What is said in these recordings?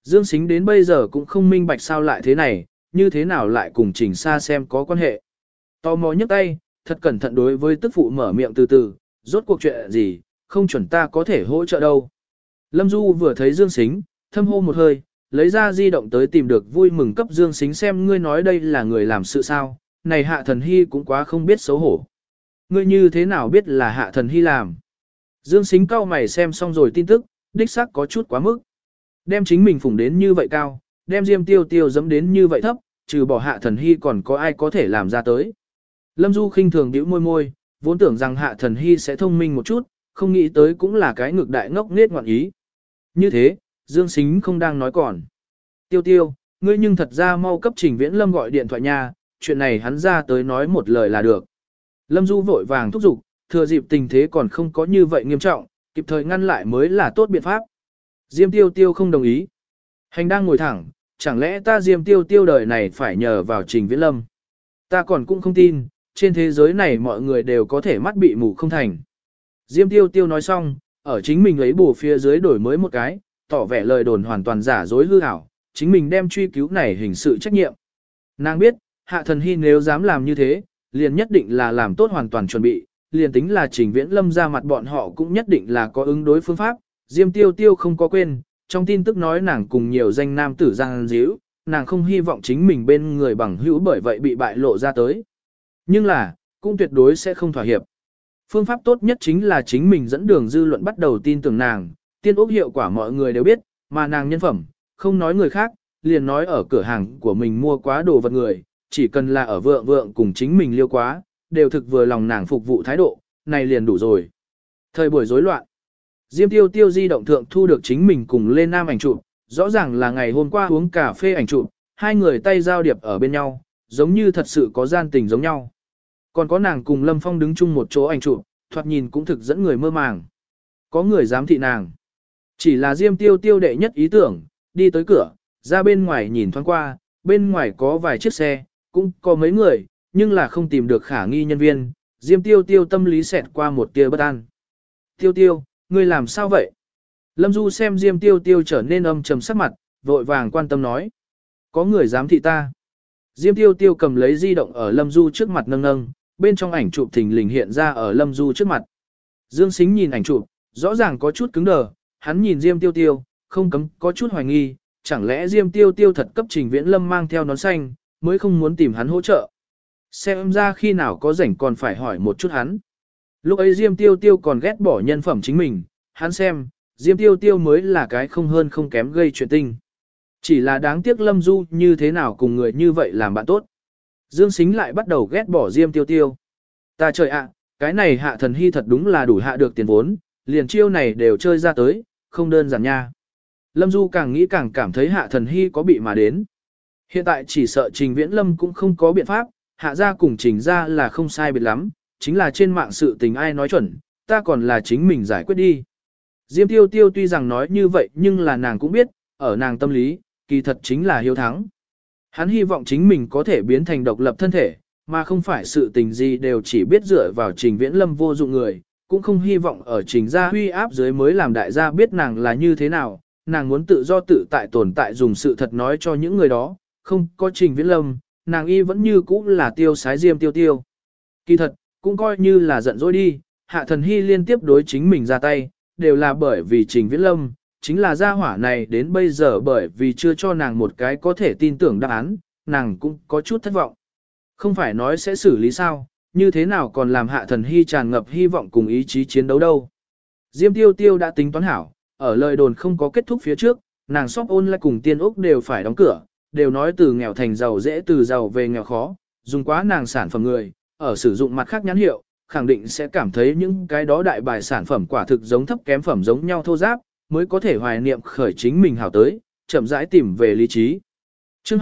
Dương Sính đến bây giờ cũng không minh bạch sao lại thế này, như thế nào lại cùng Trình Sa xem có quan hệ. Tò mò nhấc tay, thật cẩn thận đối với tức phụ mở miệng từ từ, rốt cuộc chuyện gì, không chuẩn ta có thể hỗ trợ đâu. Lâm Du vừa thấy Dương Sính, thâm hô một hơi, lấy ra di động tới tìm được vui mừng cấp Dương Sính xem ngươi nói đây là người làm sự sao, này Hạ Thần Hy cũng quá không biết xấu hổ. Ngươi như thế nào biết là Hạ Thần Hy làm? Dương Sính cau mày xem xong rồi tin tức, đích xác có chút quá mức. Đem chính mình phủng đến như vậy cao, đem Diêm Tiêu Tiêu dẫm đến như vậy thấp, trừ bỏ Hạ Thần Hy còn có ai có thể làm ra tới. Lâm Du khinh thường bĩu môi môi, vốn tưởng rằng Hạ Thần Hy sẽ thông minh một chút, không nghĩ tới cũng là cái ngược đại ngốc nghếch ngoạn ý. Như thế, Dương Sính không đang nói còn. Tiêu Tiêu, ngươi nhưng thật ra mau cấp Trình Viễn Lâm gọi điện thoại nha, chuyện này hắn ra tới nói một lời là được. Lâm Du vội vàng thúc giục, thừa dịp tình thế còn không có như vậy nghiêm trọng, kịp thời ngăn lại mới là tốt biện pháp. Diêm Tiêu Tiêu không đồng ý. Hành đang ngồi thẳng, chẳng lẽ ta Diêm Tiêu Tiêu đời này phải nhờ vào Trình Viễn Lâm. Ta còn cũng không tin, trên thế giới này mọi người đều có thể mắt bị mù không thành. Diêm Tiêu Tiêu nói xong, ở chính mình lấy bù phía dưới đổi mới một cái, tỏ vẻ lời đồn hoàn toàn giả dối hư ảo, chính mình đem truy cứu này hình sự trách nhiệm. Nàng biết, Hạ Thần Hy nếu dám làm như thế, liền nhất định là làm tốt hoàn toàn chuẩn bị, liền tính là Trình Viễn Lâm ra mặt bọn họ cũng nhất định là có ứng đối phương pháp. Diêm Tiêu Tiêu không có quên, trong tin tức nói nàng cùng nhiều danh nam tử giang díu, nàng không hy vọng chính mình bên người bằng hữu bởi vậy bị bại lộ ra tới. Nhưng là, cũng tuyệt đối sẽ không thỏa hiệp. Phương pháp tốt nhất chính là chính mình dẫn đường dư luận bắt đầu tin tưởng nàng, tiên ốc hiệu quả mọi người đều biết, mà nàng nhân phẩm, không nói người khác, liền nói ở cửa hàng của mình mua quá đồ vật người, chỉ cần là ở vượng vượng cùng chính mình liêu quá, đều thực vừa lòng nàng phục vụ thái độ, này liền đủ rồi. Thời buổi rối loạn, Diêm Tiêu Tiêu di động thượng thu được chính mình cùng Lê Nam ảnh chụp, rõ ràng là ngày hôm qua uống cà phê ảnh chụp, hai người tay giao điệp ở bên nhau, giống như thật sự có gian tình giống nhau. Còn có nàng cùng Lâm Phong đứng chung một chỗ ảnh chụp, thoạt nhìn cũng thực dẫn người mơ màng. Có người giám thị nàng. Chỉ là Diêm Tiêu Tiêu đệ nhất ý tưởng, đi tới cửa, ra bên ngoài nhìn thoáng qua, bên ngoài có vài chiếc xe, cũng có mấy người, nhưng là không tìm được khả nghi nhân viên. Diêm Tiêu Tiêu tâm lý xẹt qua một tia bất an. Tiêu Tiêu, ngươi làm sao vậy? Lâm Du xem Diêm Tiêu Tiêu trở nên âm trầm sắc mặt, vội vàng quan tâm nói. Có người giám thị ta. Diêm Tiêu Tiêu cầm lấy di động ở Lâm Du trước mặt nâng nâng, bên trong ảnh chụp thình lình hiện ra ở Lâm Du trước mặt. Dương Sính nhìn ảnh chụp, rõ ràng có chút cứng đờ, hắn nhìn Diêm Tiêu Tiêu, không cấm có chút hoài nghi, chẳng lẽ Diêm Tiêu Tiêu thật cấp Trình Viễn Lâm mang theo nón xanh, mới không muốn tìm hắn hỗ trợ. Xem ra khi nào có rảnh còn phải hỏi một chút hắn. Lúc ấy Diêm Tiêu Tiêu còn ghét bỏ nhân phẩm chính mình, hắn xem, Diêm Tiêu Tiêu mới là cái không hơn không kém gây chuyện tình. Chỉ là đáng tiếc Lâm Du như thế nào cùng người như vậy làm bạn tốt. Dương Sính lại bắt đầu ghét bỏ Diêm Tiêu Tiêu. Ta trời ạ, cái này Hạ Thần Hy thật đúng là đủ hạ được tiền vốn, liền chiêu này đều chơi ra tới, không đơn giản nha. Lâm Du càng nghĩ càng cảm thấy Hạ Thần Hy có bị mà đến. Hiện tại chỉ sợ Trình Viễn Lâm cũng không có biện pháp, Hạ gia cùng Trình gia là không sai biệt lắm, chính là trên mạng sự tình ai nói chuẩn, ta còn là chính mình giải quyết đi. Diêm Tiêu Tiêu tuy rằng nói như vậy nhưng là nàng cũng biết, ở nàng tâm lý, kỳ thật chính là hiếu thắng. Hắn hy vọng chính mình có thể biến thành độc lập thân thể, mà không phải sự tình gì đều chỉ biết dựa vào Trình Viễn Lâm vô dụng người, cũng không hy vọng ở Trình gia huy áp dưới mới làm đại gia biết nàng là như thế nào, nàng muốn tự do tự tại tồn tại dùng sự thật nói cho những người đó, không có Trình Viễn Lâm, nàng y vẫn như cũ là tiêu sái Diêm Tiêu Tiêu. Kỳ thật, cũng coi như là giận dỗi đi, Hạ Thần Hy liên tiếp đối chính mình ra tay, đều là bởi vì Trình Viễn Lâm, chính là gia hỏa này đến bây giờ bởi vì chưa cho nàng một cái có thể tin tưởng đáp án, nàng cũng có chút thất vọng. Không phải nói sẽ xử lý sao, như thế nào còn làm Hạ Thần Hy tràn ngập hy vọng cùng ý chí chiến đấu đâu. Diêm Tiêu Tiêu đã tính toán hảo, ở lời đồn không có kết thúc phía trước, nàng shop online cùng Tiên Úc đều phải đóng cửa, đều nói từ nghèo thành giàu dễ từ giàu về nghèo khó, dùng quá nàng sản phẩm người, ở sử dụng mặt khác nhãn hiệu, khẳng định sẽ cảm thấy những cái đó đại bài sản phẩm quả thực giống thấp kém phẩm giống nhau thô giáp, mới có thể hoài niệm khởi chính mình hảo tới, chậm rãi tìm về lý trí. Chương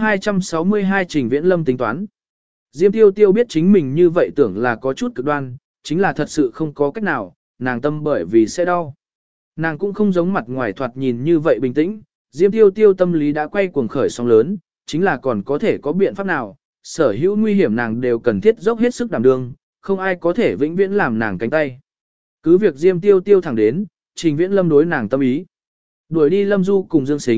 262 Trình Viễn Lâm tính toán. Diêm Tiêu Tiêu biết chính mình như vậy tưởng là có chút cực đoan, chính là thật sự không có cách nào, nàng tâm bởi vì sẽ đau. Nàng cũng không giống mặt ngoài thoạt nhìn như vậy bình tĩnh, Diêm Tiêu Tiêu tâm lý đã quay cuồng khởi sóng lớn, chính là còn có thể có biện pháp nào, sở hữu nguy hiểm nàng đều cần thiết dốc hết sức đảm đương, không ai có thể vĩnh viễn làm nàng cánh tay. Cứ việc Diêm Tiêu Tiêu thẳng đến, Trình Viễn Lâm đối nàng tâm ý. Đuổi đi Lâm Du cùng Dương Sính,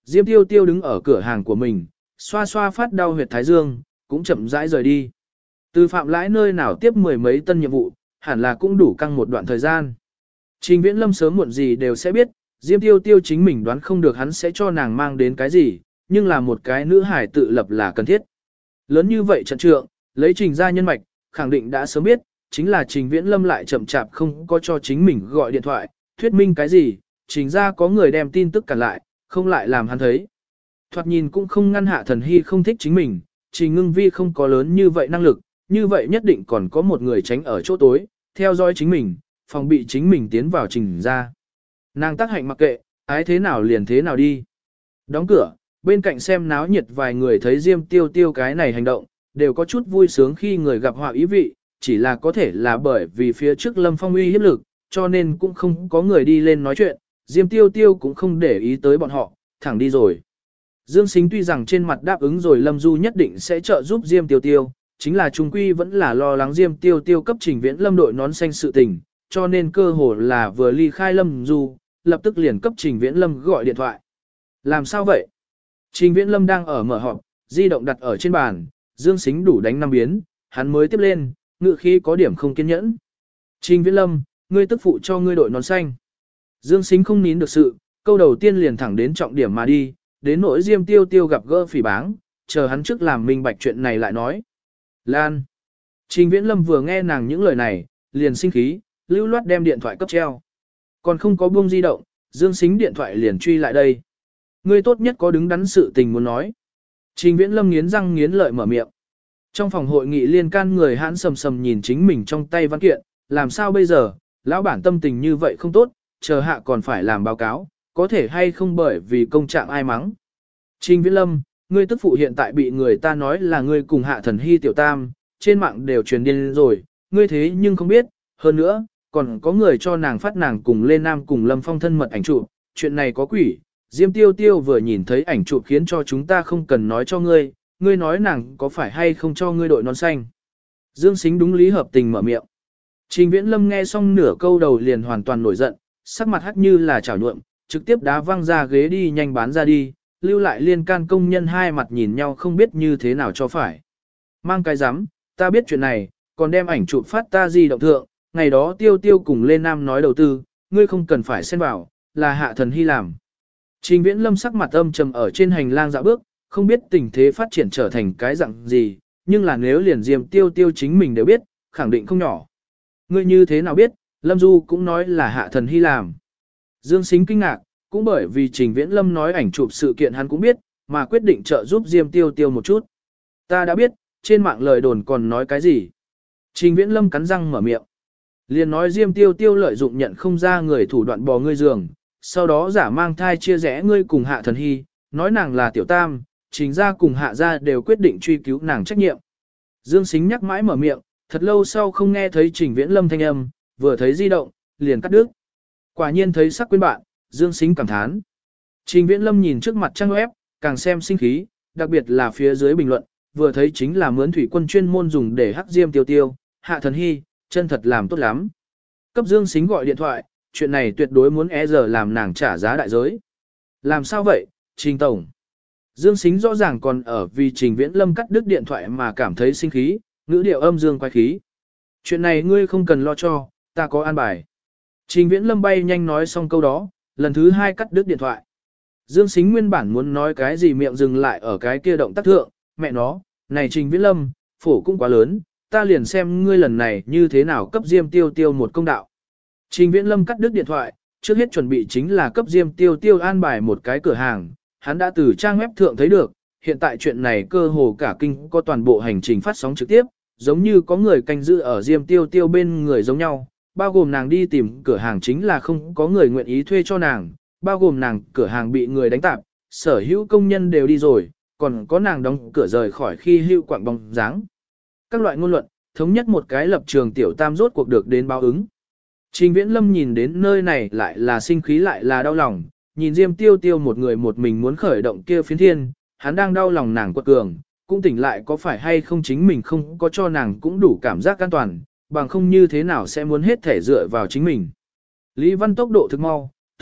Diêm Tiêu Tiêu đứng ở cửa hàng của mình, xoa xoa phát đau huyệt thái dương, cũng chậm rãi rời đi. Từ Phạm Lãi nơi nào tiếp mười mấy tân nhiệm vụ, hẳn là cũng đủ căng một đoạn thời gian. Trình Viễn Lâm sớm muộn gì đều sẽ biết, Diêm Tiêu Tiêu chính mình đoán không được hắn sẽ cho nàng mang đến cái gì, nhưng là một cái nữ hải tự lập là cần thiết. Lớn như vậy trận trượng, lấy Trình ra nhân mạch, khẳng định đã sớm biết, chính là Trình Viễn Lâm lại chậm chạp không có cho chính mình gọi điện thoại, thuyết minh cái gì, Trình ra có người đem tin tức cản lại, không lại làm hắn thấy. Thoạt nhìn cũng không ngăn Hạ Thần Hy không thích chính mình, Trình Ngưng Vi không có lớn như vậy năng lực, như vậy nhất định còn có một người tránh ở chỗ tối, theo dõi chính mình, phòng bị chính mình tiến vào Trình ra. Nàng tác hạnh mặc kệ, ái thế nào liền thế nào đi. Đóng cửa, bên cạnh xem náo nhiệt vài người thấy Diêm Tiêu Tiêu cái này hành động, đều có chút vui sướng khi người gặp họa ý vị, chỉ là có thể là bởi vì phía trước Lâm Phong uy hiếp lực, cho nên cũng không có người đi lên nói chuyện, Diêm Tiêu Tiêu cũng không để ý tới bọn họ, thẳng đi rồi. Dương Sính tuy rằng trên mặt đáp ứng rồi Lâm Du nhất định sẽ trợ giúp Diêm Tiêu Tiêu, chính là trung quy vẫn là lo lắng Diêm Tiêu Tiêu cấp Trình Viễn Lâm đội nón xanh sự tình, cho nên cơ hồ là vừa ly khai Lâm Du, lập tức liền cấp Trình Viễn Lâm gọi điện thoại. Làm sao vậy? Trình Viễn Lâm đang ở mở họp, di động đặt ở trên bàn, Dương Sính đủ đánh 5 biến, hắn mới tiếp lên, ngự khí có điểm không kiên nhẫn. Trình Viễn Lâm, ngươi tức phụ cho ngươi đội nón xanh. Dương Sính không nín được sự, câu đầu tiên liền thẳng đến trọng điểm mà đi, đến nỗi Diêm Tiêu Tiêu gặp gỡ phỉ báng, chờ hắn trước làm minh bạch chuyện này lại nói. Lan. Trình Viễn Lâm vừa nghe nàng những lời này, liền sinh khí, lưu loát đem điện thoại cấp treo. Còn không có buông di động, Dương Sính điện thoại liền truy lại đây. Ngươi tốt nhất có đứng đắn sự tình muốn nói. Trình Viễn Lâm nghiến răng nghiến lợi mở miệng. Trong phòng hội nghị liên can người hãn sầm sầm nhìn chính mình trong tay văn kiện, làm sao bây giờ, lão bản tâm tình như vậy không tốt, chờ hạ còn phải làm báo cáo, có thể hay không bởi vì công trạng ai mắng. Trình Viễn Lâm, ngươi tức phụ hiện tại bị người ta nói là ngươi cùng Hạ Thần Hy tiểu tam, trên mạng đều truyền điên rồi, ngươi thế nhưng không biết, hơn nữa, còn có người cho nàng phát nàng cùng Lê Nam cùng Lâm Phong thân mật ảnh chụp, chuyện này có quỷ. Diêm Tiêu Tiêu vừa nhìn thấy ảnh chụp khiến cho chúng ta không cần nói cho ngươi, ngươi nói nàng có phải hay không cho ngươi đội nón xanh. Dương Sính đúng lý hợp tình mở miệng. Trình Viễn Lâm nghe xong nửa câu đầu liền hoàn toàn nổi giận, sắc mặt hắt như là chảo nhuộm, trực tiếp đá văng ra ghế đi nhanh bán ra đi, lưu lại liên can công nhân hai mặt nhìn nhau không biết như thế nào cho phải. Mang cái rắm, ta biết chuyện này, còn đem ảnh chụp phát ta di động thượng, ngày đó Tiêu Tiêu cùng Lê Nam nói đầu tư, ngươi không cần phải xen vào, là Hạ Thần Hy làm. Trình Viễn Lâm sắc mặt âm trầm ở trên hành lang dạo bước, không biết tình thế phát triển trở thành cái dạng gì, nhưng là nếu liền Diêm Tiêu Tiêu chính mình đều biết, khẳng định không nhỏ. Ngươi như thế nào biết, Lâm Du cũng nói là Hạ Thần Hy làm. Dương Sính kinh ngạc, cũng bởi vì Trình Viễn Lâm nói ảnh chụp sự kiện hắn cũng biết, mà quyết định trợ giúp Diêm Tiêu Tiêu một chút. Ta đã biết, trên mạng lời đồn còn nói cái gì. Trình Viễn Lâm cắn răng mở miệng. Liền nói Diêm Tiêu Tiêu lợi dụng nhận không ra người thủ đoạn bò ngươi giường, sau đó giả mang thai chia rẽ ngươi cùng Hạ Thần Hy, nói nàng là tiểu tam, Trình gia cùng Hạ gia đều quyết định truy cứu nàng trách nhiệm. Dương Sính nhắc mãi mở miệng, thật lâu sau không nghe thấy Trình Viễn Lâm thanh âm, vừa thấy di động, liền cắt đứt. Quả nhiên thấy sắc quên bạn, Dương Sính cảm thán. Trình Viễn Lâm nhìn trước mặt trang web, càng xem sinh khí, đặc biệt là phía dưới bình luận, vừa thấy chính là mướn thủy quân chuyên môn dùng để hắc Diêm Tiêu Tiêu, Hạ Thần Hy, chân thật làm tốt lắm. Cấp Dương Sính gọi điện thoại, chuyện này tuyệt đối muốn giờ làm nàng trả giá đại giới. Làm sao vậy, Trình Tổng? Dương Sính rõ ràng còn ở vì Trình Viễn Lâm cắt đứt điện thoại mà cảm thấy sinh khí, ngữ điệu âm dương quái khí. Chuyện này ngươi không cần lo cho, ta có an bài. Trình Viễn Lâm bay nhanh nói xong câu đó, lần thứ hai cắt đứt điện thoại. Dương Sính nguyên bản muốn nói cái gì miệng dừng lại ở cái kia động tác thượng, mẹ nó, này Trình Viễn Lâm, phổ cũng quá lớn, ta liền xem ngươi lần này như thế nào cấp Diêm Tiêu Tiêu một công đạo. Trình Viễn Lâm cắt đứt điện thoại, trước hết chuẩn bị chính là cấp Diêm Tiêu Tiêu an bài một cái cửa hàng, hắn đã từ trang web thượng thấy được, hiện tại chuyện này cơ hồ cả kinh có toàn bộ hành trình phát sóng trực tiếp, giống như có người canh giữ ở Diêm Tiêu Tiêu bên người giống nhau, bao gồm nàng đi tìm cửa hàng chính là không có người nguyện ý thuê cho nàng, bao gồm nàng cửa hàng bị người đánh tạp, sở hữu công nhân đều đi rồi, còn có nàng đóng cửa rời khỏi khi hưu quạng bóng dáng. Các loại ngôn luận, thống nhất một cái lập trường tiểu tam rốt cuộc được đến báo ứng. Trình Viễn Lâm nhìn đến nơi này lại là sinh khí lại là đau lòng, nhìn Diêm Tiêu Tiêu một người một mình muốn khởi động kia phiến thiên, hắn đang đau lòng nàng quật cường, cũng tỉnh lại có phải hay không chính mình không có cho nàng cũng đủ cảm giác an toàn, bằng không như thế nào sẽ muốn hết thể dựa vào chính mình. Lý Văn tốc độ thực mau,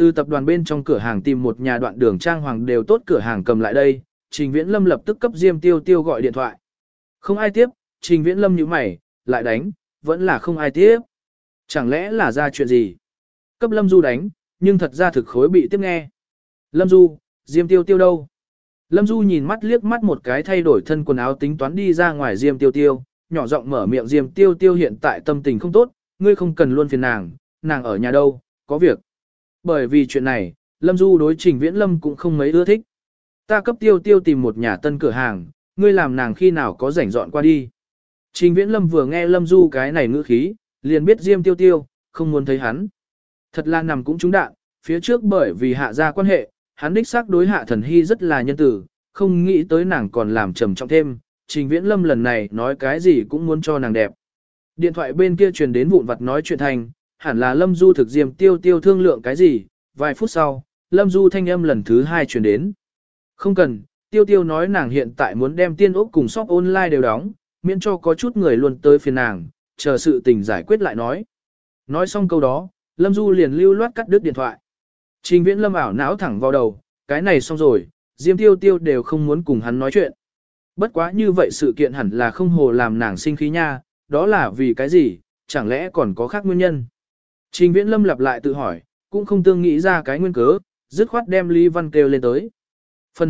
Từ tập đoàn bên trong cửa hàng tìm một nhà đoạn đường trang hoàng đều tốt cửa hàng cầm lại đây, Trình Viễn Lâm lập tức cấp Diêm Tiêu Tiêu gọi điện thoại. Không ai tiếp, Trình Viễn Lâm nhíu mày, lại đánh, vẫn là không ai tiếp. Chẳng lẽ là ra chuyện gì? Cấp Lâm Du đánh, nhưng thật ra thực khối bị tiếp nghe. Lâm Du, Diêm Tiêu Tiêu đâu? Lâm Du nhìn mắt liếc mắt một cái thay đổi thân quần áo tính toán đi ra ngoài Diêm Tiêu Tiêu, nhỏ giọng mở miệng Diêm Tiêu Tiêu hiện tại tâm tình không tốt, ngươi không cần luôn phiền nàng ở nhà đâu, có việc. Bởi vì chuyện này, Lâm Du đối Trình Viễn Lâm cũng không mấy ưa thích. Ta cấp Tiêu Tiêu tìm một nhà tân cửa hàng, ngươi làm nàng khi nào có rảnh dọn qua đi. Trình Viễn Lâm vừa nghe Lâm Du cái này ngữ khí, liền biết Diêm Tiêu Tiêu, không muốn thấy hắn. Thật là nằm cũng trúng đạn, phía trước bởi vì hạ ra quan hệ, hắn đích xác đối Hạ Thần Hy rất là nhân tử, không nghĩ tới nàng còn làm trầm trọng thêm. Trình Viễn Lâm lần này nói cái gì cũng muốn cho nàng đẹp. Điện thoại bên kia truyền đến vụn vặt nói chuyện thành, hẳn là Lâm Du thực Diêm Tiêu Tiêu thương lượng cái gì. Vài phút sau, Lâm Du thanh âm lần thứ 2 truyền đến. Không cần, Tiêu Tiêu nói nàng hiện tại muốn đem tiên ốc cùng shop online đều đóng, miễn cho có chút người luôn tới phiền nàng, chờ sự tình giải quyết lại nói. Nói xong câu đó, Lâm Du liền lưu loát cắt đứt điện thoại. Trình Viễn Lâm ảo não thẳng vào đầu, cái này xong rồi, Diêm Tiêu Tiêu đều không muốn cùng hắn nói chuyện. Bất quá như vậy sự kiện hẳn là không hồ làm nàng sinh khí nha, đó là vì cái gì, chẳng lẽ còn có khác nguyên nhân. Trình Viễn Lâm lặp lại tự hỏi, cũng không tương nghĩ ra cái nguyên cớ, dứt khoát đem Lý Văn kêu lên tới. Phần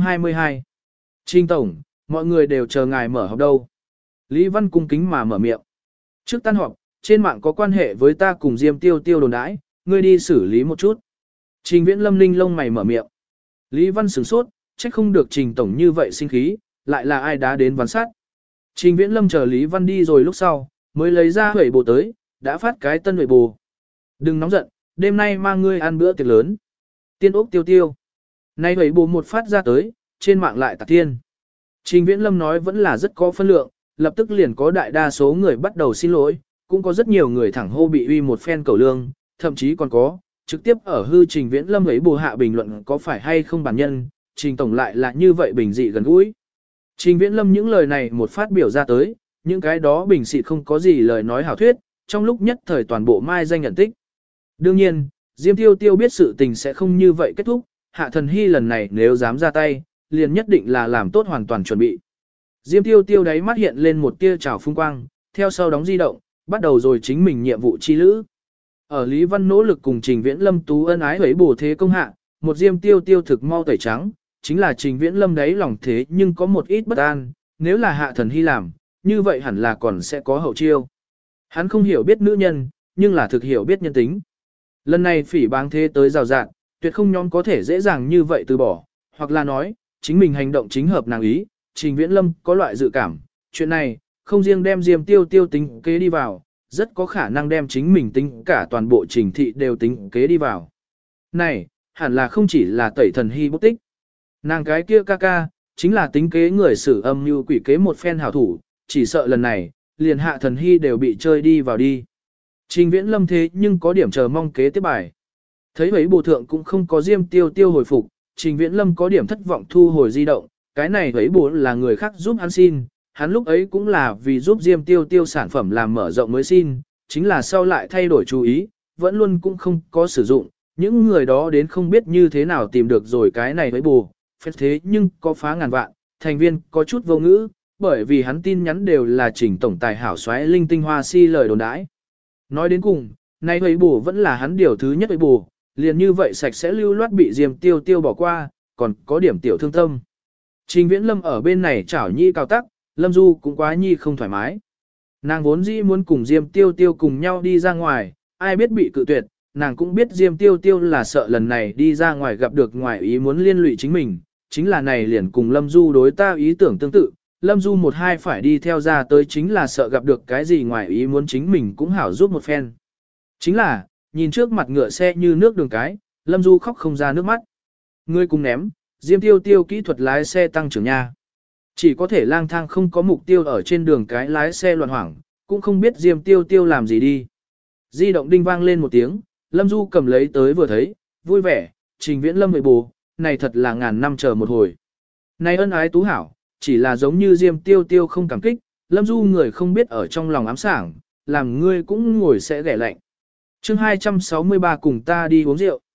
222 Trình Tổng, mọi người đều chờ ngài mở họp đâu. Lý Văn cung kính mà mở miệng. Trước tan họp, trên mạng có quan hệ với ta cùng Diêm Tiêu Tiêu đồn đãi, ngươi đi xử lý một chút. Trình Viễn Lâm ninh lông mày mở miệng. Lý Văn sửng sốt, trách không được Trình Tổng như vậy sinh khí, lại là ai đã đến ván sát. Trình Viễn Lâm chờ Lý Văn đi rồi lúc sau, mới lấy ra huẩy bồ tới, đã phát cái tân huẩy bồ. Đừng nóng giận, đêm nay mang ngươi ăn bữa tiệc lớn. Tiên ốc Tiêu Tiêu. Nay huẩy bồ một phát ra tới, trên mạng lại tạc tiên. Trình Viễn Lâm nói vẫn là rất có phân lượng, lập tức liền có đại đa số người bắt đầu xin lỗi, cũng có rất nhiều người thẳng hô bị uy một phen cầu lương, thậm chí còn có, trực tiếp ở hư Trình Viễn Lâm ấy bù hạ bình luận có phải hay không bản nhân, Trình Tổng lại là như vậy bình dị gần gũi. Trình Viễn Lâm những lời này một phát biểu ra tới, những cái đó bình dị không có gì lời nói hảo thuyết, trong lúc nhất thời toàn bộ mai danh nhận tích. Đương nhiên, Diêm Tiêu Tiêu biết sự tình sẽ không như vậy kết thúc, Hạ Thần Hy lần này nếu dám ra tay, liền nhất định là làm tốt hoàn toàn chuẩn bị. Diêm Tiêu Tiêu đáy mắt hiện lên một tia trào phung quang, theo sau đóng di động, bắt đầu rồi chính mình nhiệm vụ chi lữ. Ở Lý Văn nỗ lực cùng Trình Viễn Lâm tú ân ái hấy bổ thế công hạ, một Diêm Tiêu Tiêu thực mau tẩy trắng, chính là Trình Viễn Lâm đấy lòng thế nhưng có một ít bất an, nếu là Hạ Thần Hy làm, như vậy hẳn là còn sẽ có hậu chiêu. Hắn không hiểu biết nữ nhân, nhưng là thực hiểu biết nhân tính. Lần này phỉ báng thế tới rào rạng, tuyệt không nhóm có thể dễ dàng như vậy từ bỏ, hoặc là nói, chính mình hành động chính hợp nàng ý, Trình Viễn Lâm có loại dự cảm, chuyện này, không riêng đem Diêm Tiêu Tiêu tính kế đi vào, rất có khả năng đem chính mình tính cả toàn bộ Trình thị đều tính kế đi vào. Này, hẳn là không chỉ là tẩy thần hy bút tích. Nàng cái kia ca ca, chính là tính kế người xử âm như quỷ kế một phen hảo thủ, chỉ sợ lần này, liền Hạ Thần Hy đều bị chơi đi vào đi. Trình Viễn Lâm thế nhưng có điểm chờ mong kế tiếp bài. Thấy mấy bộ thượng cũng không có Diêm Tiêu Tiêu hồi phục, Trình Viễn Lâm có điểm thất vọng thu hồi di động, cái này thấy bộ là người khác giúp hắn xin, hắn lúc ấy cũng là vì giúp Diêm Tiêu Tiêu sản phẩm làm mở rộng mới xin, chính là sau lại thay đổi chú ý, vẫn luôn cũng không có sử dụng, những người đó đến không biết như thế nào tìm được rồi cái này với bù, phép thế nhưng có phá ngàn vạn, thành viên có chút vô ngữ, bởi vì hắn tin nhắn đều là Trình tổng tài hảo xoáy linh tinh hoa si lời đồn đãi. Nói đến cùng, này với bù vẫn là hắn điều thứ nhất với bù, liền như vậy sạch sẽ lưu loát bị Diêm Tiêu Tiêu bỏ qua, còn có điểm tiểu thương tâm. Trình Viễn Lâm ở bên này chảo nhi cao tắc, Lâm Du cũng quá nhi không thoải mái. Nàng vốn dĩ muốn cùng Diêm Tiêu Tiêu cùng nhau đi ra ngoài, ai biết bị cự tuyệt, nàng cũng biết Diêm Tiêu Tiêu là sợ lần này đi ra ngoài gặp được ngoài ý muốn liên lụy chính mình, chính là này liền cùng Lâm Du đối ta ý tưởng tương tự, Lâm Du một hai phải đi theo ra tới chính là sợ gặp được cái gì ngoài ý muốn chính mình cũng hảo giúp một phen. Chính là, nhìn trước mặt ngựa xe như nước đường cái, Lâm Du khóc không ra nước mắt. Ngươi cùng ném, Diêm Tiêu Tiêu kỹ thuật lái xe tăng trưởng nha. Chỉ có thể lang thang không có mục tiêu ở trên đường cái lái xe loạn hoảng, cũng không biết Diêm Tiêu Tiêu làm gì đi. Di động đinh vang lên một tiếng, Lâm Du cầm lấy tới vừa thấy, vui vẻ, Trình Viễn Lâm với bù, này thật là ngàn năm chờ một hồi. Này ân ái tú hảo, chỉ là giống như Diêm Tiêu Tiêu không cảm kích, Lâm Du người không biết ở trong lòng ám sảng, làm ngươi cũng ngồi sẽ ghẻ lạnh. Chương 263 cùng ta đi uống rượu.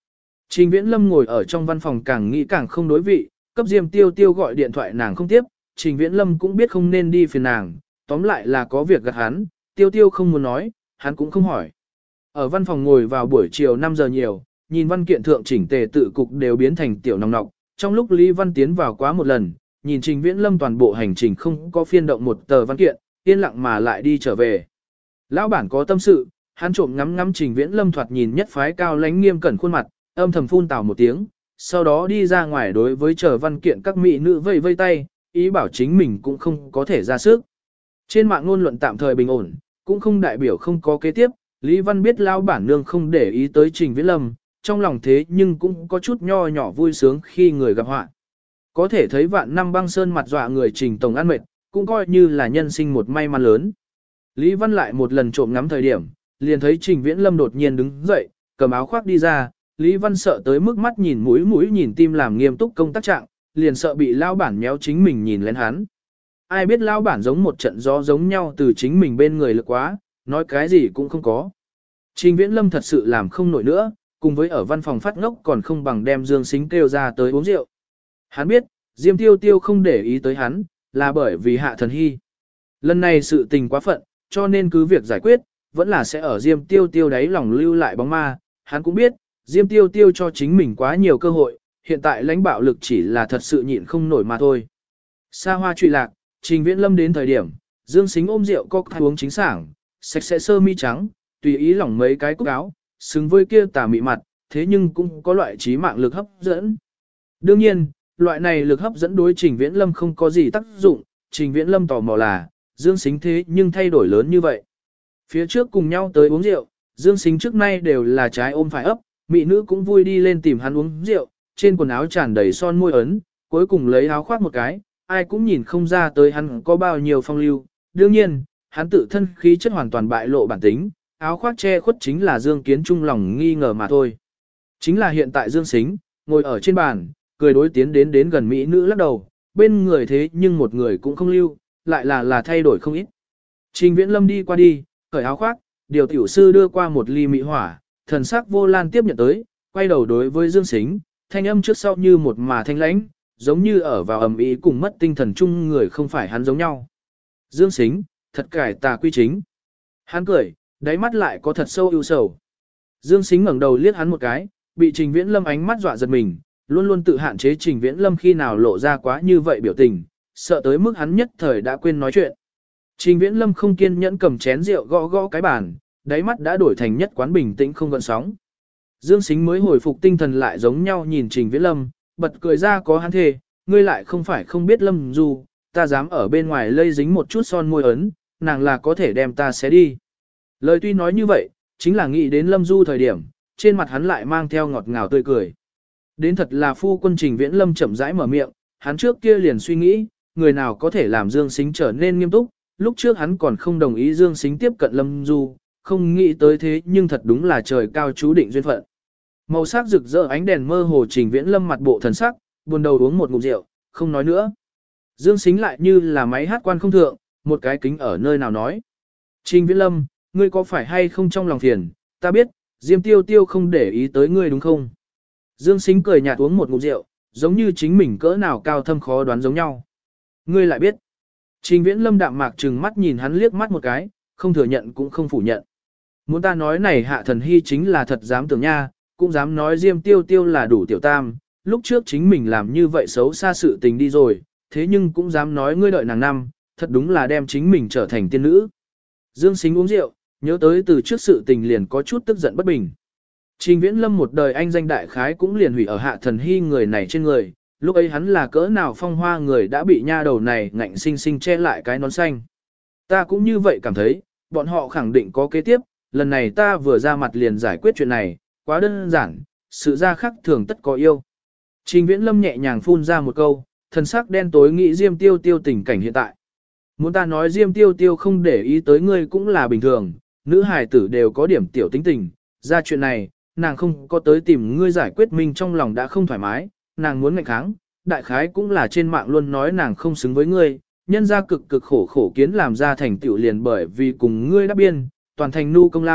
Trình Viễn Lâm ngồi ở trong văn phòng càng nghĩ càng không đối vị, cấp Diêm Tiêu Tiêu gọi điện thoại nàng không tiếp, Trình Viễn Lâm cũng biết không nên đi phiền nàng, tóm lại là có việc gạt hắn, Tiêu Tiêu không muốn nói, hắn cũng không hỏi. Ở văn phòng ngồi vào buổi chiều 5 giờ nhiều, nhìn văn kiện thượng chỉnh tề tự cục đều biến thành tiểu nòng nọc, trong lúc Lý Văn tiến vào quá một lần, nhìn Trình Viễn Lâm toàn bộ hành trình không có phiên động một tờ văn kiện, yên lặng mà lại đi trở về. Lão bản có tâm sự, hắn trộm ngắm ngắm Trình Viễn Lâm thoạt nhìn nhất phái cao lãnh nghiêm cẩn khuôn mặt, âm thầm phun tào một tiếng, sau đó đi ra ngoài đối với chờ văn kiện các mỹ nữ vây vây tay, ý bảo chính mình cũng không có thể ra sức. Trên mạng ngôn luận tạm thời bình ổn, cũng không đại biểu không có kế tiếp, Lý Văn biết lão bản nương không để ý tới Trình Viễn Lâm, trong lòng thế nhưng cũng có chút nho nhỏ vui sướng khi người gặp họa. Có thể thấy vạn năm băng sơn mặt dọa người Trình Tổng ăn mệt, cũng coi như là nhân sinh một may mắn lớn. Lý Văn lại một lần trộm ngắm thời điểm, liền thấy Trình Viễn Lâm đột nhiên đứng dậy, cầm áo khoác đi ra, Lý Văn sợ tới mức mắt nhìn mũi nhìn tim làm nghiêm túc công tác trạng, liền sợ bị lão bản méo chính mình nhìn lên hắn. Ai biết lão bản giống một trận gió giống nhau từ chính mình bên người lực quá, nói cái gì cũng không có. Trình Viễn Lâm thật sự làm không nổi nữa, cùng với ở văn phòng phát ngốc còn không bằng đem Dương Sính kêu ra tới uống rượu. Hắn biết, Diêm Tiêu Tiêu không để ý tới hắn, là bởi vì Hạ Thần Hy. Lần này sự tình quá phận, cho nên cứ việc giải quyết, vẫn là sẽ ở Diêm Tiêu Tiêu đáy lòng lưu lại bóng ma. Hắn cũng biết, Diêm Tiêu Tiêu cho chính mình quá nhiều cơ hội, hiện tại lãnh bạo lực chỉ là thật sự nhịn không nổi mà thôi. Xa hoa trụy lạc, Trình Viễn Lâm đến thời điểm, Dương Sính ôm rượu cocktail uống chính sảng, sạch sẽ sơ mi trắng, tùy ý lỏng mấy cái cúc áo, xứng với kia tà mị mặt, thế nhưng cũng có loại trí mạng lực hấp dẫn. Đương nhiên, loại này lực hấp dẫn đối Trình Viễn Lâm không có gì tác dụng, Trình Viễn Lâm tò mò là, Dương Sính thế nhưng thay đổi lớn như vậy. Phía trước cùng nhau tới uống rượu, Dương Sính trước nay đều là trái ôm phải ấp, mỹ nữ cũng vui đi lên tìm hắn uống rượu, trên quần áo tràn đầy son môi ấn, cuối cùng lấy áo khoác một cái, ai cũng nhìn không ra tới hắn có bao nhiêu phong lưu. Đương nhiên, hắn tự thân khí chất hoàn toàn bại lộ bản tính, áo khoác che khuất chính là Dương Kiến Trung lòng nghi ngờ mà thôi. Chính là hiện tại Dương Sính, ngồi ở trên bàn, cười đối tiến đến gần mỹ nữ lắc đầu, bên người thế nhưng một người cũng không lưu, lại là thay đổi không ít. Trình Viễn Lâm đi qua đi, cởi áo khoác, điều tiểu sư đưa qua một ly mỹ hỏa, thần sắc vô lan tiếp nhận tới, quay đầu đối với Dương Sính, thanh âm trước sau như một mà thanh lãnh, giống như ở vào ầm ĩ cùng mất tinh thần chung người không phải hắn giống nhau. Dương Sính, thật cải tà quy chính. Hắn cười, đáy mắt lại có thật sâu ưu sầu. Dương Sính ngẩng đầu liếc hắn một cái, bị Trình Viễn Lâm ánh mắt dọa giật mình, luôn luôn tự hạn chế Trình Viễn Lâm khi nào lộ ra quá như vậy biểu tình, sợ tới mức hắn nhất thời đã quên nói chuyện. Trình Viễn Lâm không kiên nhẫn cầm chén rượu gõ gõ cái bàn, đáy mắt đã đổi thành nhất quán bình tĩnh không gợn sóng. Dương Sính mới hồi phục tinh thần lại giống nhau nhìn Trình Viễn Lâm, bật cười ra có hắn thề, ngươi lại không phải không biết Lâm Du, ta dám ở bên ngoài lây dính một chút son môi ấn, nàng là có thể đem ta xé đi. Lời tuy nói như vậy, chính là nghĩ đến Lâm Du thời điểm, trên mặt hắn lại mang theo ngọt ngào tươi cười. Đến thật là phu quân Trình Viễn Lâm chậm rãi mở miệng, hắn trước kia liền suy nghĩ, người nào có thể làm Dương Sính trở nên nghiêm túc, lúc trước hắn còn không đồng ý Dương Sính tiếp cận Lâm Du, không nghĩ tới thế nhưng thật đúng là trời cao chú định duyên phận. Màu sắc rực rỡ ánh đèn mơ hồ Trình Viễn Lâm mặt bộ thần sắc, buồn đầu uống một ngụm rượu, không nói nữa. Dương Sính lại như là máy hát quan không thượng, một cái kính ở nơi nào nói. Trình Viễn Lâm, ngươi có phải hay không trong lòng phiền, ta biết, Diêm Tiêu Tiêu không để ý tới ngươi đúng không? Dương Sính cười nhạt uống một ngụm rượu, giống như chính mình cỡ nào cao thâm khó đoán giống nhau. Ngươi lại biết. Trình Viễn Lâm đạm mạc trừng mắt nhìn hắn liếc mắt một cái, không thừa nhận cũng không phủ nhận. Muốn ta nói này Hạ Thần Hy chính là thật dám tưởng nha, cũng dám nói Diêm Tiêu Tiêu là đủ tiểu tam, lúc trước chính mình làm như vậy xấu xa sự tình đi rồi, thế nhưng cũng dám nói ngươi đợi nàng năm, thật đúng là đem chính mình trở thành tiên nữ. Dương Sính uống rượu, nhớ tới từ trước sự tình liền có chút tức giận bất bình. Trình Viễn Lâm một đời anh danh đại khái cũng liền hủy ở Hạ Thần Hy người này trên người, lúc ấy hắn là cỡ nào phong hoa người đã bị nha đầu này ngạnh sinh sinh che lại cái nón xanh. Ta cũng như vậy cảm thấy, bọn họ khẳng định có kế tiếp, lần này ta vừa ra mặt liền giải quyết chuyện này, quá đơn giản, sự ra khắc thường tất có yêu. Trình Viễn Lâm nhẹ nhàng phun ra một câu, thần sắc đen tối nghĩ Diêm Tiêu Tiêu tình cảnh hiện tại. Muốn ta nói Diêm Tiêu Tiêu không để ý tới ngươi cũng là bình thường, nữ hài tử đều có điểm tiểu tính tình, ra chuyện này, nàng không có tới tìm ngươi giải quyết mình trong lòng đã không thoải mái, nàng muốn ngạnh kháng, đại khái cũng là trên mạng luôn nói nàng không xứng với ngươi, nhân ra cực cực khổ khổ kiến làm ra thành tựu liền bởi vì cùng ngươi đáp biên, toàn thành nu công lao,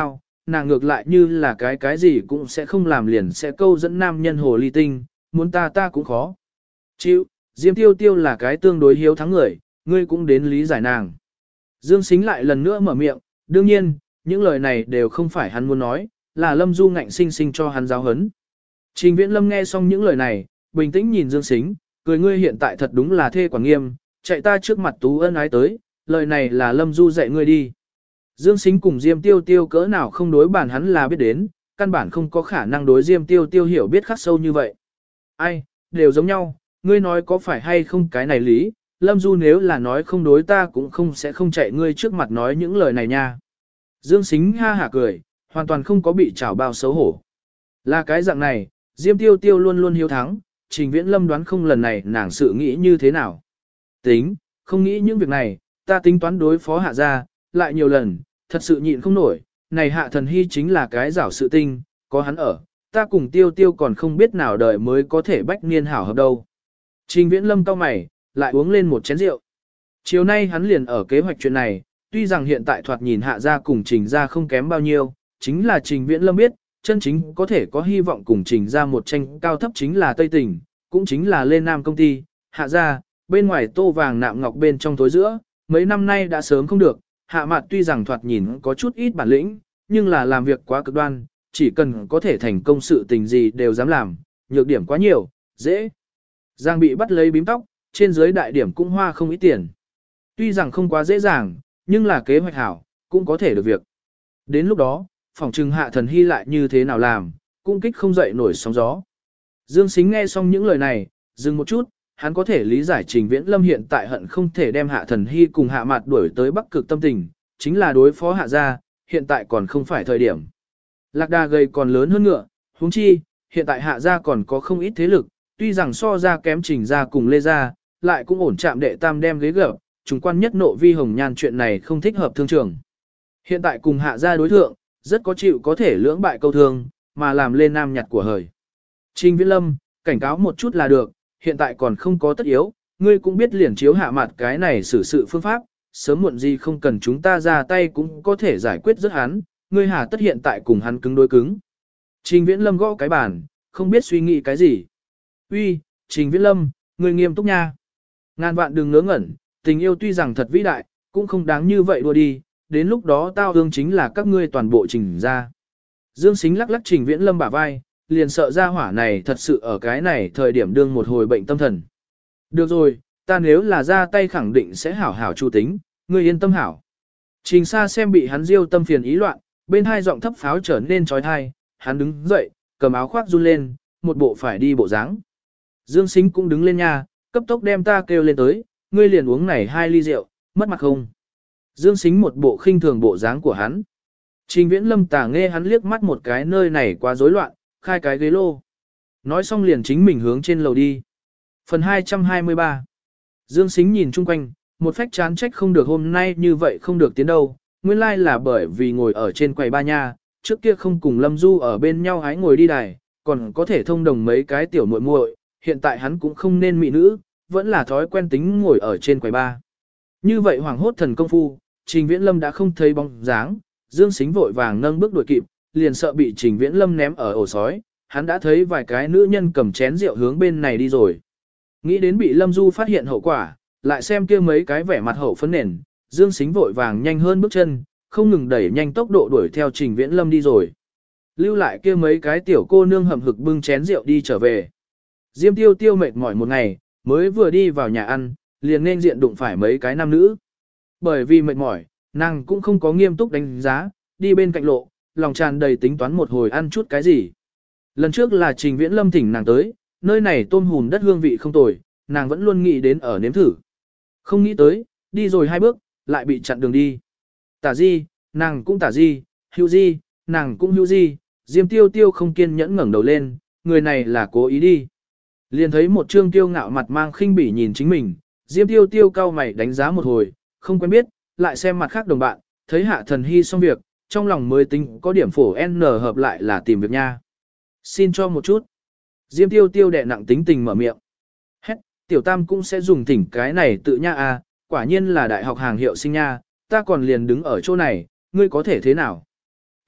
nàng ngược lại như là cái gì cũng sẽ không làm liền sẽ câu dẫn nam nhân hồ ly tinh, muốn ta cũng khó. Chịu, Diêm Tiêu Tiêu là cái tương đối hiếu thắng người, ngươi cũng đến lý giải nàng. Dương Sính lại lần nữa mở miệng, đương nhiên, những lời này đều không phải hắn muốn nói, là Lâm Du ngạnh sinh sinh cho hắn giáo hấn. Trình Viễn Lâm nghe xong những lời này, bình tĩnh nhìn Dương Sính, cười ngươi hiện tại thật đúng là thê quản nghiêm, chạy ta trước mặt Tú Ân ái tới, lời này là Lâm Du dạy ngươi đi. Dương Sính cùng Diêm Tiêu Tiêu cỡ nào không đối bản hắn là biết đến, căn bản không có khả năng đối Diêm Tiêu Tiêu hiểu biết khắc sâu như vậy. Ai, đều giống nhau, ngươi nói có phải hay không cái này lý, Lâm Du nếu là nói không đối ta cũng không sẽ không chạy ngươi trước mặt nói những lời này nha. Dương Sính ha hả cười, hoàn toàn không có bị chảo bao xấu hổ. Là cái dạng này, Diêm Tiêu Tiêu luôn luôn hiếu thắng, Trình Viễn Lâm đoán không lần này nàng sự nghĩ như thế nào. Tính, không nghĩ những việc này, ta tính toán đối phó hạ gia, lại nhiều lần, thật sự nhịn không nổi, này hạ thần hy chính là cái giảo sự tinh, có hắn ở, ta cùng Tiêu Tiêu còn không biết nào đời mới có thể bách niên hảo hợp đâu. Trình Viễn Lâm cau mày, lại uống lên một chén rượu. Chiều nay hắn liền ở kế hoạch chuyện này, tuy rằng hiện tại thoạt nhìn hạ gia cùng Trình gia không kém bao nhiêu, chính là Trình Viễn Lâm biết, chân chính có thể có hy vọng cùng Trình gia một tranh cao thấp chính là Tây Tỉnh, cũng chính là Lê Nam công ty, hạ gia, bên ngoài tô vàng nạm ngọc bên trong tối giữa, mấy năm nay đã sớm không được, hạ mặt tuy rằng thoạt nhìn có chút ít bản lĩnh, nhưng là làm việc quá cực đoan, chỉ cần có thể thành công sự tình gì đều dám làm, nhược điểm quá nhiều, dễ. Giang bị bắt lấy bím tóc, trên dưới đại điểm cũng hoa không ít tiền. Tuy rằng không quá dễ dàng, nhưng là kế hoạch hảo, cũng có thể được việc. Đến lúc đó, phòng trừng hạ thần hy lại như thế nào làm, cũng kích không dậy nổi sóng gió. Dương Sính nghe xong những lời này, dừng một chút, hắn có thể lý giải Trình Viễn Lâm hiện tại hận không thể đem hạ thần hy cùng hạ mặt đuổi tới Bắc Cực tâm tình, chính là đối phó hạ gia, hiện tại còn không phải thời điểm. Lạc đà gầy còn lớn hơn ngựa, huống chi, hiện tại hạ gia còn có không ít thế lực, tuy rằng so ra kém Trình gia cùng Lê gia, lại cũng ổn chạm đệ tam đem ghế gập, chúng quan nhất nộ vi hồng nhan chuyện này không thích hợp thương trường. Hiện tại cùng hạ gia đối thượng, rất có chịu có thể lưỡng bại câu thương, mà làm lên nam nhặt của hời. Trình Viễn Lâm, cảnh cáo một chút là được, hiện tại còn không có tất yếu, ngươi cũng biết liền chiếu hạ mặt cái này xử sự phương pháp, sớm muộn gì không cần chúng ta ra tay cũng có thể giải quyết rất hắn, ngươi hà tất hiện tại cùng hắn cứng đối cứng. Trình Viễn Lâm gõ cái bàn, không biết suy nghĩ cái gì. Uy, Trình Viễn Lâm, ngươi nghiêm túc nha. Ngàn vạn đừng ngớ ngẩn, tình yêu tuy rằng thật vĩ đại, cũng không đáng như vậy đua đi, đến lúc đó tao ương chính là các ngươi toàn bộ Trình ra. Dương Sính lắc lắc Trình Viễn Lâm bả vai, liền sợ ra hỏa này thật sự ở cái này thời điểm đương một hồi bệnh tâm thần. Được rồi, ta nếu là ra tay khẳng định sẽ hảo hảo chu tính, ngươi yên tâm hảo. Trình Sa xem bị hắn diêu tâm phiền ý loạn, bên hai giọng thấp pháo trở nên trói thai, hắn đứng dậy, cầm áo khoác run lên, một bộ phải đi bộ dáng. Dương Sính cũng đứng lên nha, cấp tốc đem ta kêu lên tới, ngươi liền uống này 2 ly rượu, mất mặt không? Dương Sính một bộ khinh thường bộ dáng của hắn. Trình Viễn Lâm tà nghe hắn liếc mắt một cái nơi này quá rối loạn, khai cái ghế lô. Nói xong liền chính mình hướng trên lầu đi. Phần 223 Dương Sính nhìn chung quanh, một phách chán trách không được hôm nay như vậy không được tiến đâu. Nguyên lai là bởi vì ngồi ở trên quầy ba nha, trước kia không cùng Lâm Du ở bên nhau hái ngồi đi đài, còn có thể thông đồng mấy cái tiểu muội muội. Hiện tại hắn cũng không nên mị nữ, vẫn là thói quen tính ngồi ở trên quầy ba. Như vậy hoảng hốt thần công phu, Trình Viễn Lâm đã không thấy bóng dáng, Dương Sính vội vàng nâng bước đuổi kịp, liền sợ bị Trình Viễn Lâm ném ở ổ sói, hắn đã thấy vài cái nữ nhân cầm chén rượu hướng bên này đi rồi. Nghĩ đến bị Lâm Du phát hiện hậu quả, lại xem kia mấy cái vẻ mặt hậu phấn nền, Dương Sính vội vàng nhanh hơn bước chân, không ngừng đẩy nhanh tốc độ đuổi theo Trình Viễn Lâm đi rồi. Lưu lại kia mấy cái tiểu cô nương hầm hực bưng chén rượu đi trở về. Diêm Tiêu Tiêu mệt mỏi một ngày, mới vừa đi vào nhà ăn, liền nên diện đụng phải mấy cái nam nữ. Bởi vì mệt mỏi, nàng cũng không có nghiêm túc đánh giá, đi bên cạnh lộ, lòng tràn đầy tính toán một hồi ăn chút cái gì. Lần trước là Trình Viễn Lâm thỉnh nàng tới, nơi này tôm hùm đất hương vị không tồi, nàng vẫn luôn nghĩ đến ở nếm thử. Không nghĩ tới, đi rồi 2 bước, lại bị chặn đường đi. Tả di, nàng cũng tả di, hữu di, nàng cũng hữu di, Diêm Tiêu Tiêu không kiên nhẫn ngẩng đầu lên, người này là cố ý đi. Liền thấy một trương tiêu ngạo mặt mang khinh bỉ nhìn chính mình, Diêm Tiêu Tiêu cau mày đánh giá một hồi, không quen biết, lại xem mặt khác đồng bạn, thấy Hạ Thần Hy xong việc, trong lòng mới tính có điểm phổ N hợp lại là tìm việc nha. Xin cho một chút. Diêm Tiêu Tiêu đè nặng tính tình mở miệng. Hét, tiểu tam cũng sẽ dùng thỉnh cái này tự nha à, quả nhiên là đại học hàng hiệu sinh nha, ta còn liền đứng ở chỗ này, ngươi có thể thế nào?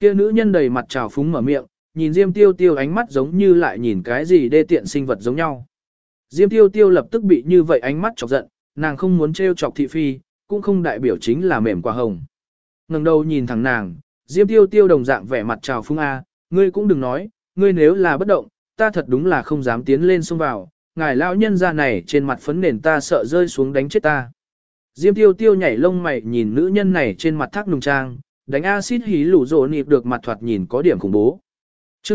Kia nữ nhân đầy mặt trào phúng mở miệng, nhìn Diêm Tiêu Tiêu ánh mắt giống như lại nhìn cái gì đê tiện sinh vật giống nhau. Diêm Tiêu Tiêu lập tức bị như vậy ánh mắt chọc giận, nàng không muốn trêu chọc thị phi, cũng không đại biểu chính là mềm quả hồng. Ngẩng đầu nhìn thẳng nàng, Diêm Tiêu Tiêu đồng dạng vẻ mặt trào phúng a, ngươi cũng đừng nói, ngươi nếu là bất động, ta thật đúng là không dám tiến lên xông vào, ngài lão nhân gia này trên mặt phấn nền ta sợ rơi xuống đánh chết ta. Diêm Tiêu Tiêu nhảy lông mày nhìn nữ nhân này trên mặt thác nùng trang, đánh axit hí lũ rồ nịp được mặt thoạt nhìn có điểm khủng bố. Chương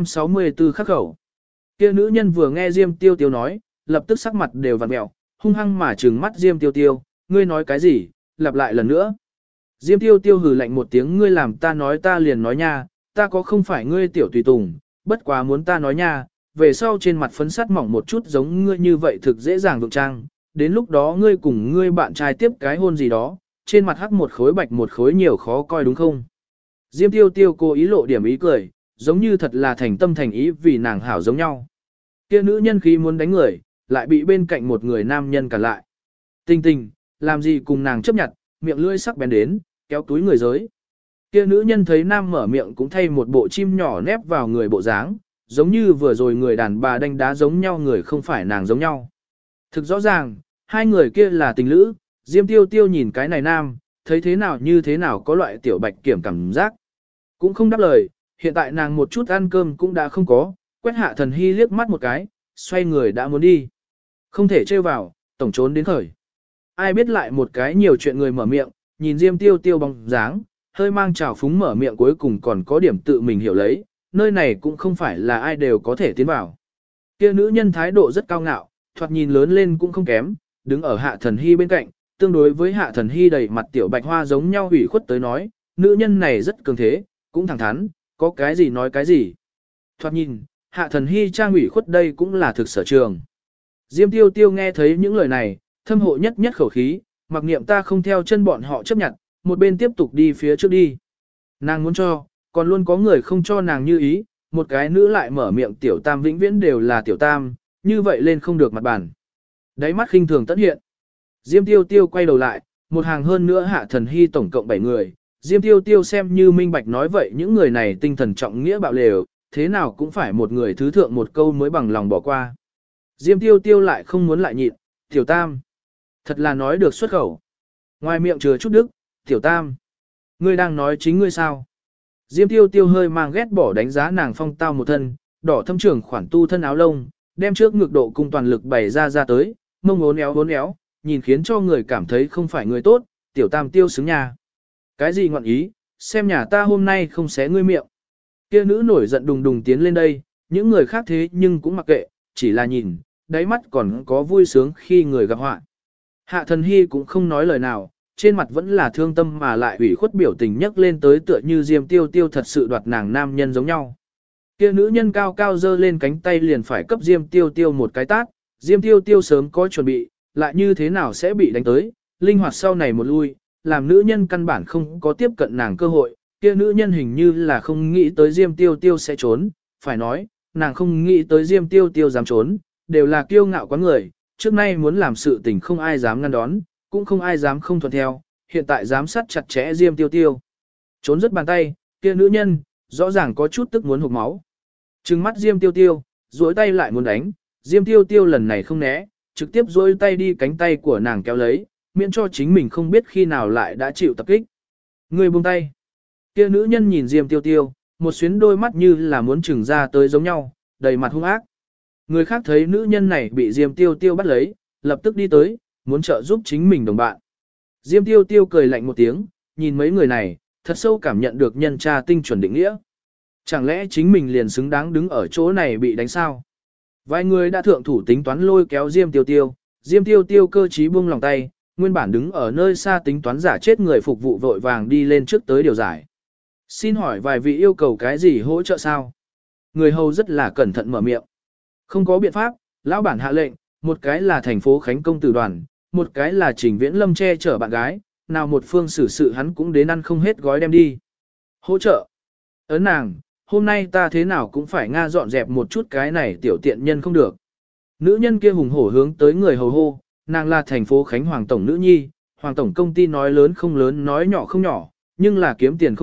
264 khắc khẩu. Kia nữ nhân vừa nghe Diêm Tiêu Tiêu nói, lập tức sắc mặt đều vặn mẹo, hung hăng mà trừng mắt Diêm Tiêu Tiêu, ngươi nói cái gì, lặp lại lần nữa. Diêm Tiêu Tiêu hừ lạnh một tiếng, ngươi làm ta nói ta liền nói nha, ta có không phải ngươi tiểu tùy tùng, bất quá muốn ta nói nha, về sau trên mặt phấn sắt mỏng một chút giống ngươi như vậy thực dễ dàng vượng trang, đến lúc đó ngươi cùng ngươi bạn trai tiếp cái hôn gì đó, trên mặt hắc một khối bạch một khối nhiều khó coi đúng không? Diêm Tiêu Tiêu cố ý lộ điểm ý cười, giống như thật là thành tâm thành ý vì nàng hảo giống nhau. Kia nữ nhân khí muốn đánh người, lại bị bên cạnh một người nam nhân cản lại. Tình tình, làm gì cùng nàng chấp nhận, miệng lưỡi sắc bén đến, kéo túi người giới. Kia nữ nhân thấy nam mở miệng cũng thay một bộ chim nhỏ nép vào người bộ dáng, giống như vừa rồi người đàn bà đánh đá giống nhau người không phải nàng giống nhau. Thực rõ ràng, hai người kia là tình lữ, Diêm Tiêu Tiêu nhìn cái này nam, thấy thế nào như thế nào có loại tiểu bạch kiểm cảm giác. Cũng không đáp lời, hiện tại nàng một chút ăn cơm cũng đã không có, quét Hạ Thần Hy liếc mắt một cái, xoay người đã muốn đi. Không thể trêu vào, tổng trốn đến khởi. Ai biết lại một cái nhiều chuyện người mở miệng, nhìn Diêm Tiêu Tiêu bóng dáng, hơi mang trào phúng mở miệng cuối cùng còn có điểm tự mình hiểu lấy, nơi này cũng không phải là ai đều có thể tiến vào. Kia nữ nhân thái độ rất cao ngạo, thoạt nhìn lớn lên cũng không kém, đứng ở Hạ Thần Hy bên cạnh, tương đối với Hạ Thần Hy đầy mặt tiểu bạch hoa giống nhau ủy khuất tới nói, nữ nhân này rất cường thế, cũng thẳng thắn, có cái gì nói cái gì. Thoạt nhìn, Hạ Thần Hy trang ủy khuất đây cũng là thực sở trường. Diêm Tiêu Tiêu nghe thấy những lời này, thâm hộ nhất nhất khẩu khí, mặc niệm ta không theo chân bọn họ chấp nhận, một bên tiếp tục đi phía trước đi. Nàng muốn cho, còn luôn có người không cho nàng như ý, một cái nữ lại mở miệng tiểu tam vĩnh viễn đều là tiểu tam, như vậy lên không được mặt bàn. Đáy mắt khinh thường tất hiện. Diêm Tiêu Tiêu quay đầu lại, một hàng hơn nữa Hạ Thần Hy tổng cộng 7 người. Diêm Tiêu Tiêu xem như minh bạch nói vậy những người này tinh thần trọng nghĩa bạo lều, thế nào cũng phải một người thứ thượng một câu mới bằng lòng bỏ qua. Diêm Tiêu Tiêu lại không muốn lại nhịn, tiểu tam. Thật là nói được xuất khẩu. Ngoài miệng chứa chút đức, tiểu tam. Ngươi đang nói chính ngươi sao? Diêm Tiêu Tiêu hơi mang ghét bỏ đánh giá nàng phong tao một thân, đỏ thâm trưởng khoản tu thân áo lông, đem trước ngực độ cung toàn lực bày ra tới, mông uốn éo, nhìn khiến cho người cảm thấy không phải người tốt, tiểu tam tiêu xứng nhà. Cái gì ngọn ý, xem nhà ta hôm nay không xé ngươi miệng. Kia nữ nổi giận đùng đùng tiến lên đây, những người khác thế nhưng cũng mặc kệ, chỉ là nhìn, đáy mắt còn có vui sướng khi người gặp họa. Hạ Thần Hy cũng không nói lời nào, trên mặt vẫn là thương tâm mà lại ủy khuất biểu tình nhấc lên tới tựa như Diêm Tiêu Tiêu thật sự đoạt nàng nam nhân giống nhau. Kia nữ nhân cao cao giơ lên cánh tay liền phải cấp Diêm Tiêu Tiêu một cái tát, Diêm Tiêu Tiêu sớm có chuẩn bị, lại như thế nào sẽ bị đánh tới, linh hoạt sau này một lui, làm nữ nhân căn bản không có tiếp cận nàng cơ hội, kia nữ nhân hình như là không nghĩ tới Diêm Tiêu Tiêu sẽ trốn, phải nói, nàng không nghĩ tới Diêm Tiêu Tiêu dám trốn, đều là kiêu ngạo quá người, trước nay muốn làm sự tình không ai dám ngăn đón, cũng không ai dám không thuận theo, hiện tại giám sát chặt chẽ Diêm Tiêu Tiêu. Trốn rất bàn tay, kia nữ nhân, rõ ràng có chút tức muốn hụt máu. Trừng mắt Diêm Tiêu Tiêu, duỗi tay lại muốn đánh, Diêm Tiêu Tiêu lần này không né, trực tiếp duỗi tay đi cánh tay của nàng kéo lấy, miễn cho chính mình không biết khi nào lại đã chịu tập kích. Người buông tay. Kia nữ nhân nhìn Diêm Tiêu Tiêu, một xuyến đôi mắt như là muốn trừng ra tới giống nhau, đầy mặt hung ác. Người khác thấy nữ nhân này bị Diêm Tiêu Tiêu bắt lấy, lập tức đi tới, muốn trợ giúp chính mình đồng bạn. Diêm Tiêu Tiêu cười lạnh một tiếng, nhìn mấy người này, thật sâu cảm nhận được nhân tra tinh chuẩn định nghĩa. Chẳng lẽ chính mình liền xứng đáng đứng ở chỗ này bị đánh sao? Vài người đã thượng thủ tính toán lôi kéo Diêm Tiêu Tiêu, Diêm Tiêu Tiêu cơ trí buông lòng tay, nguyên bản đứng ở nơi xa tính toán giả chết người phục vụ vội vàng đi lên trước tới điều giải. Xin hỏi vài vị yêu cầu cái gì hỗ trợ sao? Người hầu rất là cẩn thận mở miệng. Không có biện pháp, lão bản hạ lệnh, một cái là thành phố Khánh công tử đoàn, một cái là Trình Viễn Lâm che chở bạn gái, nào một phương xử sự hắn cũng đến ăn không hết gói đem đi. Hỗ trợ. Ấn nàng, hôm nay ta thế nào cũng phải Nga dọn dẹp một chút cái này tiểu tiện nhân không được. Nữ nhân kia hùng hổ hướng tới người hầu hô, nàng là thành phố Khánh Hoàng Tổng nữ nhi, Hoàng Tổng công ty nói lớn không lớn nói nhỏ không nhỏ, nhưng là kiếm tiền không ít,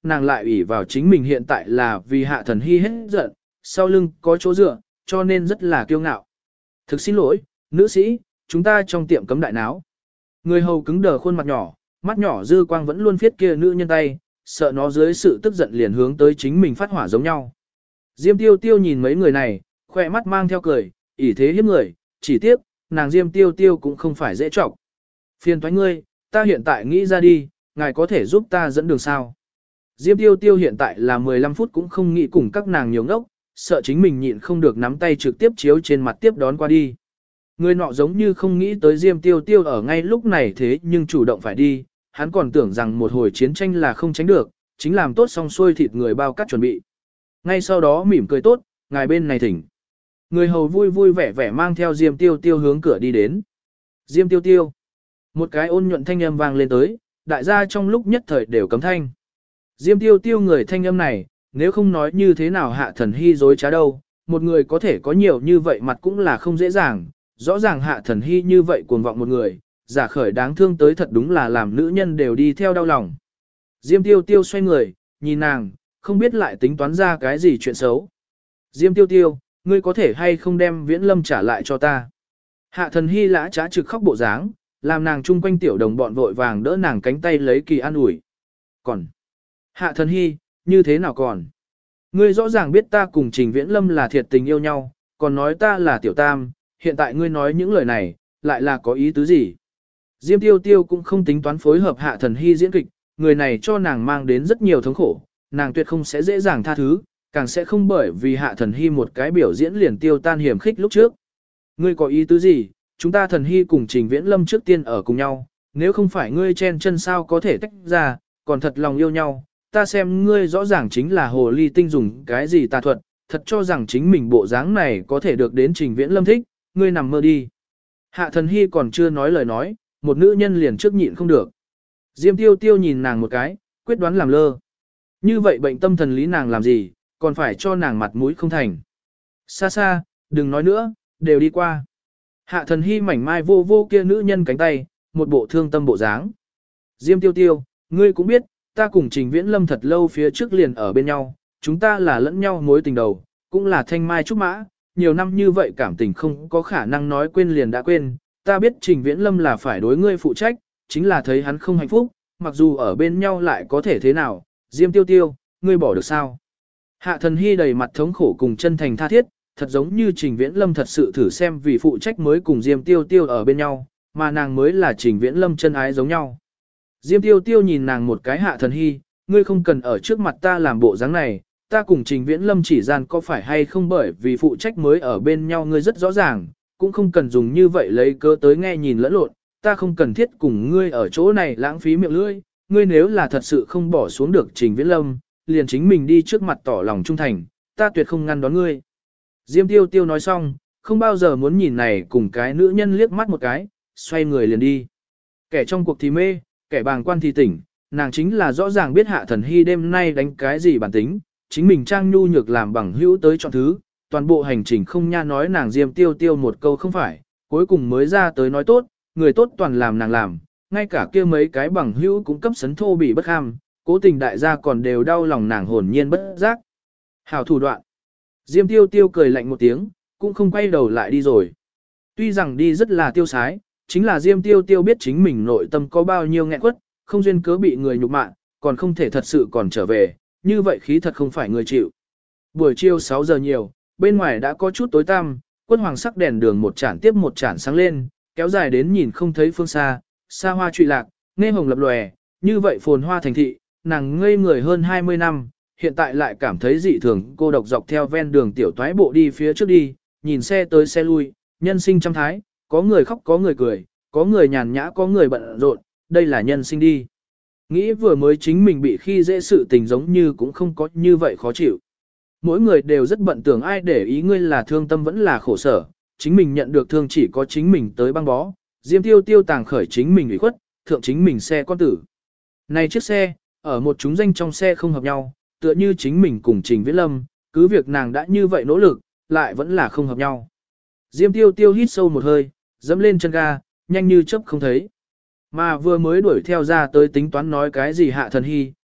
nàng lại ủy vào chính mình hiện tại là vì Hạ Thần Hy hết giận, sau lưng có chỗ dựa, cho nên rất là kiêu ngạo. Thực xin lỗi, nữ sĩ, chúng ta trong tiệm cấm đại náo. Người hầu cứng đờ khuôn mặt nhỏ, mắt nhỏ dư quang vẫn luôn phiết kia nữ nhân tay, sợ nó dưới sự tức giận liền hướng tới chính mình phát hỏa giống nhau. Diêm Tiêu Tiêu nhìn mấy người này, khoe mắt mang theo cười, ỷ thế hiếp người, chỉ tiếc, nàng Diêm Tiêu Tiêu cũng không phải dễ trọng. Phiền toái ngươi, ta hiện tại nghĩ ra đi, ngài có thể giúp ta dẫn đường sao. Diêm Tiêu Tiêu hiện tại là 15 phút cũng không nghĩ cùng các nàng nhiều ngốc, sợ chính mình nhịn không được nắm tay trực tiếp chiếu trên mặt tiếp đón qua đi. Người nọ giống như không nghĩ tới Diêm Tiêu Tiêu ở ngay lúc này thế nhưng chủ động phải đi, hắn còn tưởng rằng một hồi chiến tranh là không tránh được, chính làm tốt xong xuôi thịt người bao cắt chuẩn bị. Ngay sau đó mỉm cười tốt, ngài bên này thỉnh. Người hầu vui vui vẻ vẻ mang theo Diêm Tiêu Tiêu hướng cửa đi đến. Diêm Tiêu Tiêu. Một cái ôn nhuận thanh âm vang lên tới, đại gia trong lúc nhất thời đều cấm thanh. Diêm Tiêu Tiêu người thanh âm này, nếu không nói như thế nào Hạ Thần Hy dối trá đâu, một người có thể có nhiều như vậy mặt cũng là không dễ dàng, rõ ràng Hạ Thần Hy như vậy cuồng vọng một người, giả khởi đáng thương tới thật đúng là làm nữ nhân đều đi theo đau lòng. Diêm Tiêu Tiêu xoay người, nhìn nàng, không biết lại tính toán ra cái gì chuyện xấu. Diêm Tiêu Tiêu, ngươi có thể hay không đem Viễn Lâm trả lại cho ta. Hạ Thần Hy lã trá trực khóc bộ dáng, làm nàng chung quanh tiểu đồng bọn vội vàng đỡ nàng cánh tay lấy kỳ an ủi. Còn, Hạ Thần Hy, như thế nào còn? Ngươi rõ ràng biết ta cùng Trình Viễn Lâm là thiệt tình yêu nhau, còn nói ta là tiểu tam, hiện tại ngươi nói những lời này, lại là có ý tứ gì? Diêm Tiêu Tiêu cũng không tính toán phối hợp Hạ Thần Hy diễn kịch, người này cho nàng mang đến rất nhiều thống khổ, nàng tuyệt không sẽ dễ dàng tha thứ, càng sẽ không bởi vì Hạ Thần Hy một cái biểu diễn liền tiêu tan hiểm khích lúc trước. Ngươi có ý tứ gì? Chúng ta Thần Hy cùng Trình Viễn Lâm trước tiên ở cùng nhau, nếu không phải ngươi chen chân sao có thể tách ra, còn thật lòng yêu nhau, ta xem ngươi rõ ràng chính là hồ ly tinh dùng cái gì tà thuật, thật cho rằng chính mình bộ dáng này có thể được đến Trình Viễn Lâm thích, ngươi nằm mơ đi. Hạ Thần Hy còn chưa nói lời nói, một nữ nhân liền trước nhịn không được. Diêm Tiêu Tiêu nhìn nàng một cái, quyết đoán làm lơ. Như vậy bệnh tâm thần lý nàng làm gì, còn phải cho nàng mặt mũi không thành. Xa xa, đừng nói nữa, đều đi qua. Hạ Thần Hy mảnh mai vô vô kia nữ nhân cánh tay, một bộ thương tâm bộ dáng. Diêm Tiêu Tiêu, ngươi cũng biết, ta cùng Trình Viễn Lâm thật lâu phía trước liền ở bên nhau, chúng ta là lẫn nhau mối tình đầu, cũng là thanh mai trúc mã, nhiều năm như vậy cảm tình không có khả năng nói quên liền đã quên, ta biết Trình Viễn Lâm là phải đối ngươi phụ trách, chính là thấy hắn không hạnh phúc, mặc dù ở bên nhau lại có thể thế nào, Diêm Tiêu Tiêu, ngươi bỏ được sao? Hạ Thần Hy đầy mặt thống khổ cùng chân thành tha thiết, thật giống như Trình Viễn Lâm thật sự thử xem vì phụ trách mới cùng Diêm Tiêu Tiêu ở bên nhau, mà nàng mới là Trình Viễn Lâm chân ái giống nhau. Diêm Tiêu Tiêu nhìn nàng một cái. Hạ Thần Hy, ngươi không cần ở trước mặt ta làm bộ dáng này, ta cùng Trình Viễn Lâm chỉ gian có phải hay không bởi vì phụ trách mới ở bên nhau ngươi rất rõ ràng, cũng không cần dùng như vậy lấy cớ tới nghe nhìn lẫn lộn, ta không cần thiết cùng ngươi ở chỗ này lãng phí miệng lưỡi, ngươi nếu là thật sự không bỏ xuống được Trình Viễn Lâm, liền chính mình đi trước mặt tỏ lòng trung thành, ta tuyệt không ngăn đón ngươi. Diêm Tiêu Tiêu nói xong, không bao giờ muốn nhìn này cùng cái nữ nhân liếc mắt một cái, xoay người liền đi. Kẻ trong cuộc thì mê, kẻ bàng quan thì tỉnh, nàng chính là rõ ràng biết Hạ Thần Hy đêm nay đánh cái gì bản tính, chính mình trang nhu nhược làm bằng hữu tới chọn thứ, toàn bộ hành trình không nha nói nàng Diêm Tiêu Tiêu một câu không phải, cuối cùng mới ra tới nói tốt, người tốt toàn làm nàng làm, ngay cả kia mấy cái bằng hữu cũng cấp sấn thô bị bất ham, cố tình đại gia còn đều đau lòng nàng hồn nhiên bất giác. Hảo thủ đoạn. Diêm Tiêu Tiêu cười lạnh một tiếng, cũng không quay đầu lại đi rồi. Tuy rằng đi rất là tiêu sái, chính là Diêm Tiêu Tiêu biết chính mình nội tâm có bao nhiêu nghẹn quất, không duyên cớ bị người nhục mạ, còn không thể thật sự còn trở về, như vậy khí thật không phải người chịu. Buổi chiều 6 giờ nhiều, bên ngoài đã có chút tối tăm, quân hoàng sắc đèn đường một chản tiếp một chản sáng lên, kéo dài đến nhìn không thấy phương xa, xa hoa trụy lạc, nghe hồng lập lòe, như vậy phồn hoa thành thị, nàng ngây người hơn 20 năm, hiện tại lại cảm thấy dị thường cô độc dọc theo ven đường tiểu toái bộ đi phía trước đi, nhìn xe tới xe lui, nhân sinh trăm thái, có người khóc có người cười, có người nhàn nhã có người bận rộn, đây là nhân sinh đi. Nghĩ vừa mới chính mình bị khi dễ sự tình giống như cũng không có như vậy khó chịu. Mỗi người đều rất bận tưởng ai để ý ngươi là thương tâm vẫn là khổ sở, chính mình nhận được thương chỉ có chính mình tới băng bó, Diêm Tiêu Tiêu tàng khởi chính mình ủy khuất, thượng chính mình xe con tử. Này chiếc xe, ở một chúng danh trong xe không hợp nhau, tựa như chính mình cùng Trình Viễn Lâm, cứ việc nàng đã như vậy nỗ lực, lại vẫn là không hợp nhau. Diêm Tiêu Tiêu hít sâu một hơi, dẫm lên chân ga, nhanh như chớp không thấy. Mà vừa mới đuổi theo ra tới tính toán nói cái gì Hạ Thần Hy,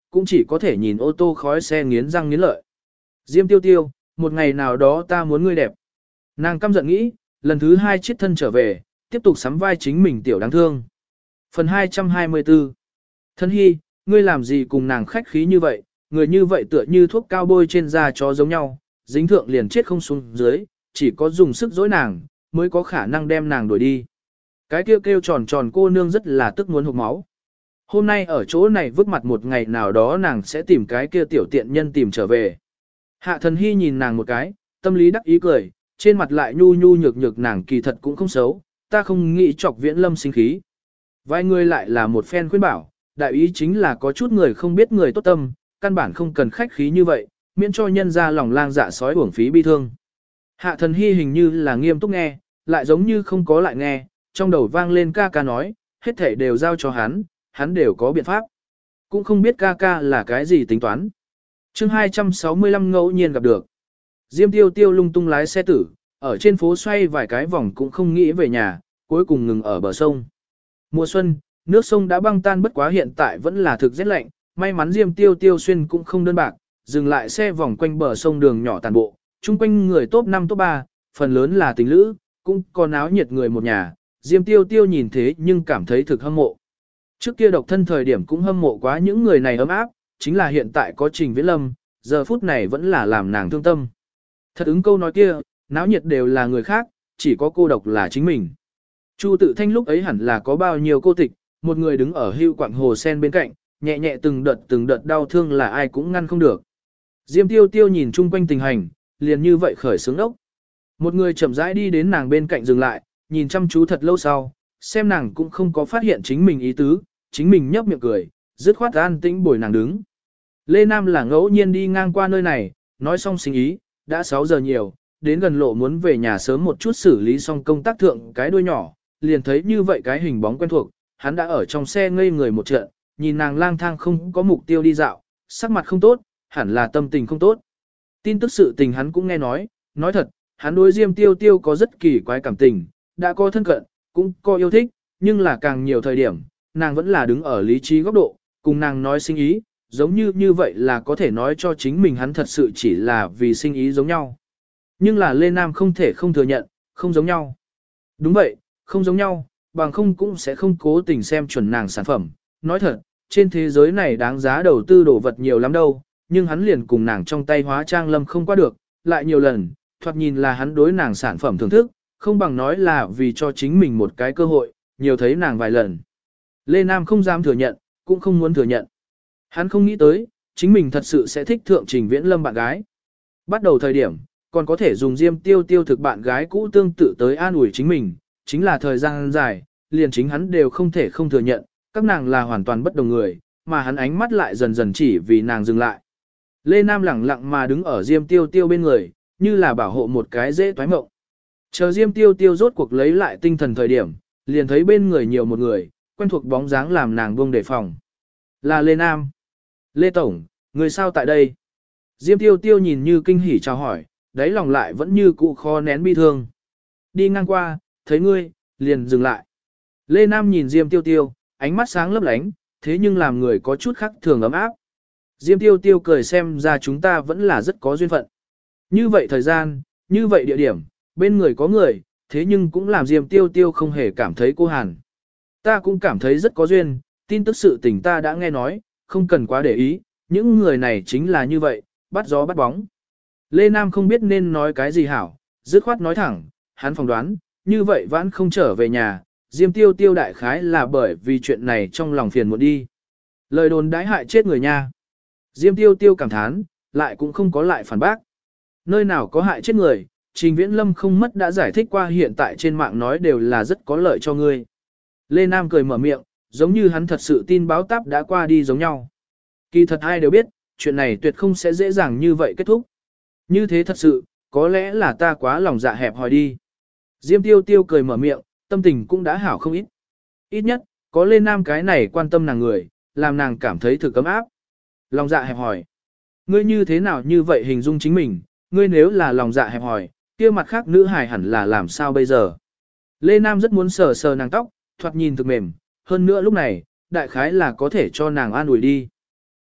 cũng chỉ có thể nhìn ô tô khói xe nghiến răng nghiến lợi. Diêm Tiêu Tiêu, một ngày nào đó ta muốn ngươi đẹp. Nàng căm giận nghĩ, lần thứ 2 chiết thân trở về, tiếp tục sắm vai chính mình tiểu đáng thương. Phần 224 Thân Hy, ngươi làm gì cùng nàng khách khí như vậy, người như vậy tựa như thuốc cao bôi trên da chó giống nhau, dính thượng liền chết không xuống dưới, chỉ có dùng sức dối nàng, mới có khả năng đem nàng đuổi đi. Cái kêu kêu tròn tròn cô nương rất là tức muốn hụt máu. Hôm nay ở chỗ này vứt mặt một ngày nào đó nàng sẽ tìm cái kia tiểu tiện nhân tìm trở về. Hạ Thần Hy nhìn nàng một cái, tâm lý đắc ý cười, trên mặt lại nhu nhu nhược nhược nàng kỳ thật cũng không xấu, ta không nghĩ chọc Viễn Lâm sinh khí. Vài người lại là một phen khuyên bảo, đại ý chính là có chút người không biết người tốt tâm, căn bản không cần khách khí như vậy, miễn cho nhân ra lòng lang dạ sói uổng phí bi thương. Hạ Thần Hy hình như là nghiêm túc nghe, lại giống như không có lại nghe, trong đầu vang lên ca ca nói, hết thảy đều giao cho hắn đều có biện pháp. Cũng không biết ca ca là cái gì tính toán. chương 265 ngẫu nhiên gặp được. Diêm Tiêu Tiêu lung tung lái xe tử, ở trên phố xoay vài cái vòng cũng không nghĩ về nhà, cuối cùng ngừng ở bờ sông. Mùa xuân, nước sông đã băng tan bất quá hiện tại vẫn là thực rét lạnh, may mắn Diêm Tiêu Tiêu xuyên cũng không đơn bạc, dừng lại xe vòng quanh bờ sông đường nhỏ tàn bộ, chung quanh người top 5 top 3, phần lớn là tình lữ, cũng còn áo nhiệt người một nhà, Diêm Tiêu Tiêu nhìn thế nhưng cảm thấy thực hâm mộ. Trước kia độc thân thời điểm cũng hâm mộ quá những người này ấm áp, chính là hiện tại có Trình Viễn Lâm, giờ phút này vẫn là làm nàng thương tâm. Thật ứng câu nói kia, náo nhiệt đều là người khác, chỉ có cô độc là chính mình. Chu Tự Thanh lúc ấy hẳn là có bao nhiêu cô tịch, một người đứng ở hưu quạng hồ sen bên cạnh, nhẹ nhẹ từng đợt đau thương là ai cũng ngăn không được. Diêm Tiêu Tiêu nhìn chung quanh tình hành, liền như vậy khởi sướng ốc. Một người chậm rãi đi đến nàng bên cạnh dừng lại, nhìn chăm chú thật lâu sau, xem nàng cũng không có phát hiện chính mình ý tứ, chính mình nhấp miệng cười, dứt khoát an tĩnh bồi nàng đứng. Lê Nam là ngẫu nhiên đi ngang qua nơi này, nói xong sinh ý, đã 6 giờ nhiều, đến gần lộ muốn về nhà sớm một chút xử lý xong công tác thượng cái đuôi nhỏ, liền thấy như vậy cái hình bóng quen thuộc, hắn đã ở trong xe ngây người một trận, nhìn nàng lang thang không có mục tiêu đi dạo, sắc mặt không tốt, hẳn là tâm tình không tốt. Tin tức sự tình hắn cũng nghe nói thật, hắn đối Diêm Tiêu Tiêu có rất kỳ quái cảm tình, đã có thân cận, cũng có yêu thích, nhưng là càng nhiều thời điểm, nàng vẫn là đứng ở lý trí góc độ, cùng nàng nói sinh ý, giống như vậy là có thể nói cho chính mình hắn thật sự chỉ là vì sinh ý giống nhau. Nhưng là Lê Nam không thể không thừa nhận, không giống nhau. Đúng vậy, không giống nhau, bằng không cũng sẽ không cố tình xem chuẩn nàng sản phẩm. Nói thật, trên thế giới này đáng giá đầu tư đồ vật nhiều lắm đâu, nhưng hắn liền cùng nàng trong tay hóa trang lâm không qua được, lại nhiều lần, thoạt nhìn là hắn đối nàng sản phẩm thưởng thức, không bằng nói là vì cho chính mình một cái cơ hội, nhiều thấy nàng vài lần. Lê Nam không dám thừa nhận, cũng không muốn thừa nhận. Hắn không nghĩ tới, chính mình thật sự sẽ thích thượng Trình Viễn Lâm bạn gái. Bắt đầu thời điểm, còn có thể dùng Diêm Tiêu Tiêu thực bạn gái cũ tương tự tới an ủi chính mình, chính là thời gian dài, liền chính hắn đều không thể không thừa nhận, các nàng là hoàn toàn bất đồng người, mà hắn ánh mắt lại dần dần chỉ vì nàng dừng lại. Lê Nam lẳng lặng mà đứng ở Diêm Tiêu Tiêu bên người, như là bảo hộ một cái dễ toái mộng. Chờ Diêm Tiêu Tiêu rốt cuộc lấy lại tinh thần thời điểm, liền thấy bên người nhiều một người, quen thuộc bóng dáng làm nàng buông đề phòng. Là Lê Nam. Lê Tổng, người sao tại đây? Diêm Tiêu Tiêu nhìn như kinh hỉ chào hỏi, đáy lòng lại vẫn như cũ khó nén bi thương. Đi ngang qua, thấy ngươi, liền dừng lại. Lê Nam nhìn Diêm Tiêu Tiêu, ánh mắt sáng lấp lánh, thế nhưng làm người có chút khác thường ấm áp. Diêm Tiêu Tiêu cười xem ra chúng ta vẫn là rất có duyên phận. Như vậy thời gian, như vậy địa điểm, bên người có người, thế nhưng cũng làm Diêm Tiêu Tiêu không hề cảm thấy cô hàn. Ta cũng cảm thấy rất có duyên, tin tức sự tình ta đã nghe nói, không cần quá để ý, những người này chính là như vậy, bắt gió bắt bóng. Lê Nam không biết nên nói cái gì hảo, dứt khoát nói thẳng, hắn phỏng đoán, như vậy vẫn không trở về nhà, Diêm Tiêu Tiêu đại khái là bởi vì chuyện này trong lòng phiền muộn đi. Lời đồn đãi hại chết người nha. Diêm Tiêu Tiêu cảm thán, lại cũng không có lại phản bác. Nơi nào có hại chết người, Trình Viễn Lâm không mất đã giải thích qua hiện tại trên mạng nói đều là rất có lợi cho ngươi. Lê Nam cười mở miệng, giống như hắn thật sự tin báo táp đã qua đi giống nhau. Kỳ thật ai đều biết, chuyện này tuyệt không sẽ dễ dàng như vậy kết thúc. Như thế thật sự, có lẽ là ta quá lòng dạ hẹp hòi đi. Diêm Tiêu Tiêu cười mở miệng, tâm tình cũng đã hảo không ít. Ít nhất, có Lê Nam cái này quan tâm nàng người, làm nàng cảm thấy thực cấm áp. Lòng dạ hẹp hòi. Ngươi như thế nào như vậy hình dung chính mình, ngươi nếu là lòng dạ hẹp hòi, kia mặt khác nữ hài hẳn là làm sao bây giờ. Lê Nam rất muốn sờ sờ nàng tóc, thoạt nhìn thực mềm, hơn nữa lúc này, đại khái là có thể cho nàng an ủi đi.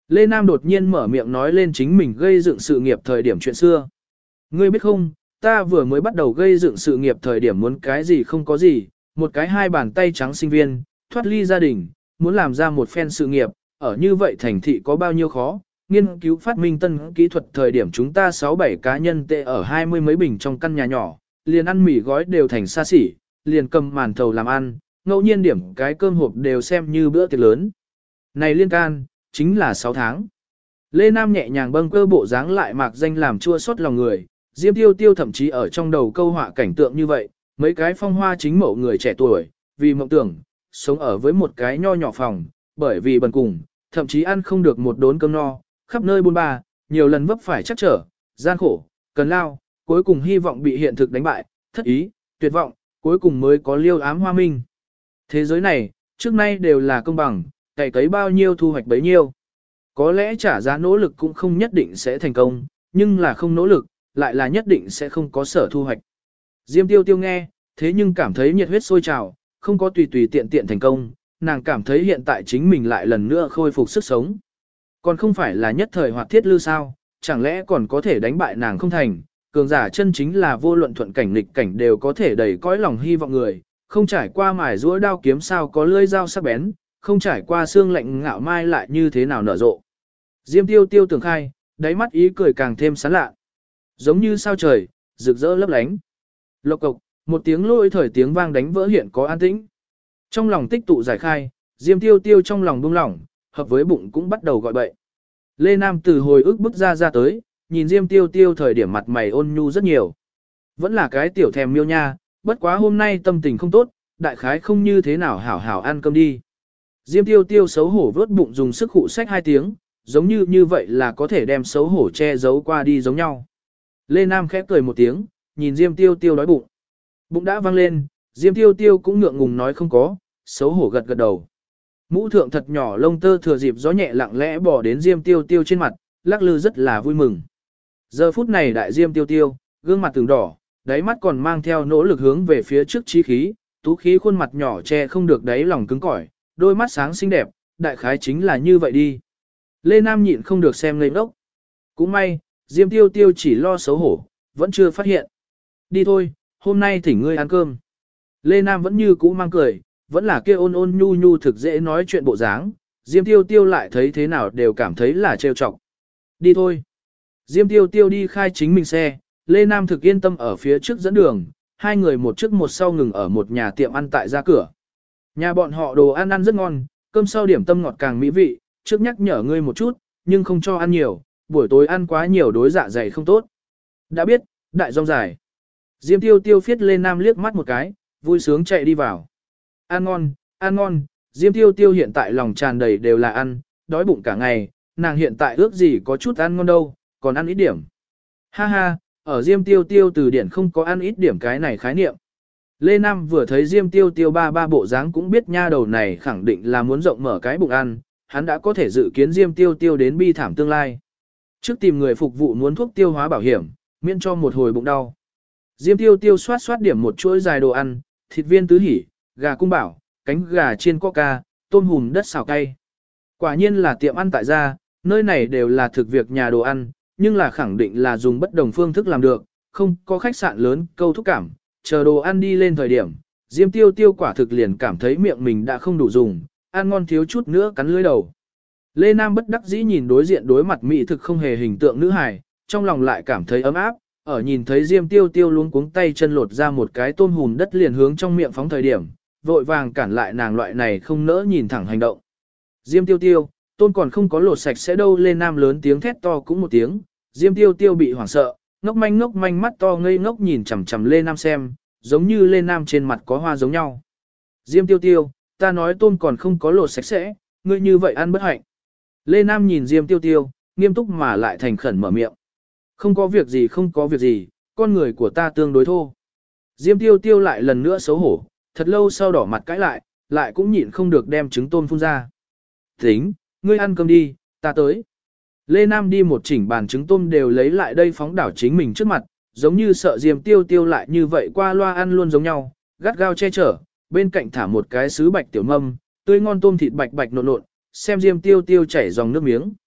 Lê Nam đột nhiên mở miệng nói lên chính mình gây dựng sự nghiệp thời điểm chuyện xưa. Ngươi biết không, ta vừa mới bắt đầu gây dựng sự nghiệp thời điểm muốn cái gì không có gì, một cái hai bàn tay trắng sinh viên, thoát ly gia đình, muốn làm ra một phen sự nghiệp, ở như vậy thành thị có bao nhiêu khó, nghiên cứu phát minh tân kỹ thuật thời điểm chúng ta 6-7 cá nhân tệ ở 20 mấy bình trong căn nhà nhỏ, liền ăn mì gói đều thành xa xỉ, liền cầm màn thầu làm ăn, ngẫu nhiên điểm cái cơm hộp đều xem như bữa tiệc lớn. Này liên can, chính là 6 tháng. Lê Nam nhẹ nhàng bâng cơ bộ dáng lại mạc danh làm chua xót lòng người, Diêm Tiêu Tiêu thậm chí ở trong đầu câu họa cảnh tượng như vậy, mấy cái phong hoa chính mẫu người trẻ tuổi, vì mộng tưởng, sống ở với một cái nho nhỏ phòng, bởi vì bần cùng, thậm chí ăn không được một đốn cơm no, khắp nơi buôn ba, nhiều lần vấp phải chắc trở, gian khổ, cần lao, cuối cùng hy vọng bị hiện thực đánh bại, thất ý, tuyệt vọng, cuối cùng mới có liêu ám hoa minh. Thế giới này, trước nay đều là công bằng, cày cấy bao nhiêu thu hoạch bấy nhiêu. Có lẽ trả giá nỗ lực cũng không nhất định sẽ thành công, nhưng là không nỗ lực, lại là nhất định sẽ không có sở thu hoạch. Diêm Tiêu Tiêu nghe, thế nhưng cảm thấy nhiệt huyết sôi trào, không có tùy tùy tiện tiện thành công, nàng cảm thấy hiện tại chính mình lại lần nữa khôi phục sức sống. Còn không phải là nhất thời hoạt thiết lư sao, chẳng lẽ còn có thể đánh bại nàng không thành, cường giả chân chính là vô luận thuận cảnh nghịch cảnh đều có thể đầy cõi lòng hy vọng người, không trải qua mài rũa đao kiếm sao có lưỡi dao sắc bén, không trải qua xương lạnh ngạo mai lại như thế nào nở rộ. Diêm Tiêu Tiêu tưởng khai, đáy mắt ý cười càng thêm sán lạ. Giống như sao trời, rực rỡ lấp lánh. Lộc cộc, một tiếng lôi thời tiếng vang đánh vỡ hiện có an tĩnh. Trong lòng tích tụ giải khai, Diêm Tiêu Tiêu trong lòng buông lỏng, hợp với bụng cũng bắt đầu gọi bậy. Lê Nam từ hồi ức bức ra tới, nhìn Diêm Tiêu Tiêu thời điểm mặt mày ôn nhu rất nhiều. Vẫn là cái tiểu thèm miêu nha, bất quá hôm nay tâm tình không tốt, đại khái không như thế nào hảo hảo ăn cơm đi. Diêm Tiêu Tiêu xấu hổ vớt bụng dùng sức khụ sách 2 tiếng, giống như vậy là có thể đem xấu hổ che giấu qua đi giống nhau. Lê Nam khẽ cười một tiếng, nhìn Diêm Tiêu Tiêu đói bụng. Bụng đã vang lên, Diêm Tiêu Tiêu cũng ngượng ngùng nói không có, xấu hổ gật gật đầu. Mũ thượng thật nhỏ lông tơ thừa dịp gió nhẹ lặng lẽ bò đến Diêm Tiêu Tiêu trên mặt, lắc lư rất là vui mừng. Giờ phút này đại Diêm Tiêu Tiêu, gương mặt từng đỏ, đáy mắt còn mang theo nỗ lực hướng về phía trước chí khí, tú khí khuôn mặt nhỏ che không được đáy lòng cứng cỏi, đôi mắt sáng xinh đẹp, đại khái chính là như vậy đi. Lê Nam nhịn không được xem ngây ngốc. Cũng may, Diêm Tiêu Tiêu chỉ lo xấu hổ, vẫn chưa phát hiện. Đi thôi, hôm nay thỉnh ngươi ăn cơm. Lê Nam vẫn như cũ mang cười, vẫn là kia ôn ôn nhu nhu thực dễ nói chuyện bộ dáng. Diêm Tiêu Tiêu lại thấy thế nào đều cảm thấy là trêu chọc. Đi thôi. Diêm Tiêu Tiêu đi khai chính mình xe, Lê Nam thực yên tâm ở phía trước dẫn đường, hai người một trước một sau ngừng ở một nhà tiệm ăn tại ra cửa. Nhà bọn họ đồ ăn ăn rất ngon, cơm sau điểm tâm ngọt càng mỹ vị, trước nhắc nhở ngươi một chút, nhưng không cho ăn nhiều, buổi tối ăn quá nhiều đối dạ dày không tốt. Đã biết, đại rong dài. Diêm Tiêu Tiêu phiết Lê Nam liếc mắt một cái, vui sướng chạy đi vào. Ăn ngon, ăn ngon, Diêm Tiêu Tiêu hiện tại lòng tràn đầy đều là ăn, đói bụng cả ngày, nàng hiện tại ước gì có chút ăn ngon đâu, còn ăn ít điểm. Ha ha, ở Diêm Tiêu Tiêu từ điển không có ăn ít điểm cái này khái niệm. Lê Nam vừa thấy Diêm Tiêu Tiêu ba bộ dáng cũng biết nha đầu này khẳng định là muốn rộng mở cái bụng ăn, hắn đã có thể dự kiến Diêm Tiêu Tiêu đến bi thảm tương lai. Trước tìm người phục vụ muốn thuốc tiêu hóa bảo hiểm, miễn cho một hồi bụng đau. Diêm Tiêu Tiêu xoát điểm một chuỗi dài đồ ăn, thịt viên tứ hỉ, gà cung bảo, cánh gà chiên coca, tôm hùm đất xào cay. Quả nhiên là tiệm ăn tại gia, nơi này đều là thực việc nhà đồ ăn, nhưng là khẳng định là dùng bất đồng phương thức làm được, không có khách sạn lớn câu thúc cảm, chờ đồ ăn đi lên thời điểm, Diêm Tiêu Tiêu quả thực liền cảm thấy miệng mình đã không đủ dùng, ăn ngon thiếu chút nữa cắn lưỡi đầu. Lê Nam bất đắc dĩ nhìn đối diện đối mặt mỹ thực không hề hình tượng nữ hài, trong lòng lại cảm thấy ấm áp, ở nhìn thấy Diêm Tiêu Tiêu luống cuống tay chân lột ra một cái tôm hùm đất liền hướng trong miệng phóng thời điểm, vội vàng cản lại nàng loại này không nỡ nhìn thẳng hành động. Diêm Tiêu Tiêu, tôm còn không có lột sạch sẽ đâu. Lê Nam lớn tiếng thét to cũng một tiếng, Diêm Tiêu Tiêu bị hoảng sợ, ngốc manh mắt to ngây ngốc nhìn chằm chằm Lê Nam xem, giống như Lê Nam trên mặt có hoa giống nhau. Diêm Tiêu Tiêu, ta nói tôm còn không có lột sạch sẽ, ngươi như vậy ăn bất hạnh. Lê Nam nhìn Diêm Tiêu Tiêu, nghiêm túc mà lại thành khẩn mở miệng. Không có việc gì, con người của ta tương đối thô. Diêm Tiêu Tiêu lại lần nữa xấu hổ, thật lâu sau đỏ mặt cãi lại cũng nhịn không được đem trứng tôm phun ra. Tính, ngươi ăn cơm đi, ta tới. Lê Nam đi một chỉnh bàn trứng tôm đều lấy lại đây phóng đảo chính mình trước mặt, giống như sợ Diêm Tiêu Tiêu lại như vậy qua loa ăn luôn giống nhau, gắt gao che chở, bên cạnh thả một cái sứ bạch tiểu mâm, tươi ngon tôm thịt bạch nộn, xem Diêm Tiêu Tiêu chảy dòng nước miếng.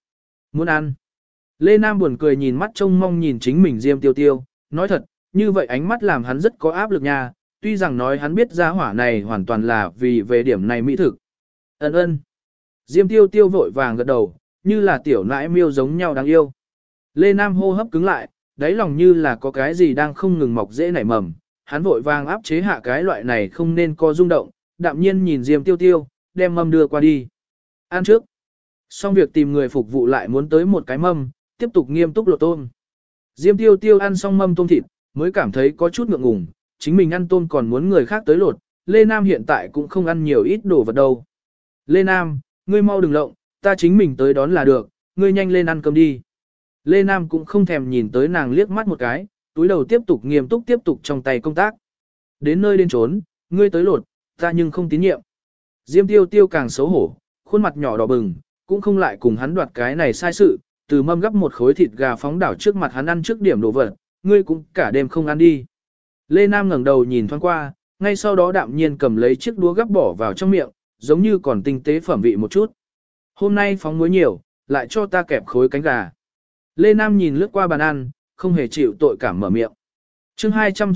Muốn ăn. Lê Nam buồn cười nhìn mắt trông mong nhìn chính mình Diêm Tiêu Tiêu, nói thật, như vậy ánh mắt làm hắn rất có áp lực nha, tuy rằng nói hắn biết gia hỏa này hoàn toàn là vì về điểm này mỹ thực. Ấn ơn. Diêm Tiêu Tiêu vội vàng gật đầu, như là tiểu nãi miêu giống nhau đáng yêu. Lê Nam hô hấp cứng lại, đáy lòng như là có cái gì đang không ngừng mọc dễ nảy mầm, hắn vội vàng áp chế hạ cái loại này không nên có rung động, đạm nhiên nhìn Diêm Tiêu Tiêu, đem mâm đưa qua đi. Ăn trước. Xong việc tìm người phục vụ lại muốn tới một cái mâm, tiếp tục nghiêm túc lột tôm. Diêm Tiêu Tiêu ăn xong mâm tôm thịt, mới cảm thấy có chút ngượng ngùng, chính mình ăn tôm còn muốn người khác tới lột, Lê Nam hiện tại cũng không ăn nhiều ít đồ vật đâu. Lê Nam, ngươi mau đừng lộng, ta chính mình tới đón là được, ngươi nhanh lên ăn cơm đi. Lê Nam cũng không thèm nhìn tới nàng liếc mắt một cái, túi đầu tiếp tục nghiêm túc tiếp tục trong tay công tác. Đến nơi đến trốn, ngươi tới lột, ta nhưng không tín nhiệm. Diêm Tiêu Tiêu càng xấu hổ, khuôn mặt nhỏ đỏ bừng, cũng không lại cùng hắn đoạt cái này sai sự, từ mâm gấp một khối thịt gà phóng đảo trước mặt hắn ăn trước điểm đồ vật, ngươi cũng cả đêm không ăn đi. Lê Nam ngẩng đầu nhìn thoáng qua, ngay sau đó đạm nhiên cầm lấy chiếc đũa gắp bỏ vào trong miệng, giống như còn tinh tế phẩm vị một chút. Hôm nay phóng muối nhiều, lại cho ta kẹp khối cánh gà. Lê Nam nhìn lướt qua bàn ăn, không hề chịu tội cảm mở miệng. Chương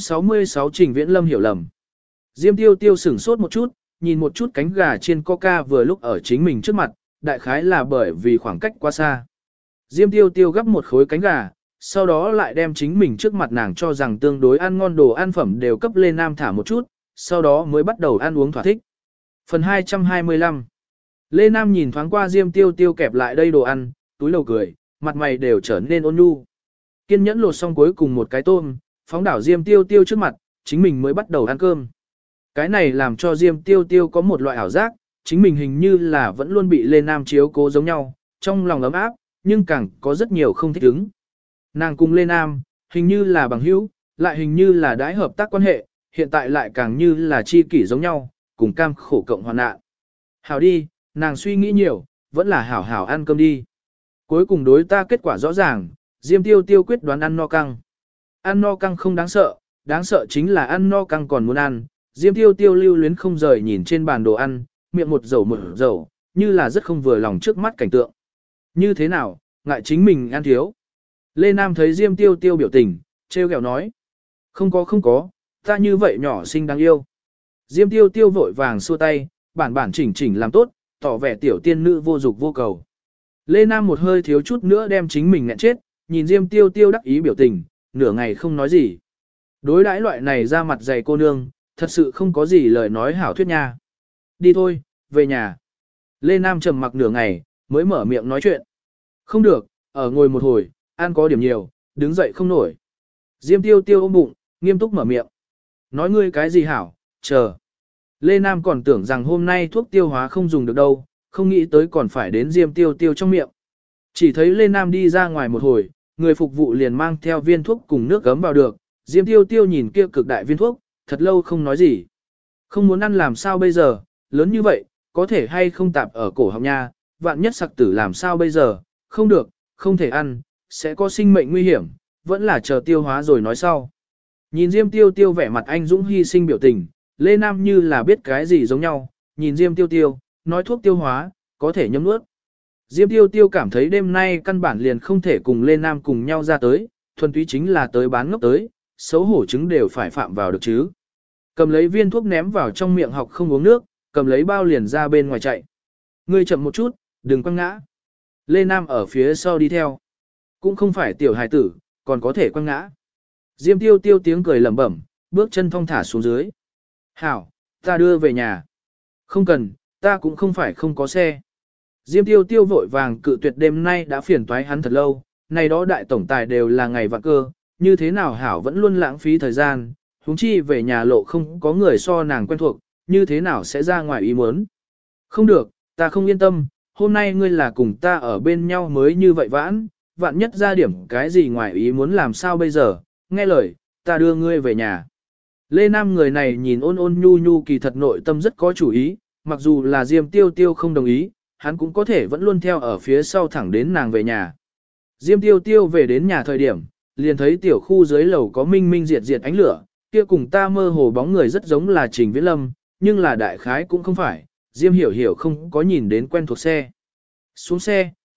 266 Trình Viễn Lâm hiểu lầm. Diêm Tiêu Tiêu sửng sốt một chút, nhìn một chút cánh gà chiên coca vừa lúc ở chính mình trước mặt, đại khái là bởi vì khoảng cách quá xa. Diêm Tiêu Tiêu gắp một khối cánh gà, sau đó lại đem chính mình trước mặt nàng cho rằng tương đối ăn ngon đồ ăn phẩm đều cấp Lê Nam thả một chút, sau đó mới bắt đầu ăn uống thỏa thích. Phần 225. Lê Nam nhìn thoáng qua Diêm Tiêu Tiêu kẹp lại đây đồ ăn, túi đầu cười, mặt mày đều trở nên ôn nhu. Kiên nhẫn lột xong cuối cùng một cái tôm, phóng đảo Diêm Tiêu Tiêu trước mặt, chính mình mới bắt đầu ăn cơm. Cái này làm cho Diêm Tiêu Tiêu có một loại ảo giác, chính mình hình như là vẫn luôn bị Lê Nam chiếu cố giống nhau, trong lòng ấm áp, nhưng càng có rất nhiều không thích ứng. Nàng cùng Lê Nam, hình như là bằng hữu, lại hình như là đãi hợp tác quan hệ, hiện tại lại càng như là chi kỷ giống nhau, cùng cam khổ cộng hoàn nạn. Hảo đi, nàng suy nghĩ nhiều, vẫn là hảo hảo ăn cơm đi. Cuối cùng đối ta kết quả rõ ràng, Diêm Tiêu Tiêu quyết đoán ăn no căng. Ăn no căng không đáng sợ chính là ăn no căng còn muốn ăn. Diêm Tiêu Tiêu lưu luyến không rời nhìn trên bàn đồ ăn, miệng một dầu, như là rất không vừa lòng trước mắt cảnh tượng. Như thế nào, ngại chính mình ăn thiếu. Lê Nam thấy Diêm Tiêu Tiêu biểu tình, trêu ghẹo nói. Không có, ta như vậy nhỏ xinh đáng yêu. Diêm Tiêu Tiêu vội vàng xua tay, bản chỉnh làm tốt, tỏ vẻ tiểu tiên nữ vô dục vô cầu. Lê Nam một hơi thiếu chút nữa đem chính mình nghẹn chết, nhìn Diêm Tiêu Tiêu đắc ý biểu tình, nửa ngày không nói gì. Đối đãi loại này ra mặt dày cô nương, thật sự không có gì lời nói hảo thuyết nha. Đi thôi, về nhà. Lê Nam trầm mặc nửa ngày, mới mở miệng nói chuyện. Không được, ở ngồi một hồi, ăn có điểm nhiều, đứng dậy không nổi. Diêm Tiêu Tiêu ôm bụng, nghiêm túc mở miệng. Nói ngươi cái gì hảo, chờ. Lê Nam còn tưởng rằng hôm nay thuốc tiêu hóa không dùng được đâu, không nghĩ tới còn phải đến Diêm Tiêu Tiêu trong miệng. Chỉ thấy Lê Nam đi ra ngoài một hồi, người phục vụ liền mang theo viên thuốc cùng nước gấm vào được. Diêm Tiêu Tiêu nhìn kia cực đại viên thuốc, thật lâu không nói gì. Không muốn ăn làm sao bây giờ, lớn như vậy, có thể hay không tạp ở cổ họng nha, vạn nhất sặc tử làm sao bây giờ, không được, không thể ăn, sẽ có sinh mệnh nguy hiểm, vẫn là chờ tiêu hóa rồi nói sau. Nhìn Diêm Tiêu Tiêu vẻ mặt anh dũng hy sinh biểu tình, Lê Nam như là biết cái gì giống nhau, nhìn Diêm Tiêu Tiêu, nói thuốc tiêu hóa, có thể nhấm nuốt. Diêm Tiêu Tiêu cảm thấy đêm nay căn bản liền không thể cùng Lê Nam cùng nhau ra tới, thuần túy chính là tới bán ngốc tới, xấu hổ chứng đều phải phạm vào được chứ. Cầm lấy viên thuốc ném vào trong miệng học không uống nước, cầm lấy bao liền ra bên ngoài chạy. Ngươi chậm một chút, đừng quăng ngã. Lê Nam ở phía sau đi theo. Cũng không phải tiểu hài tử, còn có thể quăng ngã. Diêm Tiêu Tiêu tiếng cười lẩm bẩm, bước chân thong thả xuống dưới. Hảo, ta đưa về nhà. Không cần, ta cũng không phải không có xe. Diêm Tiêu Tiêu vội vàng cự tuyệt đêm nay đã phiền toái hắn thật lâu, này đó đại tổng tài đều là ngày vạn cơ, như thế nào Hảo vẫn luôn lãng phí thời gian, huống chi về nhà lộ không có người so nàng quen thuộc, như thế nào sẽ ra ngoài ý muốn. Không được, ta không yên tâm, hôm nay ngươi là cùng ta ở bên nhau mới như vậy vạn nhất ra điểm cái gì ngoài ý muốn làm sao bây giờ, nghe lời, ta đưa ngươi về nhà. Lê Nam người này nhìn ôn ôn nhu nhu kỳ thật nội tâm rất có chủ ý, mặc dù là Diêm Tiêu Tiêu không đồng ý, hắn cũng có thể vẫn luôn theo ở phía sau thẳng đến nàng về nhà. Diêm Tiêu Tiêu về đến nhà thời điểm, liền thấy tiểu khu dưới lầu có minh minh diệt ánh lửa, kia cùng ta mơ hồ bóng người rất giống là Trình Viễn Lâm, nhưng là đại khái cũng không phải, Diêm Hiểu Hiểu không có nhìn đến quen thuộc xe. Xuống xe,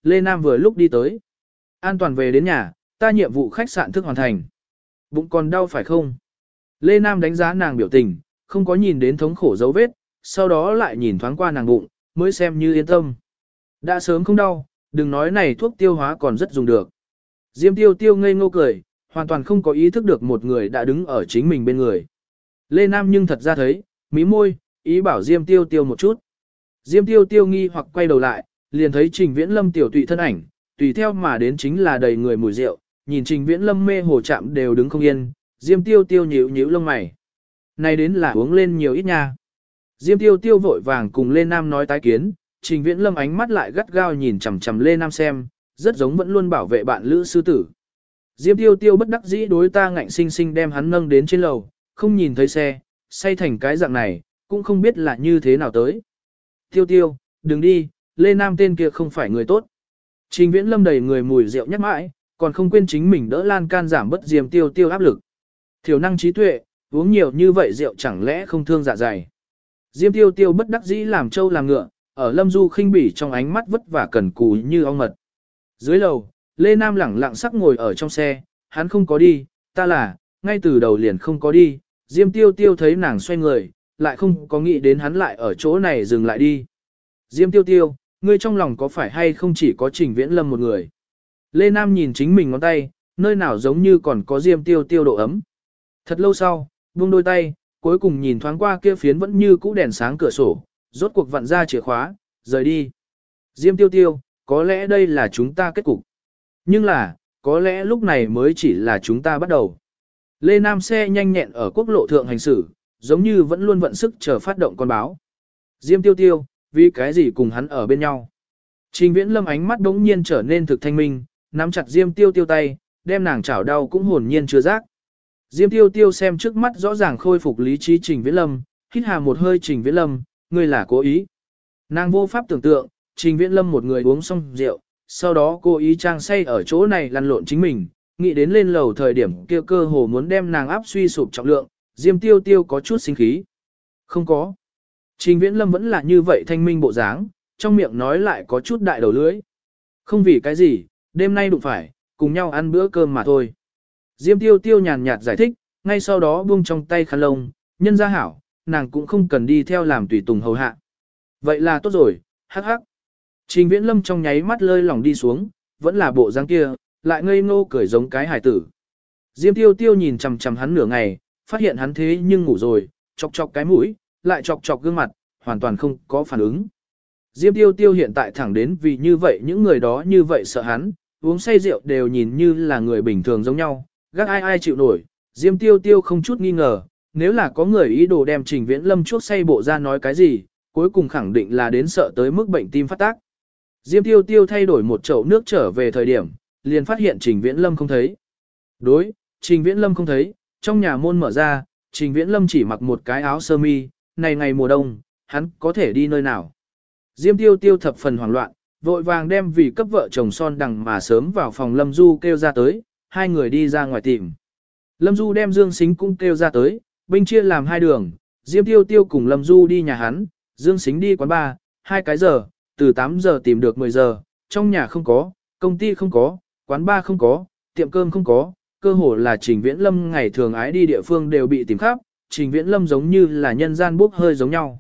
Lê Nam vừa lúc đi tới. An toàn về đến nhà, ta nhiệm vụ khách sạn thức hoàn thành. Bụng còn đau phải không? Lê Nam đánh giá nàng biểu tình, không có nhìn đến thống khổ dấu vết, sau đó lại nhìn thoáng qua nàng bụng, mới xem như yên tâm. Đã sớm không đau, đừng nói này thuốc tiêu hóa còn rất dùng được. Diêm tiêu tiêu ngây ngô cười, hoàn toàn không có ý thức được một người đã đứng ở chính mình bên người. Lê Nam nhưng thật ra thấy, mí môi, ý bảo Diêm tiêu tiêu một chút. Diêm tiêu tiêu nghi hoặc quay đầu lại, liền thấy Trình Viễn Lâm tiểu tụy thân ảnh, tùy theo mà đến chính là đầy người mùi rượu, nhìn Trình Viễn Lâm mê hồ chạm đều đứng không yên, Diêm tiêu tiêu nhíu nhíu lông mày. Này đến là uống lên nhiều ít nha. Diêm tiêu tiêu vội vàng cùng Lê Nam nói tái kiến, Trình Viễn Lâm ánh mắt lại gắt gao nhìn chằm chằm Lê Nam xem, rất giống vẫn luôn bảo vệ bạn lữ sư tử. Diêm tiêu tiêu bất đắc dĩ đối ta ngạnh sinh sinh đem hắn nâng đến trên lầu, không nhìn thấy xe, say thành cái dạng này, cũng không biết là như thế nào tới. Tiêu tiêu, đừng đi, Lê Nam tên kia không phải người tốt. Trình Viễn Lâm đầy người mùi rượu nhắc mãi, còn không quên chính mình đỡ lan can giảm bớt Diêm tiêu tiêu áp lực. Thiểu năng trí tuệ, uống nhiều như vậy rượu chẳng lẽ không thương dạ dày. Diêm tiêu tiêu bất đắc dĩ làm trâu làm ngựa, ở Lâm Du khinh bỉ trong ánh mắt vất vả cần cù như ong mật. Dưới lầu, Lê Nam lẳng lặng sắc ngồi ở trong xe, hắn không có đi, ta là, ngay từ đầu liền không có đi, Diêm tiêu tiêu thấy nàng xoay người, lại không có nghĩ đến hắn lại ở chỗ này dừng lại đi. Diêm tiêu tiêu, ngươi trong lòng có phải hay không chỉ có Trình Viễn Lâm một người? Lê Nam nhìn chính mình ngón tay, nơi nào giống như còn có Diêm tiêu tiêu độ ấm. Thật lâu sau, buông đôi tay, cuối cùng nhìn thoáng qua kia phiến vẫn như cũ đèn sáng cửa sổ, rốt cuộc vặn ra chìa khóa, rời đi. Diêm tiêu tiêu, có lẽ đây là chúng ta kết cục. Nhưng là, có lẽ lúc này mới chỉ là chúng ta bắt đầu. Lê Nam xe nhanh nhẹn ở quốc lộ thượng hành xử, giống như vẫn luôn vận sức chờ phát động con báo. Diêm tiêu tiêu, vì cái gì cùng hắn ở bên nhau. Trình Viễn Lâm ánh mắt đống nhiên trở nên thực thanh minh, nắm chặt Diêm tiêu tiêu tay, đem nàng chảo đau cũng hồn nhiên chưa giác. Diêm tiêu tiêu xem trước mắt rõ ràng khôi phục lý trí Trình Viễn Lâm, hít hà một hơi Trình Viễn Lâm, ngươi là cố ý. Nàng vô pháp tưởng tượng, Trình Viễn Lâm một người uống xong rượu, sau đó cố ý trang say ở chỗ này lăn lộn chính mình, nghĩ đến lên lầu thời điểm kia cơ hồ muốn đem nàng áp suy sụp trọng lượng, Diêm tiêu tiêu có chút sinh khí. Không có. Trình Viễn Lâm vẫn là như vậy thanh minh bộ dáng, trong miệng nói lại có chút đại đầu lưỡi. Không vì cái gì, đêm nay đụng phải, cùng nhau ăn bữa cơm mà thôi. Diêm tiêu tiêu nhàn nhạt giải thích, ngay sau đó buông trong tay khăn lông, nhân ra hảo, nàng cũng không cần đi theo làm tùy tùng hầu hạ. Vậy là tốt rồi, hắc hắc. Trình Viễn Lâm trong nháy mắt lơi lỏng đi xuống, vẫn là bộ dáng kia, lại ngây ngô cười giống cái hải tử. Diêm tiêu tiêu nhìn chằm chằm hắn nửa ngày, phát hiện hắn thế nhưng ngủ rồi, chọc chọc cái mũi, lại chọc chọc gương mặt, hoàn toàn không có phản ứng. Diêm tiêu tiêu hiện tại thẳng đến vì như vậy những người đó như vậy sợ hắn, uống say rượu đều nhìn như là người bình thường giống nhau, gác ai ai chịu nổi. Diêm tiêu tiêu không chút nghi ngờ, nếu là có người ý đồ đem Trình Viễn Lâm chuốc say bộ ra nói cái gì, cuối cùng khẳng định là đến sợ tới mức bệnh tim phát tác. Diêm tiêu tiêu thay đổi một chậu nước trở về thời điểm, liền phát hiện Trình Viễn Lâm không thấy. Đối, Trình Viễn Lâm không thấy, trong nhà môn mở ra, Trình Viễn Lâm chỉ mặc một cái áo sơ mi, này ngày mùa đông, hắn có thể đi nơi nào. Diêm tiêu tiêu thập phần hoảng loạn, vội vàng đem vì cấp vợ chồng son đằng mà sớm vào phòng Lâm Du kêu ra tới, hai người đi ra ngoài tìm. Lâm Du đem Dương Sính cũng kêu ra tới, binh chia làm hai đường, Diêm tiêu tiêu cùng Lâm Du đi nhà hắn, Dương Sính đi quán bar, 2 cái giờ, từ 8 giờ tìm được 10 giờ, trong nhà không có, công ty không có, quán bar không có, tiệm cơm không có, cơ hồ là Trình Viễn Lâm ngày thường ái đi địa phương đều bị tìm khắp, Trình Viễn Lâm giống như là nhân gian bốc hơi giống nhau.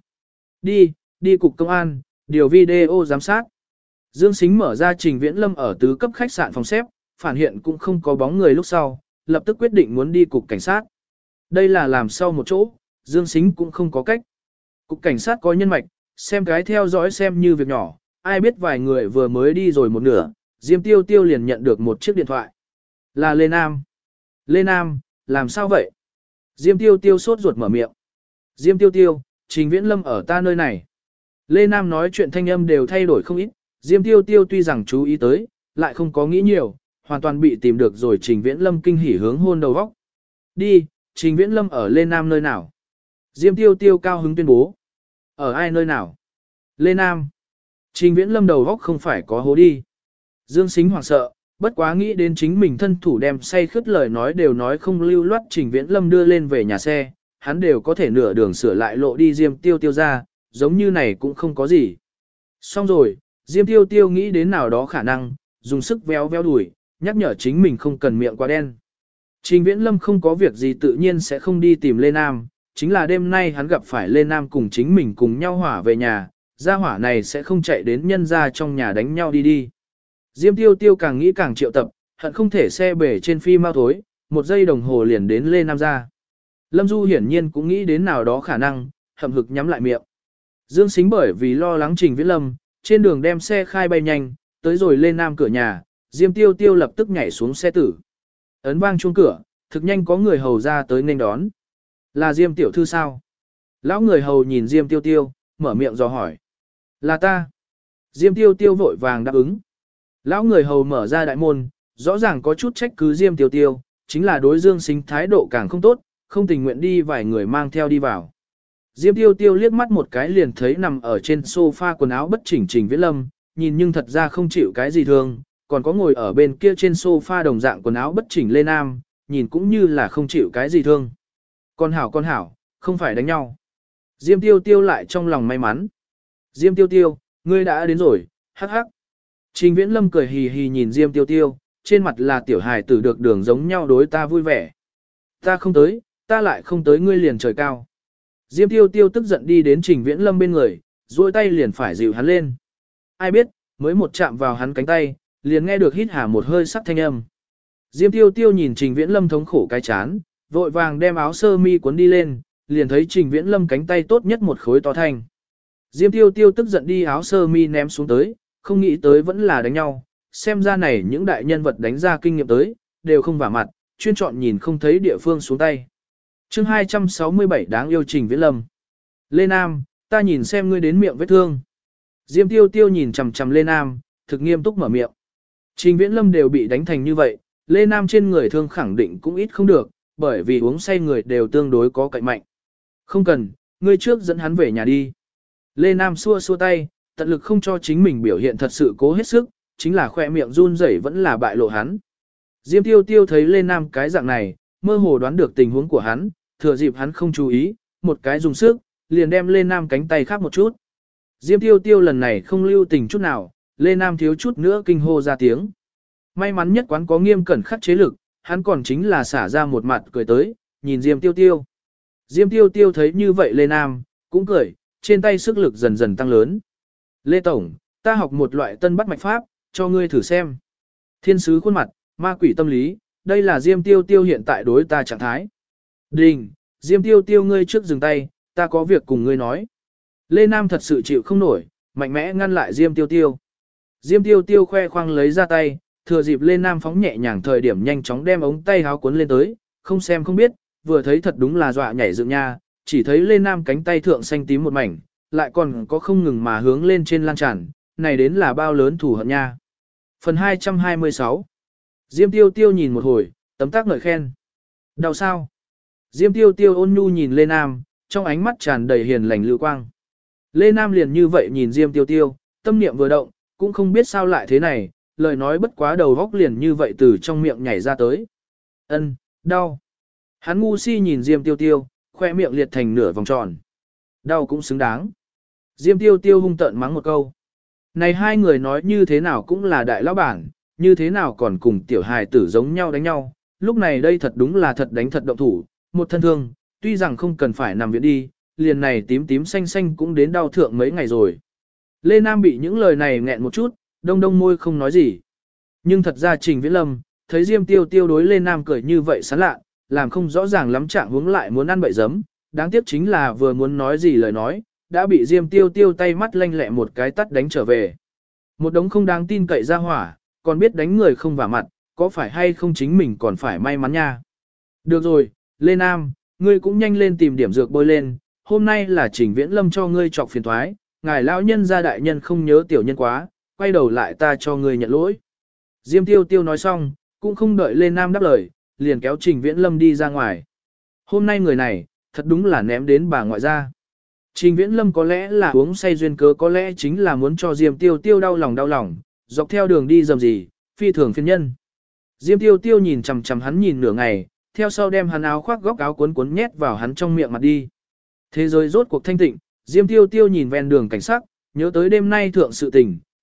Đi cục công an, điều video giám sát. Dương Sính mở ra Trình Viễn Lâm ở tứ cấp khách sạn phòng xếp, phản hiện cũng không có bóng người lúc sau, lập tức quyết định muốn đi cục cảnh sát. Đây là làm sau một chỗ, Dương Sính cũng không có cách. Cục cảnh sát có nhân mạch, xem cái theo dõi xem như việc nhỏ, ai biết vài người vừa mới đi rồi một nửa, Diêm tiêu tiêu liền nhận được một chiếc điện thoại. Là Lê Nam. Lê Nam, làm sao vậy? Diêm tiêu tiêu sốt ruột mở miệng. Diêm tiêu tiêu, Trình Viễn Lâm ở ta nơi này. Lê Nam nói chuyện thanh âm đều thay đổi không ít, Diêm tiêu tiêu tuy rằng chú ý tới, lại không có nghĩ nhiều, hoàn toàn bị tìm được rồi Trình Viễn Lâm kinh hỉ hướng hôn đầu vóc. Đi, Trình Viễn Lâm ở Lê Nam nơi nào? Diêm tiêu tiêu cao hứng tuyên bố. Ở ai nơi nào? Lê Nam. Trình Viễn Lâm đầu vóc không phải có hố đi. Dương Sính hoảng sợ, bất quá nghĩ đến chính mình thân thủ đem say khướt lời nói đều nói không lưu loát Trình Viễn Lâm đưa lên về nhà xe, hắn đều có thể nửa đường sửa lại lộ đi Diêm tiêu tiêu ra, giống như này cũng không có gì. Xong rồi, Diêm Tiêu Tiêu nghĩ đến nào đó khả năng, dùng sức véo véo đuổi, nhắc nhở chính mình không cần miệng quá đen. Trình Viễn Lâm không có việc gì tự nhiên sẽ không đi tìm Lê Nam, chính là đêm nay hắn gặp phải Lê Nam cùng chính mình cùng nhau hỏa về nhà, gia hỏa này sẽ không chạy đến nhân ra trong nhà đánh nhau đi. Diêm Tiêu Tiêu càng nghĩ càng triệu tập, hận không thể xe bể trên phi mau thối, một giây đồng hồ liền đến Lê Nam ra. Lâm Du hiển nhiên cũng nghĩ đến nào đó khả năng, hậm hực nhắm lại miệng. Dương Sính bởi vì lo lắng Trình Viễn Lâm, trên đường đem xe khai bay nhanh, tới rồi Lê Nam cửa nhà, Diêm Tiêu Tiêu lập tức nhảy xuống xe tử. Ấn vang chuông cửa, thực nhanh có người hầu ra tới nên đón. Là Diêm tiểu thư sao? Lão người hầu nhìn Diêm Tiêu Tiêu, mở miệng dò hỏi. Là ta. Diêm Tiêu Tiêu vội vàng đáp ứng. Lão người hầu mở ra đại môn, rõ ràng có chút trách cứ Diêm Tiêu Tiêu, chính là đối Dương Sính thái độ càng không tốt, không tình nguyện đi vài người mang theo đi vào. Diêm Tiêu Tiêu liếc mắt một cái liền thấy nằm ở trên sofa quần áo bất chỉnh Trình Viễn Lâm, nhìn nhưng thật ra không chịu cái gì thương, còn có ngồi ở bên kia trên sofa đồng dạng quần áo bất chỉnh Lê Nam, nhìn cũng như là không chịu cái gì thương. Con hảo, không phải đánh nhau. Diêm Tiêu Tiêu lại trong lòng may mắn. Diêm Tiêu Tiêu, ngươi đã đến rồi, hắc hắc. Trình Viễn Lâm cười hì hì nhìn Diêm Tiêu Tiêu, trên mặt là tiểu hài tử được đường giống nhau đối ta vui vẻ. Ta không tới, ta lại không tới ngươi liền trời cao. Diêm Tiêu Tiêu tức giận đi đến Trình Viễn Lâm bên người, duỗi tay liền phải dịu hắn lên. Ai biết, mới một chạm vào hắn cánh tay, liền nghe được hít hà một hơi sắc thanh âm. Diêm Tiêu Tiêu nhìn Trình Viễn Lâm thống khổ cái chán, vội vàng đem áo sơ mi cuốn đi lên, liền thấy Trình Viễn Lâm cánh tay tốt nhất một khối to thanh. Diêm Tiêu Tiêu tức giận đi áo sơ mi ném xuống tới, không nghĩ tới vẫn là đánh nhau, xem ra này những đại nhân vật đánh ra kinh nghiệm tới, đều không vả mặt, chuyên chọn nhìn không thấy địa phương xuống tay. Chương 267 đáng yêu Trình Viễn Lâm. Lê Nam, ta nhìn xem ngươi đến miệng vết thương. Diêm Tiêu Tiêu nhìn chằm chằm Lê Nam, thực nghiêm túc mở miệng. Trình Viễn Lâm đều bị đánh thành như vậy, Lê Nam trên người thương khẳng định cũng ít không được, bởi vì uống say người đều tương đối có cạnh mạnh. Không cần, ngươi trước dẫn hắn về nhà đi. Lê Nam xua xua tay, tận lực không cho chính mình biểu hiện thật sự cố hết sức, chính là khoe miệng run rẩy vẫn là bại lộ hắn. Diêm Tiêu Tiêu thấy Lê Nam cái dạng này, mơ hồ đoán được tình huống của hắn, thừa dịp hắn không chú ý, một cái dùng sức, liền đem Lê Nam cánh tay khác một chút. Diêm Tiêu Tiêu lần này không lưu tình chút nào, Lê Nam thiếu chút nữa kinh hô ra tiếng. May mắn nhất quán có nghiêm cẩn khắc chế lực, hắn còn chính là xả ra một mặt cười tới, nhìn Diêm Tiêu Tiêu. Diêm Tiêu Tiêu thấy như vậy Lê Nam, cũng cười, trên tay sức lực dần dần tăng lớn. Lê Tổng, ta học một loại tân bắt mạch pháp, cho ngươi thử xem. Thiên sứ khuôn mặt, ma quỷ tâm lý, đây là Diêm Tiêu Tiêu hiện tại đối ta trạng thái. Đình, Diêm Tiêu Tiêu ngươi trước dừng tay, ta có việc cùng ngươi nói. Lê Nam thật sự chịu không nổi, mạnh mẽ ngăn lại Diêm Tiêu Tiêu. Diêm Tiêu Tiêu khoe khoang lấy ra tay, thừa dịp Lê Nam phóng nhẹ nhàng thời điểm nhanh chóng đem ống tay háo cuốn lên tới, không xem không biết, vừa thấy thật đúng là dọa nhảy dựng nha, chỉ thấy Lê Nam cánh tay thượng xanh tím một mảnh, lại còn có không ngừng mà hướng lên trên lan tràn, này đến là bao lớn thù hận nha. Phần 226 Diêm Tiêu Tiêu nhìn một hồi, tấm tắc ngợi khen. Đau sao? Diêm Tiêu Tiêu ôn nhu nhìn Lê Nam, trong ánh mắt tràn đầy hiền lành lưu quang. Lê Nam liền như vậy nhìn Diêm Tiêu Tiêu, tâm niệm vừa động, cũng không biết sao lại thế này, lời nói bất quá đầu góc liền như vậy từ trong miệng nhảy ra tới. Ân, đau. Hắn ngu si nhìn Diêm Tiêu Tiêu, khoe miệng liệt thành nửa vòng tròn. Đau cũng xứng đáng. Diêm Tiêu Tiêu hung tợn mắng một câu. Này hai người nói như thế nào cũng là đại lão bản, như thế nào còn cùng tiểu hài tử giống nhau đánh nhau, lúc này đây thật đúng là thật đánh thật động thủ, một thân thương, tuy rằng không cần phải nằm viện đi, liền này tím tím xanh xanh cũng đến đau thượng mấy ngày rồi. Lê Nam bị những lời này nghẹn một chút, đông đông môi không nói gì. Nhưng thật ra Trình Viễn Lâm, thấy Diêm Tiêu Tiêu đối Lê Nam cười như vậy sán lạ, làm không rõ ràng lắm trạng hướng lại muốn ăn bậy giấm, đáng tiếc chính là vừa muốn nói gì lời nói, đã bị Diêm Tiêu Tiêu tay mắt lanh lẹ một cái tắt đánh trở về. Một đống không đáng tin cậy ra hỏa, còn biết đánh người không vả mặt, có phải hay không chính mình còn phải may mắn nha. Được rồi, Lê Nam, ngươi cũng nhanh lên tìm điểm dược bôi lên, hôm nay là Trình Viễn Lâm cho ngươi trọc phiền thoái, ngài lão nhân gia đại nhân không nhớ tiểu nhân quá, quay đầu lại ta cho ngươi nhận lỗi. Diêm Tiêu Tiêu nói xong, cũng không đợi Lê Nam đáp lời, liền kéo Trình Viễn Lâm đi ra ngoài. Hôm nay người này, thật đúng là ném đến bà ngoại gia. Trình Viễn Lâm có lẽ là uống say duyên cớ, có lẽ chính là muốn cho Diêm Tiêu Tiêu đau lòng, dọc theo đường đi dầm gì, phi thường phiền nhân. Diêm Tiêu Tiêu nhìn chằm chằm hắn nhìn nửa ngày, theo sau đem hắn áo khoác góc áo cuốn nhét vào hắn trong miệng mặt đi. Thế giới rốt cuộc thanh tịnh, Diêm Tiêu Tiêu nhìn ven đường cảnh sắc, nhớ tới đêm nay thượng sự tình,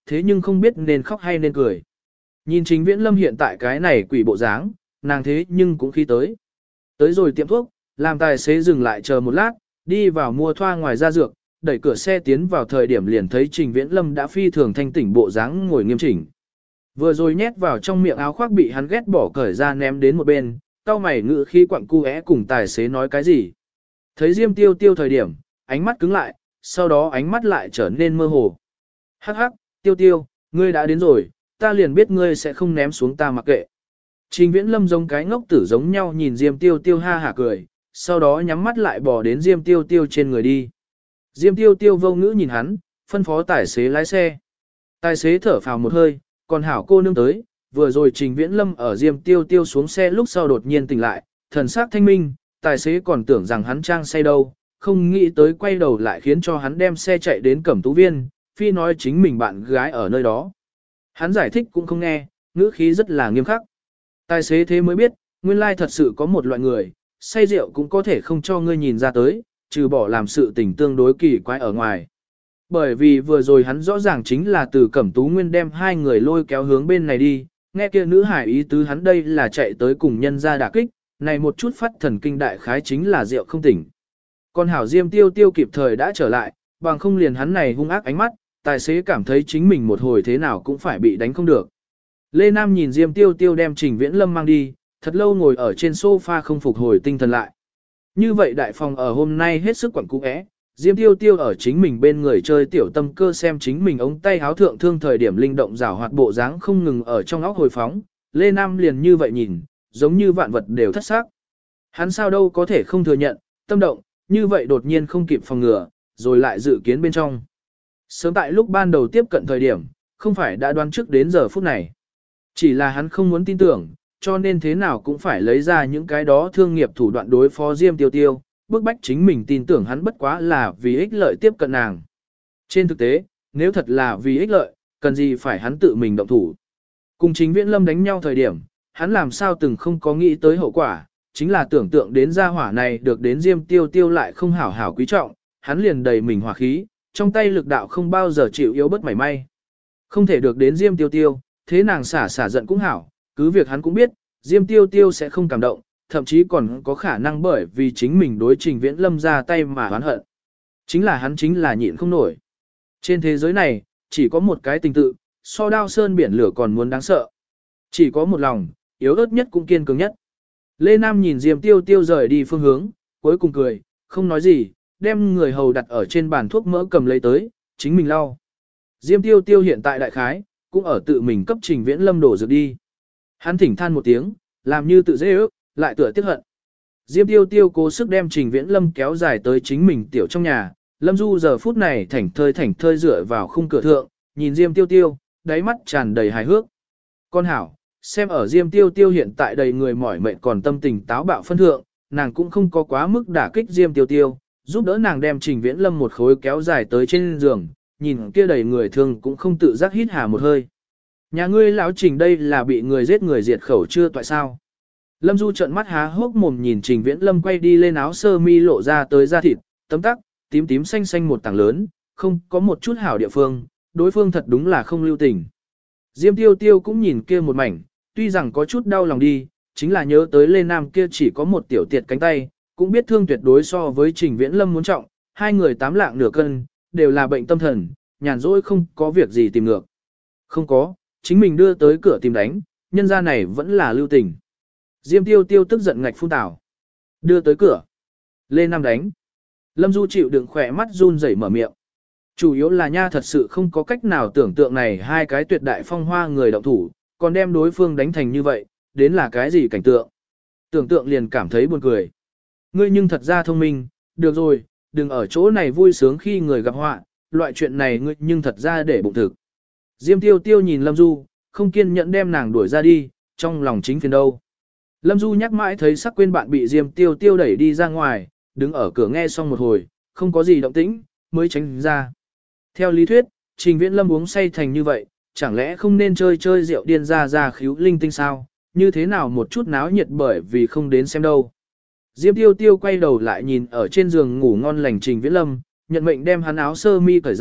thế nhưng không biết nên khóc hay nên cười. Nhìn Trình Viễn Lâm hiện tại cái này quỷ bộ dáng, nàng thế nhưng cũng khi tới. Tới rồi tiệm thuốc, làm tài xế dừng lại chờ một lát, đi vào mua thoa ngoài ra dược, đẩy cửa xe tiến vào thời điểm liền thấy Trình Viễn Lâm đã phi thường thanh tỉnh bộ dáng ngồi nghiêm chỉnh. Vừa rồi nhét vào trong miệng áo khoác bị hắn ghét bỏ cởi ra ném đến một bên, cau mày ngự khi quặng cu é cùng tài xế nói cái gì. Thấy Diêm Tiêu Tiêu thời điểm, ánh mắt cứng lại, sau đó ánh mắt lại trở nên mơ hồ. Hắc hắc, Tiêu Tiêu, ngươi đã đến rồi, ta liền biết ngươi sẽ không ném xuống ta mặc kệ. Trình Viễn Lâm giống cái ngốc tử giống nhau nhìn Diêm Tiêu Tiêu ha hả cười, sau đó nhắm mắt lại bò đến Diêm Tiêu Tiêu trên người đi. Diêm Tiêu Tiêu vô ngữ nhìn hắn, phân phó tài xế lái xe. Tài xế thở phào một hơi, còn hảo cô nương tới, vừa rồi Trình Viễn Lâm ở Diêm Tiêu Tiêu xuống xe lúc sau đột nhiên tỉnh lại, thần sắc thanh minh, tài xế còn tưởng rằng hắn trang say đâu, không nghĩ tới quay đầu lại khiến cho hắn đem xe chạy đến Cẩm Tú Viên, phi nói chính mình bạn gái ở nơi đó. Hắn giải thích cũng không nghe, ngữ khí rất là nghiêm khắc. Tài xế thế mới biết, nguyên lai thật sự có một loại người, say rượu cũng có thể không cho ngươi nhìn ra tới, trừ bỏ làm sự tình tương đối kỳ quái ở ngoài. Bởi vì vừa rồi hắn rõ ràng chính là từ Cẩm Tú Nguyên đem hai người lôi kéo hướng bên này đi, nghe kia nữ hải ý tứ hắn đây là chạy tới cùng nhân ra đả kích, này một chút phát thần kinh đại khái chính là rượu không tỉnh. Còn hảo Diêm Tiêu Tiêu kịp thời đã trở lại, bằng không liền hắn này hung ác ánh mắt, tài xế cảm thấy chính mình một hồi thế nào cũng phải bị đánh không được. Lê Nam nhìn Diêm Tiêu Tiêu đem Trình Viễn Lâm mang đi, thật lâu ngồi ở trên sofa không phục hồi tinh thần lại. Như vậy đại phòng ở hôm nay hết sức quẩn cũ é, Diêm Tiêu Tiêu ở chính mình bên người chơi tiểu tâm cơ xem chính mình ống tay háo thượng thương thời điểm linh động rảo hoạt bộ dáng không ngừng ở trong óc hồi phóng, Lê Nam liền như vậy nhìn, giống như vạn vật đều thất xác. Hắn sao đâu có thể không thừa nhận, tâm động, như vậy đột nhiên không kịp phòng ngừa, rồi lại dự kiến bên trong. Sớm tại lúc ban đầu tiếp cận thời điểm, không phải đã đoán trước đến giờ phút này. Chỉ là hắn không muốn tin tưởng, cho nên thế nào cũng phải lấy ra những cái đó thương nghiệp thủ đoạn đối phó Diêm Tiêu Tiêu, bức bách chính mình tin tưởng hắn bất quá là vì ích lợi tiếp cận nàng. Trên thực tế, nếu thật là vì ích lợi, cần gì phải hắn tự mình động thủ. Cùng Trình Viễn Lâm đánh nhau thời điểm, hắn làm sao từng không có nghĩ tới hậu quả, chính là tưởng tượng đến gia hỏa này được đến Diêm Tiêu Tiêu lại không hảo hảo quý trọng, hắn liền đầy mình hỏa khí, trong tay lực đạo không bao giờ chịu yếu bất mảy may. Không thể được đến Diêm Tiêu Tiêu, thế nàng xả giận cũng hảo, cứ việc hắn cũng biết, Diêm Tiêu Tiêu sẽ không cảm động, thậm chí còn có khả năng bởi vì chính mình đối Trình Viễn Lâm ra tay mà oán hận. Chính là hắn chính là nhịn không nổi. Trên thế giới này, chỉ có một cái tình tự, so đao sơn biển lửa còn muốn đáng sợ. Chỉ có một lòng, yếu ớt nhất cũng kiên cường nhất. Lê Nam nhìn Diêm Tiêu Tiêu rời đi phương hướng, cuối cùng cười, không nói gì, đem người hầu đặt ở trên bàn thuốc mỡ cầm lấy tới, chính mình lau. Diêm Tiêu Tiêu hiện tại đại khái, cũng ở tự mình cấp Trình Viễn Lâm đổ dược đi. Hắn thỉnh than một tiếng, làm như tự dễ ước, lại tựa tiếc hận. Diêm Tiêu Tiêu cố sức đem Trình Viễn Lâm kéo dài tới chính mình tiểu trong nhà, Lâm Du giờ phút này thảnh thơi dựa vào khung cửa thượng, nhìn Diêm Tiêu Tiêu, đáy mắt tràn đầy hài hước. Con hảo, xem ở Diêm Tiêu Tiêu hiện tại đầy người mỏi mệt còn tâm tình táo bạo phân thượng, nàng cũng không có quá mức đả kích Diêm Tiêu Tiêu, giúp đỡ nàng đem Trình Viễn Lâm một khối kéo dài tới trên giường, nhìn kia đầy người thương cũng không tự giác hít hà một hơi. Nhà ngươi lão Trình đây là bị người giết người diệt khẩu chưa tại sao? Lâm Du trợn mắt há hốc mồm nhìn Trình Viễn Lâm quay đi lên áo sơ mi lộ ra tới da thịt, tấm tắc, tím tím xanh xanh một tảng lớn, không có một chút hảo địa phương, đối phương thật đúng là không lưu tình. Diêm Tiêu Tiêu cũng nhìn kia một mảnh, tuy rằng có chút đau lòng đi, chính là nhớ tới Lê Nam kia chỉ có một tiểu tiệt cánh tay, cũng biết thương tuyệt đối so với Trình Viễn Lâm muốn trọng, hai người 8 lạng nửa cân, đều là bệnh tâm thần, nhàn rỗi không có việc gì tìm ngược. Không có, chính mình đưa tới cửa tìm đánh, nhân gia này vẫn là lưu tình. Diêm Tiêu Tiêu tức giận ngạch phun tảo. Đưa tới cửa. Lê Nam đánh. Lâm Du chịu đựng khỏe mắt run rẩy mở miệng. Chủ yếu là nha thật sự không có cách nào tưởng tượng này hai cái tuyệt đại phong hoa người động thủ, còn đem đối phương đánh thành như vậy, đến là cái gì cảnh tượng. Tưởng tượng liền cảm thấy buồn cười. Ngươi nhưng thật ra thông minh, được rồi, đừng ở chỗ này vui sướng khi người gặp họa, loại chuyện này ngươi nhưng thật ra để bụng thực. Diêm Tiêu Tiêu nhìn Lâm Du, không kiên nhẫn đem nàng đuổi ra đi, trong lòng chính phiền đâu. Lâm Du nhắc mãi thấy sắc quên bạn bị Diêm Tiêu Tiêu đẩy đi ra ngoài, đứng ở cửa nghe xong một hồi, không có gì động tĩnh, mới tránh ra. Theo lý thuyết, Trình Viễn Lâm uống say thành như vậy, chẳng lẽ không nên chơi rượu điên ra khíu linh tinh sao, như thế nào một chút náo nhiệt bởi vì không đến xem đâu. Diêm Tiêu Tiêu quay đầu lại nhìn ở trên giường ngủ ngon lành Trình Viễn Lâm, nhận mệnh đem hắn áo sơ mi cởi ra,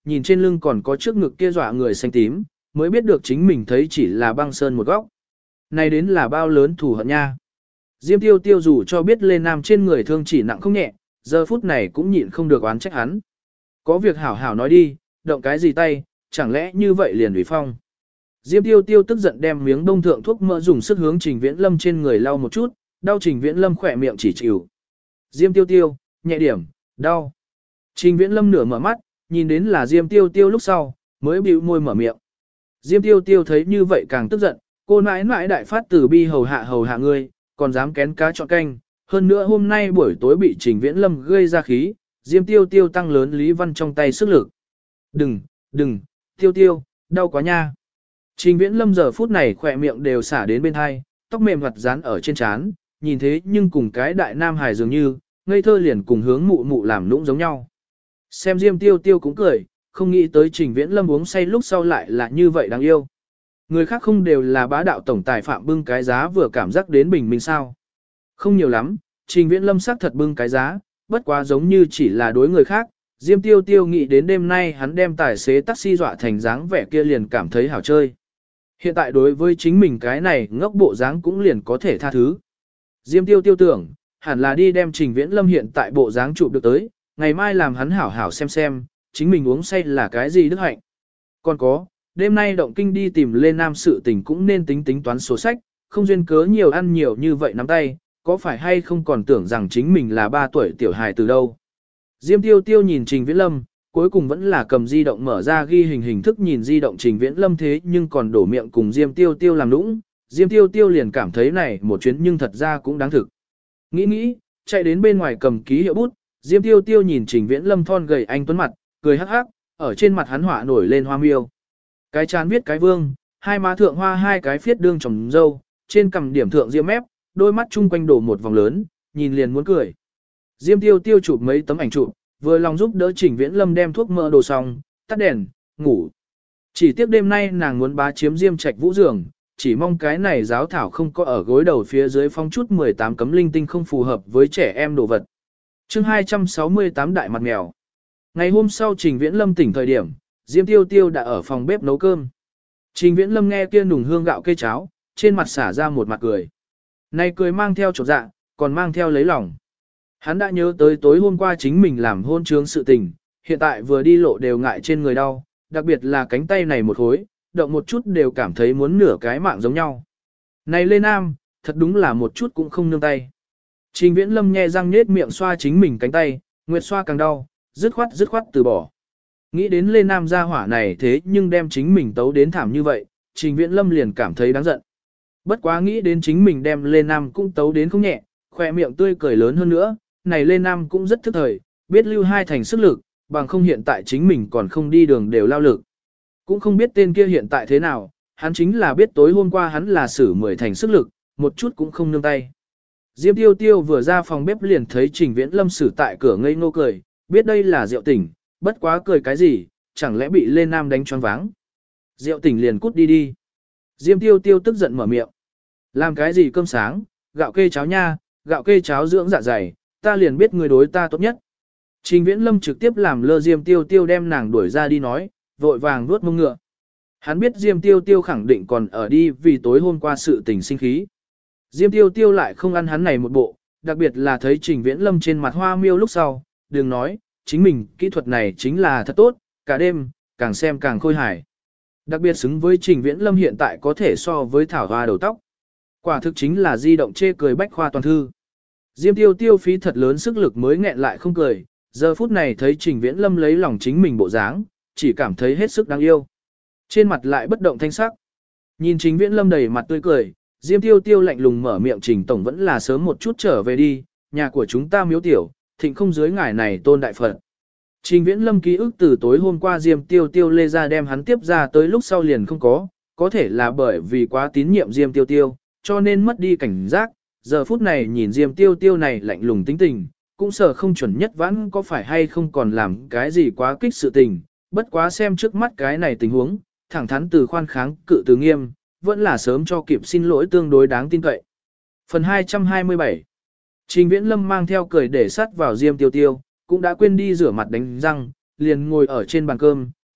nhìn trên lưng còn có trước ngực kia dọa người xanh tím, mới biết được chính mình thấy chỉ là băng sơn một góc. Này đến là bao lớn thù hận nha. Diêm tiêu tiêu dù cho biết Lê Nam trên người thương chỉ nặng không nhẹ, giờ phút này cũng nhịn không được oán trách hắn. Có việc hảo hảo nói đi, động cái gì tay, chẳng lẽ như vậy liền ủy phong. Diêm tiêu tiêu tức giận đem miếng đông thượng thuốc mỡ dùng sức hướng Trình Viễn Lâm trên người lau một chút, đau Trình Viễn Lâm khỏe miệng chỉ chịu. Diêm tiêu tiêu, nhẹ điểm, đau. Trình Viễn Lâm nửa mở mắt, nhìn đến là Diêm tiêu tiêu lúc sau, mới bĩu môi mở miệng. Diêm tiêu tiêu thấy như vậy càng tức giận, cô nãi nãi đại phát từ bi hầu hạ ngươi, còn dám kén cá chọn canh. Hơn nữa hôm nay buổi tối bị Trình Viễn Lâm gây ra khí, Diêm tiêu tiêu tăng lớn Lý Văn trong tay sức lực. Đừng, tiêu tiêu, đau quá nha. Trình Viễn Lâm giờ phút này khỏe miệng đều xả đến bên hai, tóc mềm mặt dán ở trên trán, nhìn thế nhưng cùng cái đại nam hài dường như, ngây thơ liền cùng hướng mụ mụ làm lũng giống nhau. Xem Diêm tiêu tiêu cũng cười, không nghĩ tới Trình Viễn Lâm uống say lúc sau lại là như vậy đáng yêu. Người khác không đều là bá đạo tổng tài phạm bưng cái giá vừa cảm giác đến bình minh sao. Không nhiều lắm, Trình Viễn Lâm xác thật bưng cái giá, bất quá giống như chỉ là đối người khác. Diêm tiêu tiêu nghĩ đến đêm nay hắn đem tài xế taxi dọa thành dáng vẻ kia liền cảm thấy hảo chơi. Hiện tại đối với chính mình cái này ngốc bộ dáng cũng liền có thể tha thứ. Diêm tiêu tiêu tưởng, hẳn là đi đem Trình Viễn Lâm hiện tại bộ dáng chụp được tới, ngày mai làm hắn hảo hảo xem, chính mình uống say là cái gì đức hạnh. Còn có, đêm nay động kinh đi tìm Lê Nam sự tình cũng nên tính toán sổ sách, không duyên cớ nhiều ăn nhiều như vậy nắm tay, có phải hay không còn tưởng rằng chính mình là 3 tuổi tiểu hài từ đâu. Diêm tiêu tiêu nhìn Trình Viễn Lâm, cuối cùng vẫn là cầm di động mở ra ghi hình thức nhìn di động Trình Viễn Lâm thế nhưng còn đổ miệng cùng Diêm tiêu tiêu làm lũng, Diêm tiêu tiêu liền cảm thấy này một chuyến nhưng thật ra cũng đáng thực. Nghĩ, chạy đến bên ngoài cầm ký hiệu bút, Diêm tiêu tiêu nhìn Trình Viễn Lâm thon gầy anh tuấn mặt, cười hắc hắc, ở trên mặt hắn họa nổi lên hoa miêu. Cái chán viết cái vương, hai má thượng hoa hai cái phiết đương trồng dâu, trên cằm điểm thượng diêm mép, đôi mắt chung quanh đổ một vòng lớn, nhìn liền muốn cười. Diêm tiêu tiêu chụp mấy tấm ảnh chụp, vừa lòng giúp đỡ Trình Viễn Lâm đem thuốc mỡ đồ xong, tắt đèn, ngủ. Chỉ tiếc đêm nay nàng muốn bá chiếm Diêm Trạch Vũ giường, chỉ mong cái này giáo thảo không có ở gối đầu phía dưới phong chút 18 cấm linh tinh không phù hợp với trẻ em đồ vật. Chương 268 Đại mặt mèo. Ngày hôm sau Trình Viễn Lâm tỉnh thời điểm, Diêm Tiêu Tiêu đã ở phòng bếp nấu cơm. Trình Viễn Lâm nghe kia nùng hương gạo cây cháo, trên mặt xả ra một mặt cười. Này cười mang theo chột dạ, còn mang theo lấy lòng. Hắn đã nhớ tới tối hôm qua chính mình làm hôn trướng sự tình, hiện tại vừa đi lộ đều ngại trên người đau, đặc biệt là cánh tay này một hối, động một chút đều cảm thấy muốn nửa cái mạng giống nhau. Này Lê Nam, thật đúng là một chút cũng không nương tay. Trình Viễn Lâm nhe răng nhết miệng xoa chính mình cánh tay, nguyệt xoa càng đau, dứt khoát từ bỏ. Nghĩ đến Lê Nam gia hỏa này thế nhưng đem chính mình tấu đến thảm như vậy, Trình Viễn Lâm liền cảm thấy đáng giận. Bất quá nghĩ đến chính mình đem Lê Nam cũng tấu đến không nhẹ, khoe miệng tươi cười lớn hơn nữa, này Lê Nam cũng rất thức thời, biết lưu hai thành sức lực, bằng không hiện tại chính mình còn không đi đường đều lao lực. Cũng không biết tên kia hiện tại thế nào, hắn chính là biết tối hôm qua hắn là xử 10 thành sức lực, một chút cũng không nương tay. Diêm Tiêu Tiêu vừa ra phòng bếp liền thấy Trình Viễn Lâm xử tại cửa ngây ngô cười, biết đây là Diệu Tỉnh, bất quá cười cái gì, chẳng lẽ bị Lê Nam đánh choáng váng. Diệu Tỉnh liền cút đi. Diêm Tiêu Tiêu tức giận mở miệng. Làm cái gì cơm sáng, gạo kê cháo nha, gạo kê cháo dưỡng dạ dày, ta liền biết người đối ta tốt nhất. Trình Viễn Lâm trực tiếp làm lơ Diêm Tiêu Tiêu đem nàng đuổi ra đi nói, vội vàng vuốt mông ngựa. Hắn biết Diêm Tiêu Tiêu khẳng định còn ở đi vì tối hôm qua sự tình sinh khí. Diêm Tiêu Tiêu lại không ăn hắn này một bộ, đặc biệt là thấy Trình Viễn Lâm trên mặt hoa miêu lúc sau, đừng nói, chính mình kỹ thuật này chính là thật tốt, cả đêm, càng xem càng khôi hài. Đặc biệt xứng với Trình Viễn Lâm hiện tại có thể so với thảo hoa đầu tóc. Quả thực chính là di động chê cười bách khoa toàn thư. Diêm Tiêu Tiêu phí thật lớn sức lực mới nghẹn lại không cười, giờ phút này thấy Trình Viễn Lâm lấy lòng chính mình bộ dáng, chỉ cảm thấy hết sức đáng yêu. Trên mặt lại bất động thanh sắc. Nhìn Trình Viễn Lâm đầy mặt tươi cười, Diêm Tiêu Tiêu lạnh lùng mở miệng Trình tổng vẫn là sớm một chút trở về đi, nhà của chúng ta miếu tiểu, thịnh không dưới ngài này tôn đại Phật. Trình Viễn Lâm ký ức từ tối hôm qua Diêm Tiêu Tiêu lê ra đem hắn tiếp ra tới lúc sau liền không có thể là bởi vì quá tín nhiệm Diêm Tiêu Tiêu, cho nên mất đi cảnh giác, giờ phút này nhìn Diêm Tiêu Tiêu này lạnh lùng tính tình, cũng sợ không chuẩn nhất vãn có phải hay không còn làm cái gì quá kích sự tình, bất quá xem trước mắt cái này tình huống, thẳng thắn từ khoan kháng cự từ nghiêm, vẫn là sớm cho kịp xin lỗi tương đối đáng tin cậy. Phần 227 Trình Viễn Lâm mang theo cười để sát vào Diêm Tiêu Tiêu, cũng đã quên đi rửa mặt đánh răng, liền ngồi ở trên bàn cơm,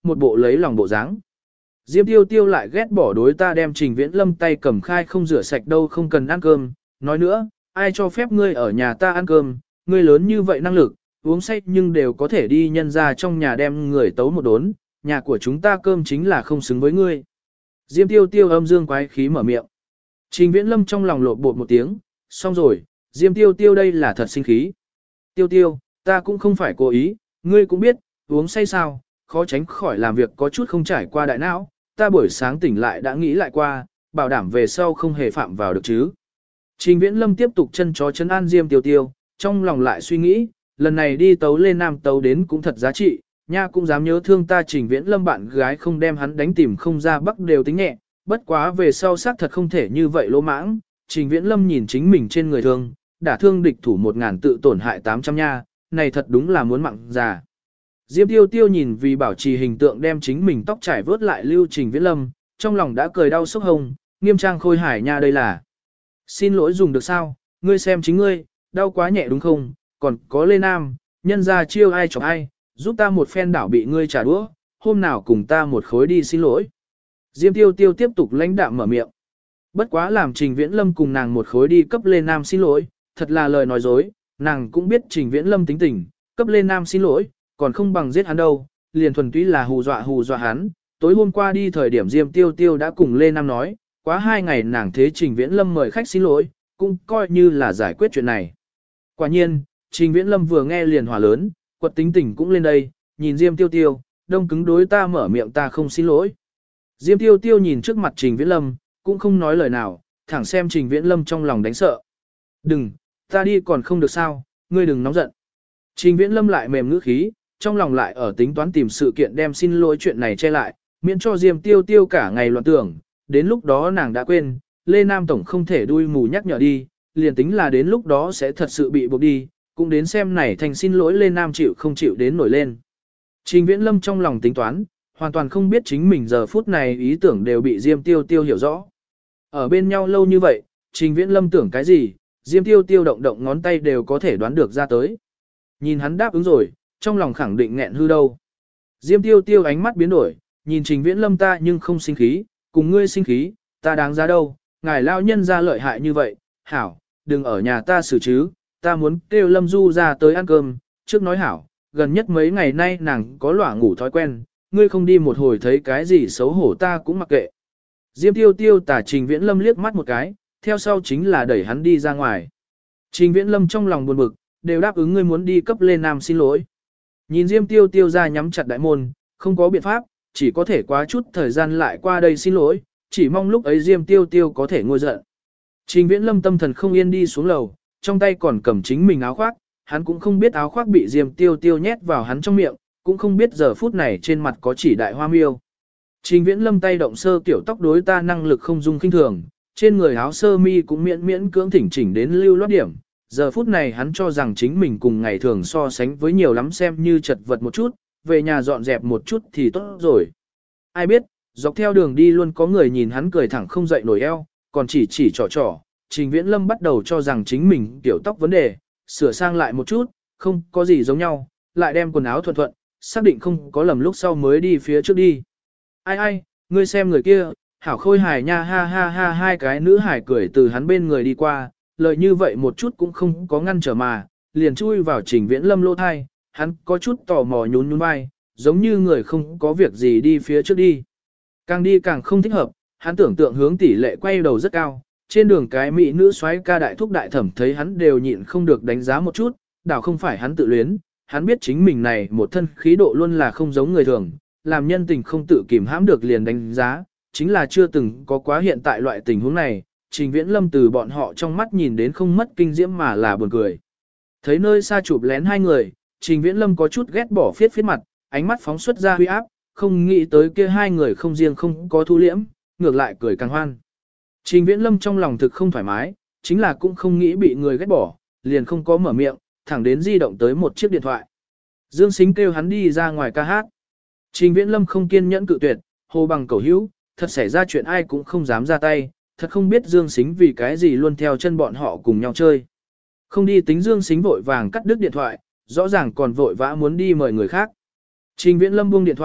một bộ lấy lòng bộ dáng. Diêm Tiêu Tiêu lại ghét bỏ đối ta đem Trình Viễn Lâm tay cầm khai không rửa sạch đâu không cần ăn cơm, nói nữa, ai cho phép ngươi ở nhà ta ăn cơm, ngươi lớn như vậy năng lực, uống say nhưng đều có thể đi nhân ra trong nhà đem người tấu một đốn, nhà của chúng ta cơm chính là không xứng với ngươi. Diêm Tiêu Tiêu âm dương quái khí mở miệng. Trình Viễn Lâm trong lòng lột bột một tiếng, xong rồi, Diêm Tiêu Tiêu đây là thật sinh khí. Tiêu Tiêu, ta cũng không phải cố ý, ngươi cũng biết, uống say sao, khó tránh khỏi làm việc có chút không trải qua đại não, ta buổi sáng tỉnh lại đã nghĩ lại qua, bảo đảm về sau không hề phạm vào được chứ. Trình Viễn Lâm tiếp tục chân chó chân an Diêm Tiêu Tiêu, trong lòng lại suy nghĩ, lần này đi tấu lên Nam tấu đến cũng thật giá trị, nha cũng dám nhớ thương ta Trình Viễn Lâm bạn gái không đem hắn đánh tìm không ra Bắc đều tính nhẹ, bất quá về sau xác thật không thể như vậy lỗ mãng. Trình Viễn Lâm nhìn chính mình trên người thương, đả thương địch thủ 1000 tự tổn hại 800 nha, này thật đúng là muốn mặn già. Diêm Tiêu Tiêu nhìn vì bảo trì hình tượng đem chính mình tóc trải vớt lại lưu Trình Viễn Lâm, trong lòng đã cười đau sốc hồng, nghiêm trang khôi hải nha đây là. Xin lỗi dùng được sao, ngươi xem chính ngươi, đau quá nhẹ đúng không, còn có Lê Nam, nhân ra chiêu ai chọc ai, giúp ta một phen đảo bị ngươi trả đũa, hôm nào cùng ta một khối đi xin lỗi. Diêm Tiêu Tiêu tiếp tục lãnh đạm mở miệng. Bất quá làm Trình Viễn Lâm cùng nàng một khối đi cấp Lê Nam xin lỗi, thật là lời nói dối, nàng cũng biết Trình Viễn Lâm tính tình, cấp Lê Nam xin lỗi, còn không bằng giết hắn đâu, liền thuần túy là hù dọa hắn. Tối hôm qua đi thời điểm Diêm Tiêu Tiêu đã cùng Lê Nam nói, quá 2 ngày nàng thế Trình Viễn Lâm mời khách xin lỗi, cũng coi như là giải quyết chuyện này. Quả nhiên, Trình Viễn Lâm vừa nghe liền hỏa lớn, quật tính tình cũng lên đây, nhìn Diêm Tiêu Tiêu, đông cứng đối ta mở miệng ta không xin lỗi. Diêm Tiêu Tiêu nhìn trước mặt Trình Viễn Lâm, cũng không nói lời nào, thẳng xem Trình Viễn Lâm trong lòng đánh sợ. Đừng, ta đi còn không được sao, ngươi đừng nóng giận. Trình Viễn Lâm lại mềm ngữ khí, trong lòng lại ở tính toán tìm sự kiện đem xin lỗi chuyện này che lại, miễn cho Diêm Tiêu Tiêu cả ngày loạn tưởng, đến lúc đó nàng đã quên, Lê Nam Tổng không thể đuôi mù nhắc nhở đi, liền tính là đến lúc đó sẽ thật sự bị buộc đi, cũng đến xem này thành xin lỗi Lê Nam chịu không chịu đến nổi lên. Trình Viễn Lâm trong lòng tính toán, hoàn toàn không biết chính mình giờ phút này ý tưởng đều bị Diêm Tiêu Tiêu hiểu rõ. Ở bên nhau lâu như vậy, Trình Viễn Lâm tưởng cái gì, Diêm Tiêu Tiêu động động ngón tay đều có thể đoán được ra tới. Nhìn hắn đáp ứng rồi, trong lòng khẳng định nghẹn hư đâu. Diêm Tiêu Tiêu ánh mắt biến đổi, nhìn Trình Viễn Lâm ta nhưng không sinh khí, cùng ngươi sinh khí, ta đáng giá đâu, ngài lao nhân ra lợi hại như vậy, hảo, đừng ở nhà ta xử chứ, ta muốn kêu Lâm Du ra tới ăn cơm, trước nói hảo, gần nhất mấy ngày nay nàng có lỏa ngủ thói quen, ngươi không đi một hồi thấy cái gì xấu hổ ta cũng mặc kệ. Diêm Tiêu Tiêu tả Trình Viễn Lâm liếc mắt một cái, theo sau chính là đẩy hắn đi ra ngoài. Trình Viễn Lâm trong lòng buồn bực, đều đáp ứng ngươi muốn đi cấp Lê Nam xin lỗi. Nhìn Diêm Tiêu Tiêu ra nhắm chặt đại môn, không có biện pháp, chỉ có thể quá chút thời gian lại qua đây xin lỗi, chỉ mong lúc ấy Diêm Tiêu Tiêu có thể ngôi giận. Trình Viễn Lâm tâm thần không yên đi xuống lầu, trong tay còn cầm chính mình áo khoác, hắn cũng không biết áo khoác bị Diêm Tiêu Tiêu nhét vào hắn trong miệng, cũng không biết giờ phút này trên mặt có chỉ đại hoa miêu. Trình Viễn Lâm tay động sơ kiểu tóc đối ta năng lực không dung kinh thường, trên người áo sơ mi cũng miễn cưỡng thỉnh chỉnh đến lưu loát điểm. Giờ phút này hắn cho rằng chính mình cùng ngày thường so sánh với nhiều lắm xem như chật vật một chút, về nhà dọn dẹp một chút thì tốt rồi. Ai biết, dọc theo đường đi luôn có người nhìn hắn cười thẳng không dậy nổi eo, còn chỉ trò. Trình Viễn Lâm bắt đầu cho rằng chính mình kiểu tóc vấn đề, sửa sang lại một chút, không có gì giống nhau, lại đem quần áo thuận, xác định không có lầm lúc sau mới đi phía trước đi. Ai, ngươi xem người kia, hảo khôi hài nha ha ha ha hai cái nữ hài cười từ hắn bên người đi qua, lời như vậy một chút cũng không có ngăn trở mà, liền chui vào Trình Viễn Lâm lỗ thai, hắn có chút tò mò nhún vai, giống như người không có việc gì đi phía trước đi. Càng đi càng không thích hợp, hắn tưởng tượng hướng tỷ lệ quay đầu rất cao, trên đường cái mỹ nữ soái ca đại thúc đại thẩm thấy hắn đều nhịn không được đánh giá một chút, đảo không phải hắn tự luyến, hắn biết chính mình này một thân khí độ luôn là không giống người thường, làm nhân tình không tự kìm hãm được liền đánh giá, chính là chưa từng có quá hiện tại loại tình huống này, Trình Viễn Lâm từ bọn họ trong mắt nhìn đến không mất kinh diễm mà là buồn cười. Thấy nơi xa chụp lén hai người, Trình Viễn Lâm có chút ghét bỏ phiết mặt, ánh mắt phóng xuất ra huy áp, không nghĩ tới kia hai người không riêng không có thu liễm, ngược lại cười càng hoan. Trình Viễn Lâm trong lòng thực không thoải mái, chính là cũng không nghĩ bị người ghét bỏ, liền không có mở miệng, thẳng đến di động tới một chiếc điện thoại. Dương Sính kêu hắn đi ra ngoài ca hát. Trình Viễn Lâm không kiên nhẫn cự tuyệt, hồ bằng cầu hữu, thật xảy ra chuyện ai cũng không dám ra tay, thật không biết Dương Sính vì cái gì luôn theo chân bọn họ cùng nhau chơi. Không đi tính Dương Sính vội vàng cắt đứt điện thoại, rõ ràng còn vội vã muốn đi mời người khác. Trình Viễn Lâm buông điện thoại,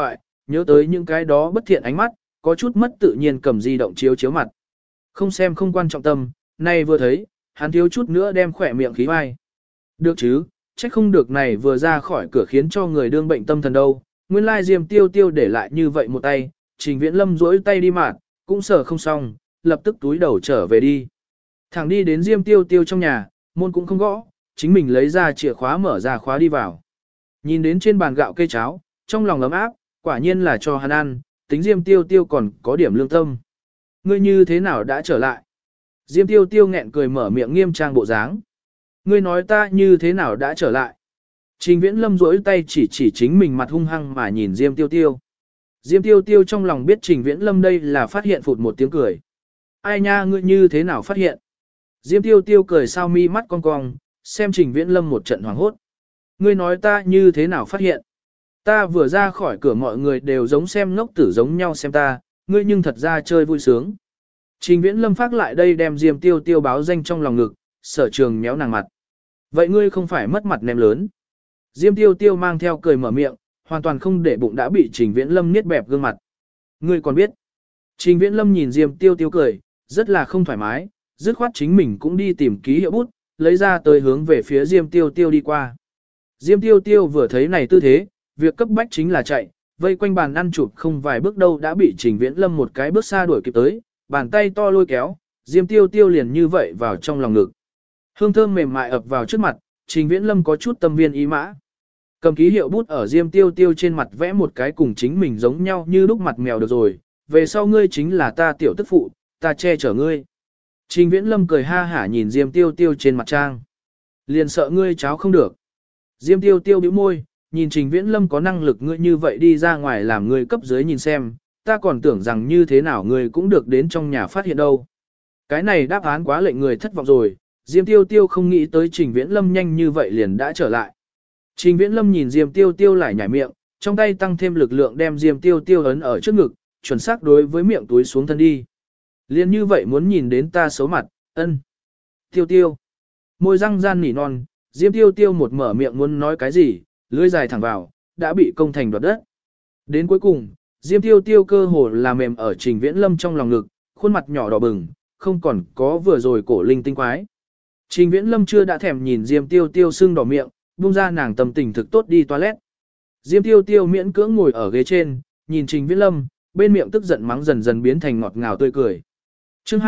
nhớ tới những cái đó bất thiện ánh mắt, có chút mất tự nhiên cầm di động chiếu chiếu mặt. Không xem không quan trọng tâm, nay vừa thấy, hắn thiếu chút nữa đem khỏe miệng khí vai. Được chứ, trách không được này vừa ra khỏi cửa khiến cho người đương bệnh tâm thần đâu. Nguyên lai Diêm Tiêu Tiêu để lại như vậy một tay, Trình Viễn Lâm duỗi tay đi mạt, cũng sợ không xong, lập tức túi đầu trở về đi. Thẳng đi đến Diêm Tiêu Tiêu trong nhà, môn cũng không gõ, chính mình lấy ra chìa khóa mở ra khóa đi vào. Nhìn đến trên bàn gạo cây cháo, trong lòng ấm áp, quả nhiên là cho hắn ăn, tính Diêm Tiêu Tiêu còn có điểm lương tâm. Ngươi như thế nào đã trở lại? Diêm Tiêu Tiêu nghẹn cười mở miệng nghiêm trang bộ dáng. Ngươi nói ta như thế nào đã trở lại? Trình Viễn Lâm duỗi tay chỉ chính mình mặt hung hăng mà nhìn Diêm Tiêu Tiêu. Diêm Tiêu Tiêu trong lòng biết Trình Viễn Lâm đây là phát hiện phụt một tiếng cười. Ai nha, ngươi như thế nào phát hiện? Diêm Tiêu Tiêu cười sao mi mắt cong cong, xem Trình Viễn Lâm một trận hoảng hốt. Ngươi nói ta như thế nào phát hiện? Ta vừa ra khỏi cửa mọi người đều giống xem ngốc tử giống nhau xem ta, ngươi nhưng thật ra chơi vui sướng. Trình Viễn Lâm phát lại đây đem Diêm Tiêu Tiêu báo danh trong lòng ngực, Sở Trường méo nàng mặt. Vậy ngươi không phải mất mặt ném lớn. Diêm Tiêu Tiêu mang theo cười mở miệng, hoàn toàn không để bụng đã bị Trình Viễn Lâm niết bẹp gương mặt. Ngươi còn biết. Trình Viễn Lâm nhìn Diêm Tiêu Tiêu cười, rất là không thoải mái, dứt khoát chính mình cũng đi tìm ký hiệu bút, lấy ra tới hướng về phía Diêm Tiêu Tiêu đi qua. Diêm Tiêu Tiêu vừa thấy này tư thế, việc cấp bách chính là chạy, vây quanh bàn ăn chụp không vài bước đâu đã bị Trình Viễn Lâm một cái bước xa đuổi kịp tới, bàn tay to lôi kéo, Diêm Tiêu Tiêu liền như vậy vào trong lòng ngực. Hương thơm mềm mại ập vào trước mặt, Trình Viễn Lâm có chút tâm viên ý mã. Cầm ký hiệu bút ở Diêm Tiêu Tiêu trên mặt vẽ một cái cùng chính mình giống nhau như lúc mặt mèo được rồi, về sau ngươi chính là ta tiểu tức phụ, ta che chở ngươi. Trình Viễn Lâm cười ha hả nhìn Diêm Tiêu Tiêu trên mặt trang. Liền sợ ngươi cháo không được. Diêm Tiêu Tiêu bĩu môi, nhìn Trình Viễn Lâm có năng lực ngươi như vậy đi ra ngoài làm ngươi cấp dưới nhìn xem, ta còn tưởng rằng như thế nào ngươi cũng được đến trong nhà phát hiện đâu. Cái này đáp án quá lệnh người thất vọng rồi, Diêm Tiêu Tiêu không nghĩ tới Trình Viễn Lâm nhanh như vậy liền đã trở lại. Trình Viễn Lâm nhìn Diêm Tiêu Tiêu lại nhảy miệng, trong tay tăng thêm lực lượng đem Diêm Tiêu Tiêu ấn ở trước ngực, chuẩn xác đối với miệng túi xuống thân đi. Liên như vậy muốn nhìn đến ta xấu mặt, ân. Tiêu Tiêu. Môi răng gian nỉ non, Diêm Tiêu Tiêu một mở miệng muốn nói cái gì, lưỡi dài thẳng vào, đã bị công thành đoạt đất. Đến cuối cùng, Diêm Tiêu Tiêu cơ hồ là mềm ở Trình Viễn Lâm trong lòng ngực, khuôn mặt nhỏ đỏ bừng, không còn có vừa rồi cổ linh tinh quái. Trình Viễn Lâm chưa đã thèm nhìn Diêm Tiêu Tiêu sưng đỏ miệng, buông ra nàng tâm tình thực tốt đi toilet. Diêm Tiêu Tiêu miễn cưỡng ngồi ở ghế trên, nhìn Trình Viễn Lâm, bên miệng tức giận mắng dần dần biến thành ngọt ngào tươi cười. Chương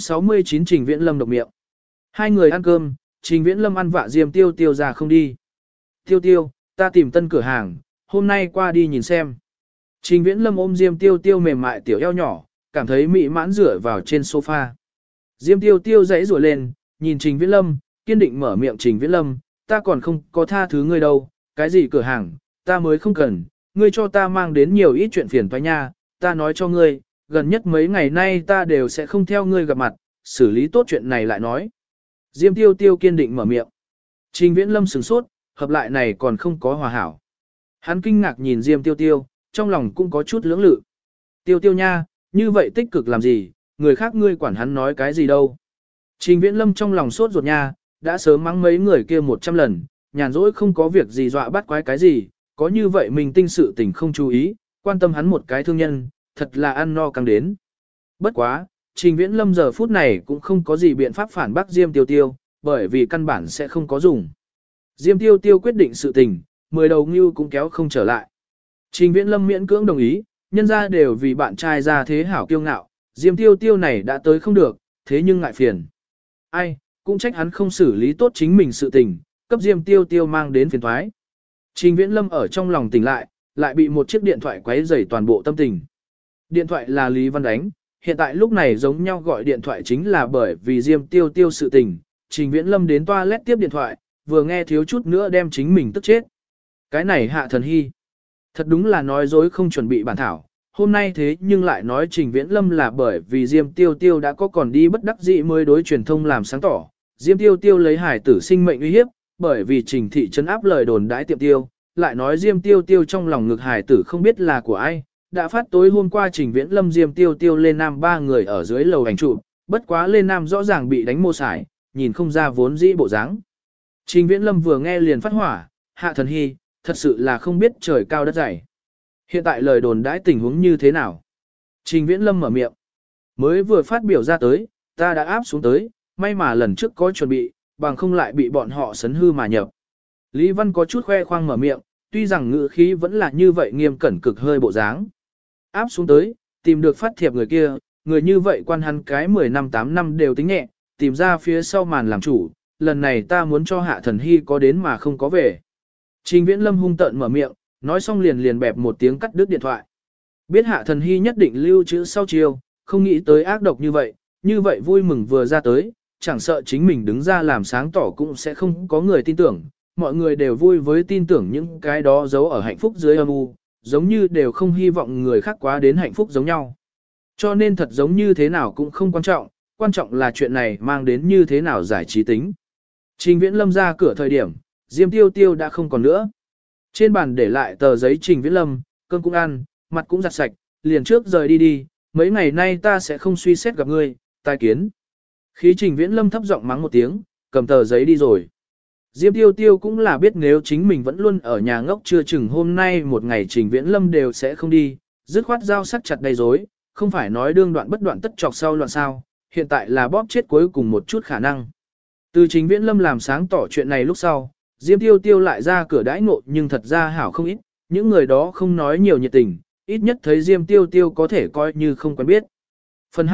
269 Trình Viễn Lâm độc miệng. Hai người ăn cơm, Trình Viễn Lâm ăn vạ Diêm Tiêu Tiêu ra không đi. Tiêu Tiêu, ta tìm tân cửa hàng, hôm nay qua đi nhìn xem. Trình Viễn Lâm ôm Diêm Tiêu Tiêu mềm mại tiểu eo nhỏ, cảm thấy mị mãn rửa vào trên sofa. Diêm Tiêu Tiêu dãy rủa lên, nhìn Trình Viễn Lâm, kiên định mở miệng Trình Viễn Lâm, ta còn không có tha thứ ngươi đâu, cái gì cửa hàng, ta mới không cần, ngươi cho ta mang đến nhiều ít chuyện phiền toái nha, ta nói cho ngươi, gần nhất mấy ngày nay ta đều sẽ không theo ngươi gặp mặt, xử lý tốt chuyện này lại nói. Diêm Tiêu Tiêu kiên định mở miệng. Trình Viễn Lâm sửng sốt, hợp lại này còn không có hòa hảo. Hắn kinh ngạc nhìn Diêm Tiêu Tiêu, trong lòng cũng có chút lưỡng lự. Tiêu Tiêu nha, như vậy tích cực làm gì, người khác ngươi quản hắn nói cái gì đâu. Trình Viễn Lâm trong lòng sốt ruột nha, đã sớm mắng mấy người kia 100 lần, nhàn rỗi không có việc gì dọa bắt quái cái gì, có như vậy mình tinh sự tình không chú ý, quan tâm hắn một cái thương nhân, thật là ăn no căng đến. Bất quá, Trình Viễn Lâm giờ phút này cũng không có gì biện pháp phản bác Diêm Tiêu Tiêu, bởi vì căn bản sẽ không có dùng. Diêm Tiêu Tiêu quyết định sự tình, 10 đầu ngưu cũng kéo không trở lại. Trình Viễn Lâm miễn cưỡng đồng ý, nhân ra đều vì bạn trai ra thế hảo kiêu ngạo, Diêm Tiêu Tiêu này đã tới không được, thế nhưng ngại phiền. Ai, cũng trách hắn không xử lý tốt chính mình sự tình, cấp Diêm Tiêu Tiêu mang đến phiền thoái. Trình Viễn Lâm ở trong lòng tỉnh lại bị một chiếc điện thoại quấy rầy toàn bộ tâm tình. Điện thoại là Lý Văn đánh, hiện tại lúc này giống nhau gọi điện thoại chính là bởi vì Diêm Tiêu Tiêu sự tình. Trình Viễn Lâm đến toilet tiếp điện thoại, vừa nghe thiếu chút nữa đem chính mình tức chết. Cái này hạ thần hy. Thật đúng là nói dối không chuẩn bị bản thảo. Hôm nay thế nhưng lại nói Trình Viễn Lâm là bởi vì Diêm Tiêu Tiêu đã có còn đi bất đắc dĩ mới đối truyền thông làm sáng tỏ. Diêm Tiêu Tiêu lấy hải tử sinh mệnh uy hiếp, bởi vì Trình thị trấn áp lời đồn đãi tiệm tiêu, lại nói Diêm Tiêu Tiêu trong lòng ngực hải tử không biết là của ai. Đã phát tối hôm qua Trình Viễn Lâm Diêm Tiêu Tiêu lên Nam ba người ở dưới lầu ảnh chụp, bất quá lên Nam rõ ràng bị đánh mô sải, nhìn không ra vốn dĩ bộ dáng. Trình Viễn Lâm vừa nghe liền phát hỏa, hạ thần hy, thật sự là không biết trời cao đất dày. Hiện tại lời đồn đãi tình huống như thế nào? Trình Viễn Lâm mở miệng. Mới vừa phát biểu ra tới, ta đã áp xuống tới, may mà lần trước có chuẩn bị, bằng không lại bị bọn họ sấn hư mà nhập. Lý Văn có chút khoe khoang mở miệng, tuy rằng ngữ khí vẫn là như vậy nghiêm cẩn cực hơi bộ dáng. Áp xuống tới, tìm được phát thiệp người kia, người như vậy quan hắn cái 10 năm 8 năm đều tính nhẹ, tìm ra phía sau màn làm chủ, lần này ta muốn cho Hạ Thần Hy có đến mà không có về. Trình Viễn Lâm hung tợn mở miệng, nói xong liền bẹp một tiếng cắt đứt điện thoại. Biết Hạ Thần Hy nhất định lưu trữ sau chiêu, không nghĩ tới ác độc như vậy vui mừng vừa ra tới, chẳng sợ chính mình đứng ra làm sáng tỏ cũng sẽ không có người tin tưởng, mọi người đều vui với tin tưởng những cái đó giấu ở hạnh phúc dưới âm u, giống như đều không hy vọng người khác quá đến hạnh phúc giống nhau. Cho nên thật giống như thế nào cũng không quan trọng là chuyện này mang đến như thế nào giải trí tính. Trình Viễn Lâm ra cửa thời điểm, Diêm Tiêu Tiêu đã không còn nữa. Trên bàn để lại tờ giấy Trình Viễn Lâm, cơm cũng ăn, mặt cũng giặt sạch, liền trước rời đi, mấy ngày nay ta sẽ không suy xét gặp ngươi, tai kiến. Khí Trình Viễn Lâm thấp giọng mắng một tiếng, cầm tờ giấy đi rồi. Diêm Tiêu Tiêu cũng là biết nếu chính mình vẫn luôn ở nhà ngốc chưa chừng hôm nay một ngày Trình Viễn Lâm đều sẽ không đi, dứt khoát dao sắc chặt đầy rối, không phải nói đương đoạn bất đoạn tất chọc sau loạn sao, hiện tại là bóp chết cuối cùng một chút khả năng. Từ Trình Viễn Lâm làm sáng tỏ chuyện này lúc sau, Diêm Tiêu Tiêu lại ra cửa đãi ngộ nhưng thật ra hảo không ít, những người đó không nói nhiều nhiệt tình, ít nhất thấy Diêm Tiêu Tiêu có thể coi như không quen biết. Phần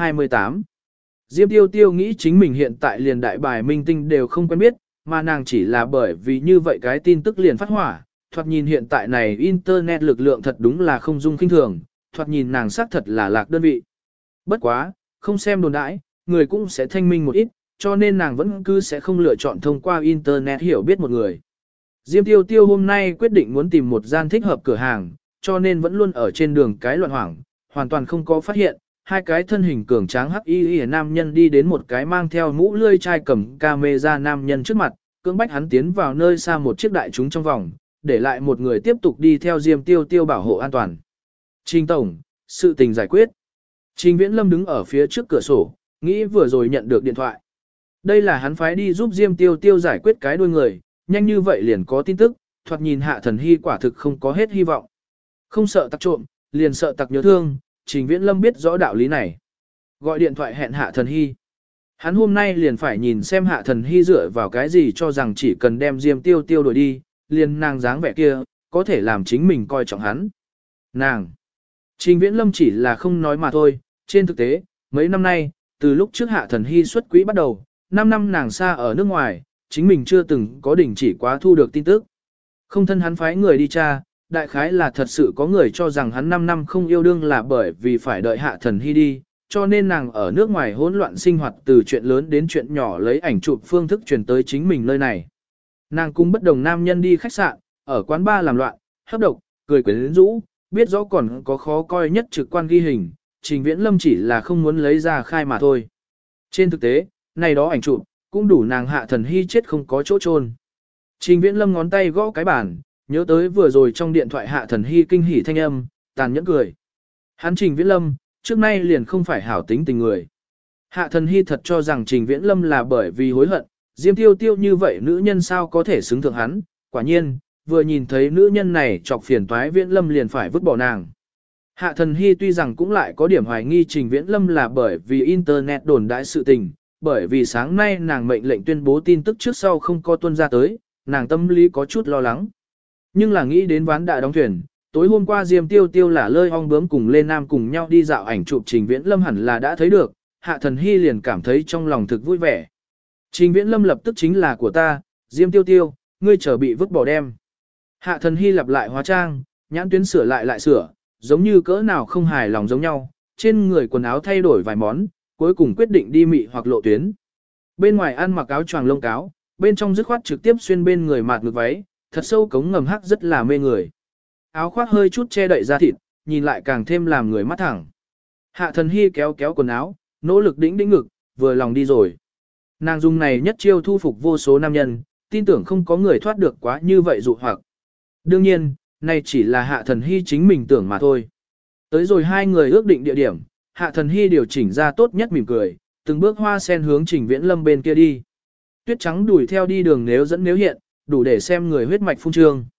228 Diêm Tiêu Tiêu nghĩ chính mình hiện tại liền đại bài minh tinh đều không quen biết, mà nàng chỉ là bởi vì như vậy cái tin tức liền phát hỏa, thoạt nhìn hiện tại này internet lực lượng thật đúng là không dung kinh thường, thoạt nhìn nàng xác thật là lạc đơn vị. Bất quá, không xem đồn đãi, người cũng sẽ thanh minh một ít, cho nên nàng vẫn cứ sẽ không lựa chọn thông qua internet hiểu biết một người. Diêm Tiêu Tiêu hôm nay quyết định muốn tìm một gian thích hợp cửa hàng, cho nên vẫn luôn ở trên đường cái loạn hoảng, hoàn toàn không có phát hiện, hai cái thân hình cường tráng hắc y nam nhân đi đến một cái mang theo mũ lươi chai cầm camera nam nhân trước mặt, cưỡng bách hắn tiến vào nơi xa một chiếc đại chúng trong vòng, để lại một người tiếp tục đi theo Diêm Tiêu Tiêu bảo hộ an toàn. Trình tổng, sự tình giải quyết. Trình Viễn Lâm đứng ở phía trước cửa sổ, nghĩ vừa rồi nhận được điện thoại. Đây là hắn phái đi giúp Diêm Tiêu Tiêu giải quyết cái đuôi người, nhanh như vậy liền có tin tức, thoạt nhìn Hạ Thần Hy quả thực không có hết hy vọng. Không sợ tặc trộm, liền sợ tặc nhớ thương, Trình Viễn Lâm biết rõ đạo lý này. Gọi điện thoại hẹn Hạ Thần Hy. Hắn hôm nay liền phải nhìn xem Hạ Thần Hy dựa vào cái gì cho rằng chỉ cần đem Diêm Tiêu Tiêu đuổi đi, liền nàng dáng vẻ kia, có thể làm chính mình coi trọng hắn. Nàng. Trình Viễn Lâm chỉ là không nói mà thôi, trên thực tế, mấy năm nay, từ lúc trước Hạ Thần Hy xuất quỹ bắt đầu, 5 năm nàng xa ở nước ngoài, chính mình chưa từng có đình chỉ quá thu được tin tức. Không thân hắn phái người đi tra, đại khái là thật sự có người cho rằng hắn 5 năm không yêu đương là bởi vì phải đợi Hạ Thần Hy đi, cho nên nàng ở nước ngoài hỗn loạn sinh hoạt từ chuyện lớn đến chuyện nhỏ lấy ảnh chụp phương thức truyền tới chính mình nơi này. Nàng cũng bất đồng nam nhân đi khách sạn, ở quán bar làm loạn, hấp độc, cười quyến rũ, biết rõ còn có khó coi nhất trực quan ghi hình, Trình Viễn Lâm chỉ là không muốn lấy ra khai mà thôi. Trên thực tế, này đó ảnh chụp cũng đủ nàng Hạ Thần Hy chết không có chỗ chôn. Trình Viễn Lâm ngón tay gõ cái bàn, nhớ tới vừa rồi trong điện thoại Hạ Thần Hy kinh hỉ thanh âm, tàn nhẫn cười. Hắn Trình Viễn Lâm, trước nay liền không phải hảo tính tình người. Hạ Thần Hy thật cho rằng Trình Viễn Lâm là bởi vì hối hận, Diêm Tiêu Tiêu như vậy nữ nhân sao có thể xứng thượng hắn, quả nhiên, vừa nhìn thấy nữ nhân này chọc phiền toái Viễn Lâm liền phải vứt bỏ nàng. Hạ Thần Hy tuy rằng cũng lại có điểm hoài nghi Trình Viễn Lâm là bởi vì internet đồn đãi sự tình, bởi vì sáng nay nàng mệnh lệnh tuyên bố tin tức trước sau không có tuân ra tới, nàng tâm lý có chút lo lắng. Nhưng là nghĩ đến ván đã đóng thuyền, tối hôm qua Diêm Tiêu Tiêu là lơi ong bướm cùng Lê Nam cùng nhau đi dạo ảnh chụp Trình Viễn Lâm hẳn là đã thấy được, Hạ Thần Hy liền cảm thấy trong lòng thực vui vẻ. Trình Viễn Lâm lập tức chính là của ta, Diêm Tiêu Tiêu, ngươi chờ bị vứt bỏ đem. Hạ Thần Hy lặp lại hóa trang, nhãn tuyến sửa lại sửa, giống như cỡ nào không hài lòng giống nhau, trên người quần áo thay đổi vài món, cuối cùng quyết định đi mị hoặc lộ tuyến. Bên ngoài ăn mặc áo choàng lông cáo, bên trong dứt khoát trực tiếp xuyên bên người mạt ngực váy, thật sâu cống ngầm hắc rất là mê người. Áo khoác hơi chút che đậy ra thịt, nhìn lại càng thêm làm người mắt thẳng. Hạ Thần Hy kéo kéo quần áo, nỗ lực đĩnh ngực, vừa lòng đi rồi. Nàng dùng này nhất chiêu thu phục vô số nam nhân, tin tưởng không có người thoát được quá như vậy dụ hoặc. Đương nhiên, này chỉ là Hạ Thần Hy chính mình tưởng mà thôi. Tới rồi hai người ước định địa điểm, Hạ Thần Hy điều chỉnh ra tốt nhất mỉm cười, từng bước hoa sen hướng Trình Viễn Lâm bên kia đi. Tuyết trắng đuổi theo đi đường nếu dẫn nếu hiện, đủ để xem người huyết mạch phun trương.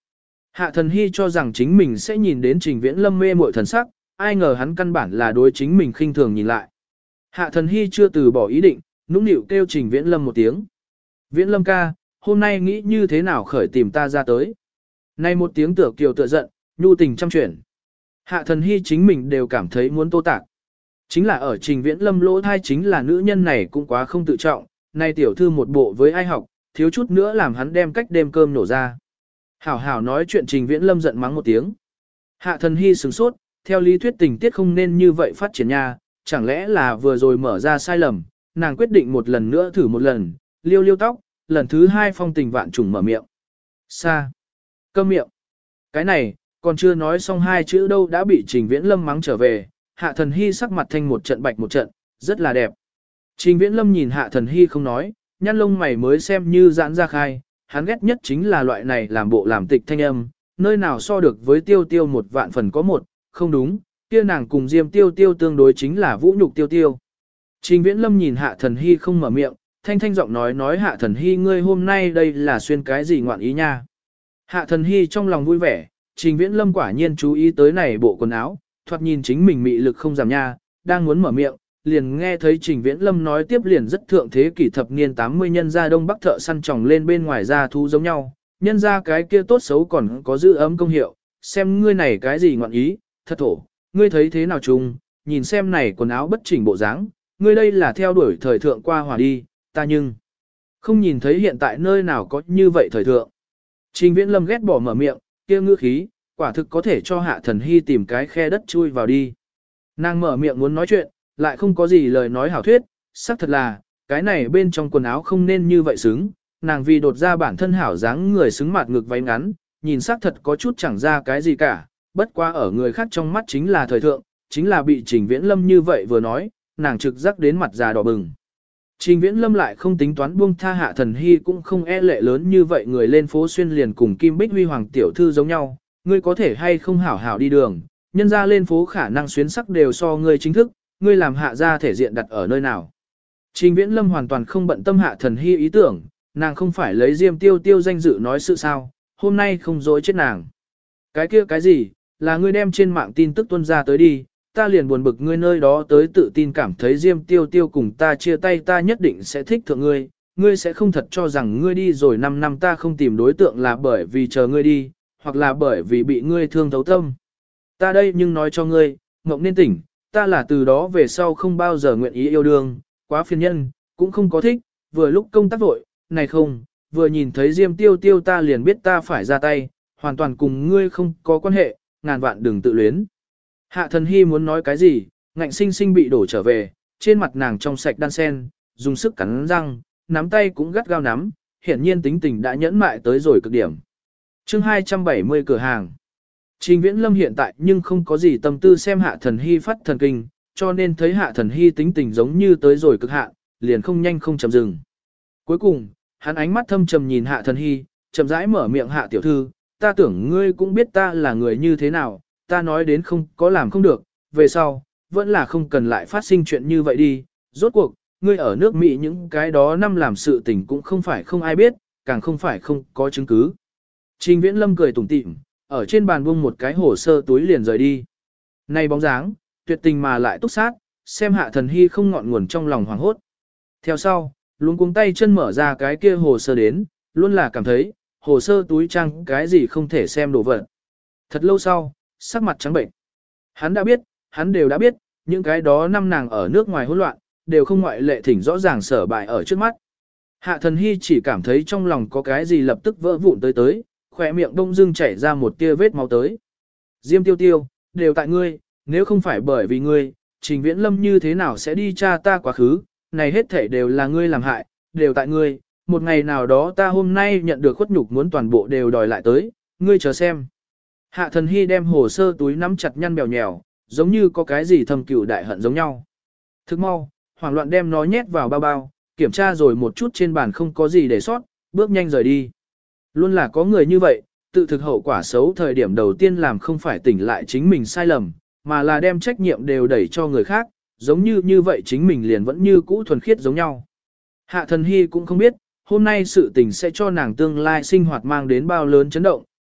Hạ Thần Hy cho rằng chính mình sẽ nhìn đến Trình Viễn Lâm mê muội thần sắc, ai ngờ hắn căn bản là đối chính mình khinh thường nhìn lại. Hạ Thần Hy chưa từ bỏ ý định, nũng nịu kêu Trình Viễn Lâm một tiếng. Viễn Lâm ca, hôm nay nghĩ như thế nào khởi tìm ta ra tới. Nay một tiếng tựa kiều tựa giận, nhu tình trăm chuyển. Hạ Thần Hy chính mình đều cảm thấy muốn tô tạc. Chính là ở Trình Viễn Lâm lỗ thai chính là nữ nhân này cũng quá không tự trọng, nay tiểu thư một bộ với ai học, thiếu chút nữa làm hắn đem cách đêm cơm nổ ra. Hảo hảo nói chuyện Trình Viễn Lâm giận mắng một tiếng. Hạ Thần Hy sửng sốt, theo lý thuyết tình tiết không nên như vậy phát triển nha, chẳng lẽ là vừa rồi mở ra sai lầm, nàng quyết định một lần nữa thử một lần, liêu liêu tóc, lần thứ hai phong tình vạn trùng mở miệng. Sa. Câm miệng. Cái này, còn chưa nói xong hai chữ đâu đã bị Trình Viễn Lâm mắng trở về, Hạ Thần Hy sắc mặt thanh một trận bạch một trận, rất là đẹp. Trình Viễn Lâm nhìn Hạ Thần Hy không nói, nhăn lông mày mới xem như giãn ra khai, hắn ghét nhất chính là loại này làm bộ làm tịch thanh âm, nơi nào so được với Tiêu Tiêu một vạn phần có một, không đúng, kia nàng cùng Diêm Tiêu Tiêu tương đối chính là vũ nhục Tiêu Tiêu. Trình Viễn Lâm nhìn Hạ Thần Hy không mở miệng, thanh thanh giọng nói Hạ Thần Hy ngươi hôm nay đây là xuyên cái gì ngoạn ý nha. Hạ Thần Hy trong lòng vui vẻ, Trình Viễn Lâm quả nhiên chú ý tới này bộ quần áo, thoạt nhìn chính mình mị lực không giảm nha, đang muốn mở miệng, liền nghe thấy Trình Viễn Lâm nói tiếp liền rất thượng thế kỷ thập niên 80 nhân gia đông bắc thợ săn tròng lên bên ngoài ra thu giống nhau, nhân gia cái kia tốt xấu còn có giữ ấm công hiệu, xem ngươi này cái gì ngoạn ý, thật thổ, ngươi thấy thế nào chung, nhìn xem này quần áo bất chỉnh bộ dáng, ngươi đây là theo đuổi thời thượng qua hòa đi, ta nhưng không nhìn thấy hiện tại nơi nào có như vậy thời thượng. Trình Viễn Lâm ghét bỏ mở miệng, kia ngữ khí, quả thực có thể cho Hạ Thần Hy tìm cái khe đất chui vào đi. Nàng mở miệng muốn nói chuyện, lại không có gì lời nói hảo thuyết, xác thật là, cái này bên trong quần áo không nên như vậy xứng, nàng vì đột ra bản thân hảo dáng người xứng mặt ngực váy ngắn, nhìn xác thật có chút chẳng ra cái gì cả, bất quá ở người khác trong mắt chính là thời thượng, chính là bị Trình Viễn Lâm như vậy vừa nói, nàng trực giác đến mặt già đỏ bừng. Trình Viễn Lâm lại không tính toán buông tha Hạ Thần Hy cũng không e lệ lớn như vậy người lên phố xuyên liền cùng Kim Bích Huy Hoàng tiểu thư giống nhau, ngươi có thể hay không hảo hảo đi đường, nhân ra lên phố khả năng xuyến sắc đều so ngươi chính thức, ngươi làm hạ ra thể diện đặt ở nơi nào. Trình Viễn Lâm hoàn toàn không bận tâm Hạ Thần Hy ý tưởng, nàng không phải lấy Diêm Tiêu Tiêu danh dự nói sự sao, hôm nay không dối chết nàng. Cái kia cái gì, là ngươi đem trên mạng tin tức tuân ra tới đi, ta liền buồn bực ngươi nơi đó tới tự tin cảm thấy Diêm Tiêu Tiêu cùng ta chia tay ta nhất định sẽ thích thượng ngươi, ngươi sẽ không thật cho rằng ngươi đi rồi 5 năm ta không tìm đối tượng là bởi vì chờ ngươi đi, hoặc là bởi vì bị ngươi thương thấu tâm. Ta đây nhưng nói cho ngươi, ngộng nên tỉnh, ta là từ đó về sau không bao giờ nguyện ý yêu đương, quá phiền nhân, cũng không có thích, vừa lúc công tác vội, này không, vừa nhìn thấy Diêm Tiêu Tiêu ta liền biết ta phải ra tay, hoàn toàn cùng ngươi không có quan hệ, ngàn vạn đừng tự luyến. Hạ Thần Hy muốn nói cái gì, ngạnh sinh sinh bị đổ trở về, trên mặt nàng trong sạch đan sen, dùng sức cắn răng, nắm tay cũng gắt gao nắm, hiển nhiên tính tình đã nhẫn mại tới rồi cực điểm. Chương 270 cửa hàng. Trình Viễn Lâm hiện tại nhưng không có gì tâm tư xem Hạ Thần Hy phát thần kinh, cho nên thấy Hạ Thần Hy tính tình giống như tới rồi cực hạn, liền không nhanh không chậm dừng. Cuối cùng, hắn ánh mắt thâm trầm nhìn Hạ Thần Hy, chậm rãi mở miệng Hạ tiểu thư, ta tưởng ngươi cũng biết ta là người như thế nào, ta nói đến không có làm không được, về sau, vẫn là không cần lại phát sinh chuyện như vậy đi, rốt cuộc, ngươi ở nước Mỹ những cái đó năm làm sự tình cũng không phải không ai biết, càng không phải không có chứng cứ. Trình Viễn Lâm cười tủm tỉm, ở trên bàn buông một cái hồ sơ túi liền rời đi. Này bóng dáng, tuyệt tình mà lại túc sát, xem Hạ Thần Hy không ngọn nguồn trong lòng hoảng hốt. Theo sau, luống cuống tay chân mở ra cái kia hồ sơ đến, luôn là cảm thấy, hồ sơ túi trang cái gì không thể xem đồ vật. Thật lâu sau, sắc mặt trắng bệnh. Hắn đã biết, hắn đều đã biết, những cái đó năm nàng ở nước ngoài hỗn loạn, đều không ngoại lệ thỉnh rõ ràng sở bại ở trước mắt. Hạ Thần Hy chỉ cảm thấy trong lòng có cái gì lập tức vỡ vụn tới, khỏe miệng đông dưng chảy ra một tia vết máu tới. Diêm Tiêu Tiêu, đều tại ngươi, nếu không phải bởi vì ngươi, Trình Viễn Lâm như thế nào sẽ đi tra ta quá khứ, này hết thảy đều là ngươi làm hại, đều tại ngươi, một ngày nào đó ta hôm nay nhận được khuất nhục muốn toàn bộ đều đòi lại tới, ngươi chờ xem. Hạ Thần Hy đem hồ sơ túi nắm chặt nhăn bèo nhèo, giống như có cái gì thầm cừu đại hận giống nhau. Thức mau, hoảng loạn đem nó nhét vào bao bao, kiểm tra rồi một chút trên bàn không có gì để sót, bước nhanh rời đi. Luôn là có người như vậy, tự thực hậu quả xấu thời điểm đầu tiên làm không phải tỉnh lại chính mình sai lầm, mà là đem trách nhiệm đều đẩy cho người khác, giống như vậy chính mình liền vẫn như cũ thuần khiết giống nhau. Hạ Thần Hy cũng không biết, hôm nay sự tình sẽ cho nàng tương lai sinh hoạt mang đến bao lớn chấn động,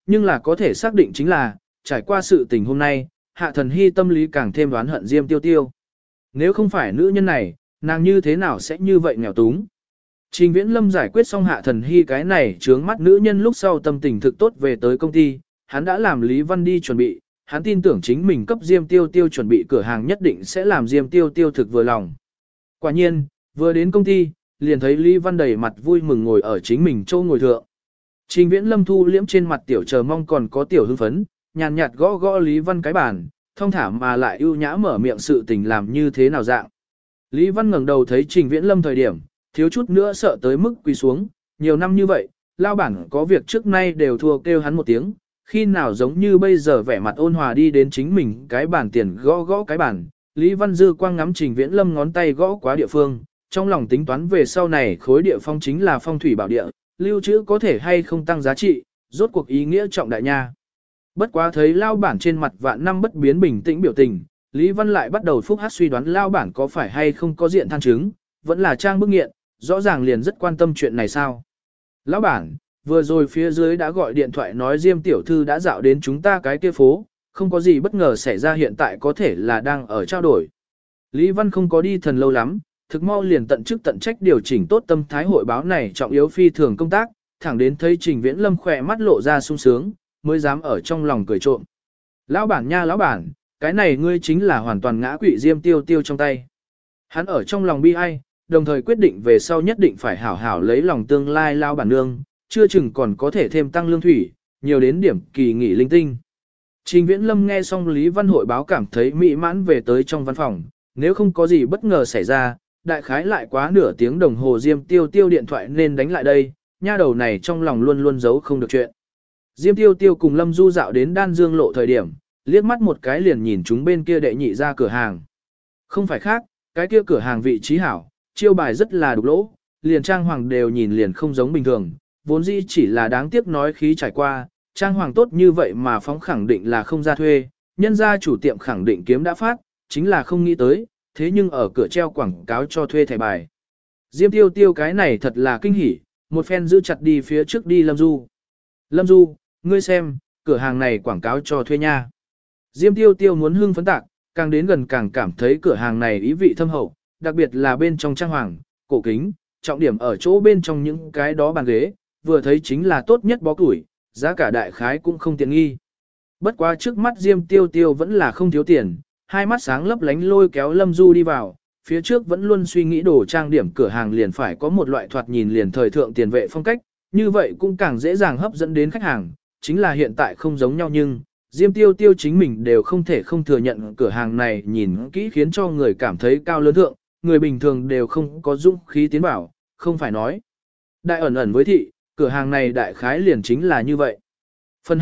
nhưng là có thể xác định chính là, trải qua sự tình hôm nay, Hạ Thần Hy tâm lý càng thêm đoán hận Diêm Tiêu Tiêu. Nếu không phải nữ nhân này, nàng như thế nào sẽ như vậy nghèo túng? Trình Viễn Lâm giải quyết xong Hạ Thần Hy cái này trướng mắt nữ nhân lúc sau tâm tình thực tốt về tới công ty, hắn đã làm Lý Văn đi chuẩn bị, hắn tin tưởng chính mình cấp Diêm Tiêu Tiêu chuẩn bị cửa hàng nhất định sẽ làm Diêm Tiêu Tiêu thực vừa lòng. Quả nhiên, vừa đến công ty, liền thấy Lý Văn đầy mặt vui mừng ngồi ở chính mình châu ngồi thượng. Trình Viễn Lâm thu liễm trên mặt tiểu chờ mong còn có tiểu hưng phấn, nhàn nhạt gõ gõ Lý Văn cái bàn, thông thả mà lại ưu nhã mở miệng sự tình làm như thế nào dạng. Lý Văn ngẩng đầu thấy Trình Viễn Lâm thời điểm, thiếu chút nữa sợ tới mức quỳ xuống, nhiều năm như vậy, lao bản có việc trước nay đều thua kêu hắn một tiếng, khi nào giống như bây giờ vẻ mặt ôn hòa đi đến chính mình cái bàn tiền gõ gõ cái bàn. Lý Văn Dư quang ngắm Trình Viễn Lâm ngón tay gõ quá địa phương, trong lòng tính toán về sau này khối địa phong chính là phong thủy bảo địa, lưu trữ có thể hay không tăng giá trị, rốt cuộc ý nghĩa trọng đại nha. Bất quá thấy lao bản trên mặt vạn năm bất biến bình tĩnh biểu tình, Lý Văn lại bắt đầu phúc hát suy đoán lao bản có phải hay không có diện than chứng, vẫn là trang bức nghiện, rõ ràng liền rất quan tâm chuyện này sao. Lão bản, vừa rồi phía dưới đã gọi điện thoại nói Diêm tiểu thư đã dạo đến chúng ta cái kia phố, không có gì bất ngờ xảy ra hiện tại có thể là đang ở trao đổi. Lý Văn không có đi thần lâu lắm, thực mau liền tận chức tận trách điều chỉnh tốt tâm thái hội báo này trọng yếu phi thường công tác, thẳng đến thấy Trình Viễn Lâm khỏe mắt lộ ra sung sướng, mới dám ở trong lòng cười trộm. Lão bản nha lão bản, cái này ngươi chính là hoàn toàn ngã quỵ Diêm Tiêu Tiêu trong tay. Hắn ở trong lòng bi ai, đồng thời quyết định về sau nhất định phải hảo hảo lấy lòng tương lai lao bản nương, chưa chừng còn có thể thêm tăng lương thủy, nhiều đến điểm kỳ nghỉ linh tinh. Trình Viễn Lâm nghe xong Lý Văn hội báo cảm thấy mỹ mãn về tới trong văn phòng, nếu không có gì bất ngờ xảy ra, đại khái lại quá nửa tiếng đồng hồ Diêm Tiêu Tiêu điện thoại nên đánh lại đây, nha đầu này trong lòng luôn luôn giấu không được chuyện. Diêm Tiêu Tiêu cùng Lâm Du dạo đến Đan Dương lộ thời điểm, liếc mắt một cái liền nhìn chúng bên kia đệ nhị ra cửa hàng. Không phải khác, cái kia cửa hàng vị trí hảo, chiêu bài rất là đục lỗ, liền trang hoàng đều nhìn liền không giống bình thường, vốn dĩ chỉ là đáng tiếc nói khí trải qua, trang hoàng tốt như vậy mà phóng khẳng định là không ra thuê, nhân gia chủ tiệm khẳng định kiếm đã phát, chính là không nghĩ tới, thế nhưng ở cửa treo quảng cáo cho thuê thẻ bài. Diêm Tiêu Tiêu cái này thật là kinh hỉ, một phen giữ chặt đi phía trước đi Lâm Du. Lâm Du, ngươi xem, cửa hàng này quảng cáo cho thuê nha. Diêm Tiêu Tiêu muốn hưng phấn tạc, càng đến gần càng cảm thấy cửa hàng này ý vị thâm hậu, đặc biệt là bên trong trang hoàng, cổ kính, trọng điểm ở chỗ bên trong những cái đó bàn ghế, vừa thấy chính là tốt nhất bó củi, giá cả đại khái cũng không tiện nghi. Bất quá trước mắt Diêm Tiêu Tiêu vẫn là không thiếu tiền, hai mắt sáng lấp lánh lôi kéo Lâm Du đi vào, phía trước vẫn luôn suy nghĩ đồ trang điểm cửa hàng liền phải có một loại thoạt nhìn liền thời thượng tiền vệ phong cách, như vậy cũng càng dễ dàng hấp dẫn đến khách hàng, chính là hiện tại không giống nhau nhưng, Diêm Tiêu Tiêu chính mình đều không thể không thừa nhận cửa hàng này nhìn kỹ khiến cho người cảm thấy cao lớn thượng, người bình thường đều không có dũng khí tiến bảo, không phải nói. Đại ẩn ẩn với thị, cửa hàng này đại khái liền chính là như vậy. Phần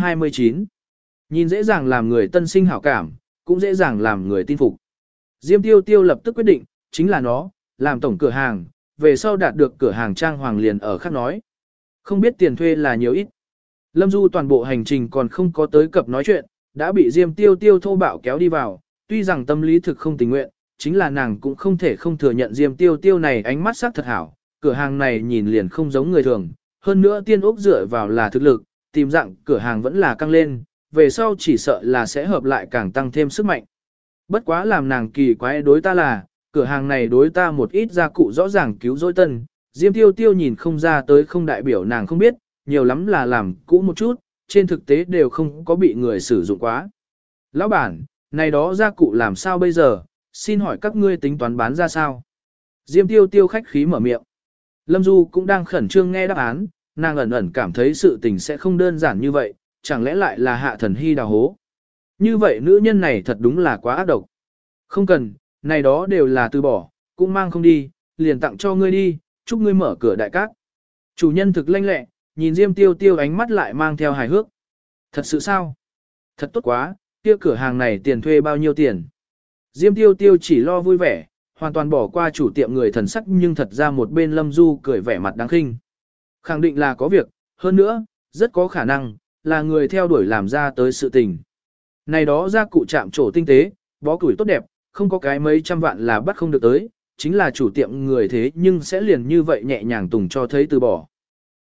229 nhìn dễ dàng làm người tân sinh hảo cảm, cũng dễ dàng làm người tin phục. Diêm Tiêu Tiêu lập tức quyết định, chính là nó, làm tổng cửa hàng, về sau đạt được cửa hàng trang hoàng liền ở khác nói. Không biết tiền thuê là nhiều ít. Lâm Du toàn bộ hành trình còn không có tới cập nói chuyện, đã bị Diêm Tiêu Tiêu thô bạo kéo đi vào, tuy rằng tâm lý thực không tình nguyện, chính là nàng cũng không thể không thừa nhận Diêm Tiêu Tiêu này ánh mắt sắc thật hảo, cửa hàng này nhìn liền không giống người thường, hơn nữa Tiên Úc dựa vào là thực lực, tìm dạng cửa hàng vẫn là căng lên, về sau chỉ sợ là sẽ hợp lại càng tăng thêm sức mạnh. Bất quá làm nàng kỳ quái đối ta là, cửa hàng này đối ta một ít gia cụ rõ ràng cứu rỗi tân, Diêm Tiêu Tiêu nhìn không ra tới không đại biểu nàng không biết, nhiều lắm là làm cũ một chút, trên thực tế đều không có bị người sử dụng quá. Lão bản, này đó gia cụ làm sao bây giờ, xin hỏi các ngươi tính toán bán ra sao? Diêm Tiêu Tiêu khách khí mở miệng. Lâm Du cũng đang khẩn trương nghe đáp án, nàng ẩn ẩn cảm thấy sự tình sẽ không đơn giản như vậy, chẳng lẽ lại là Hạ Thần Hy đào hố. Như vậy nữ nhân này thật đúng là quá ác độc. Không cần, này đó đều là từ bỏ, cũng mang không đi, liền tặng cho ngươi đi, chúc ngươi mở cửa đại cát. Chủ nhân thực lanh lẹ, nhìn Diêm Tiêu Tiêu ánh mắt lại mang theo hài hước. Thật sự sao? Thật tốt quá, kia cửa hàng này tiền thuê bao nhiêu tiền? Diêm Tiêu Tiêu chỉ lo vui vẻ, hoàn toàn bỏ qua chủ tiệm người thần sắc nhưng thật ra một bên Lâm Du cười vẻ mặt đáng khinh. Khẳng định là có việc, hơn nữa, rất có khả năng, là người theo đuổi làm ra tới sự tình. Này đó gia cụ chạm trổ tinh tế, bó củi tốt đẹp, không có cái mấy trăm vạn là bắt không được tới, chính là chủ tiệm người thế nhưng sẽ liền như vậy nhẹ nhàng tùng cho thấy từ bỏ.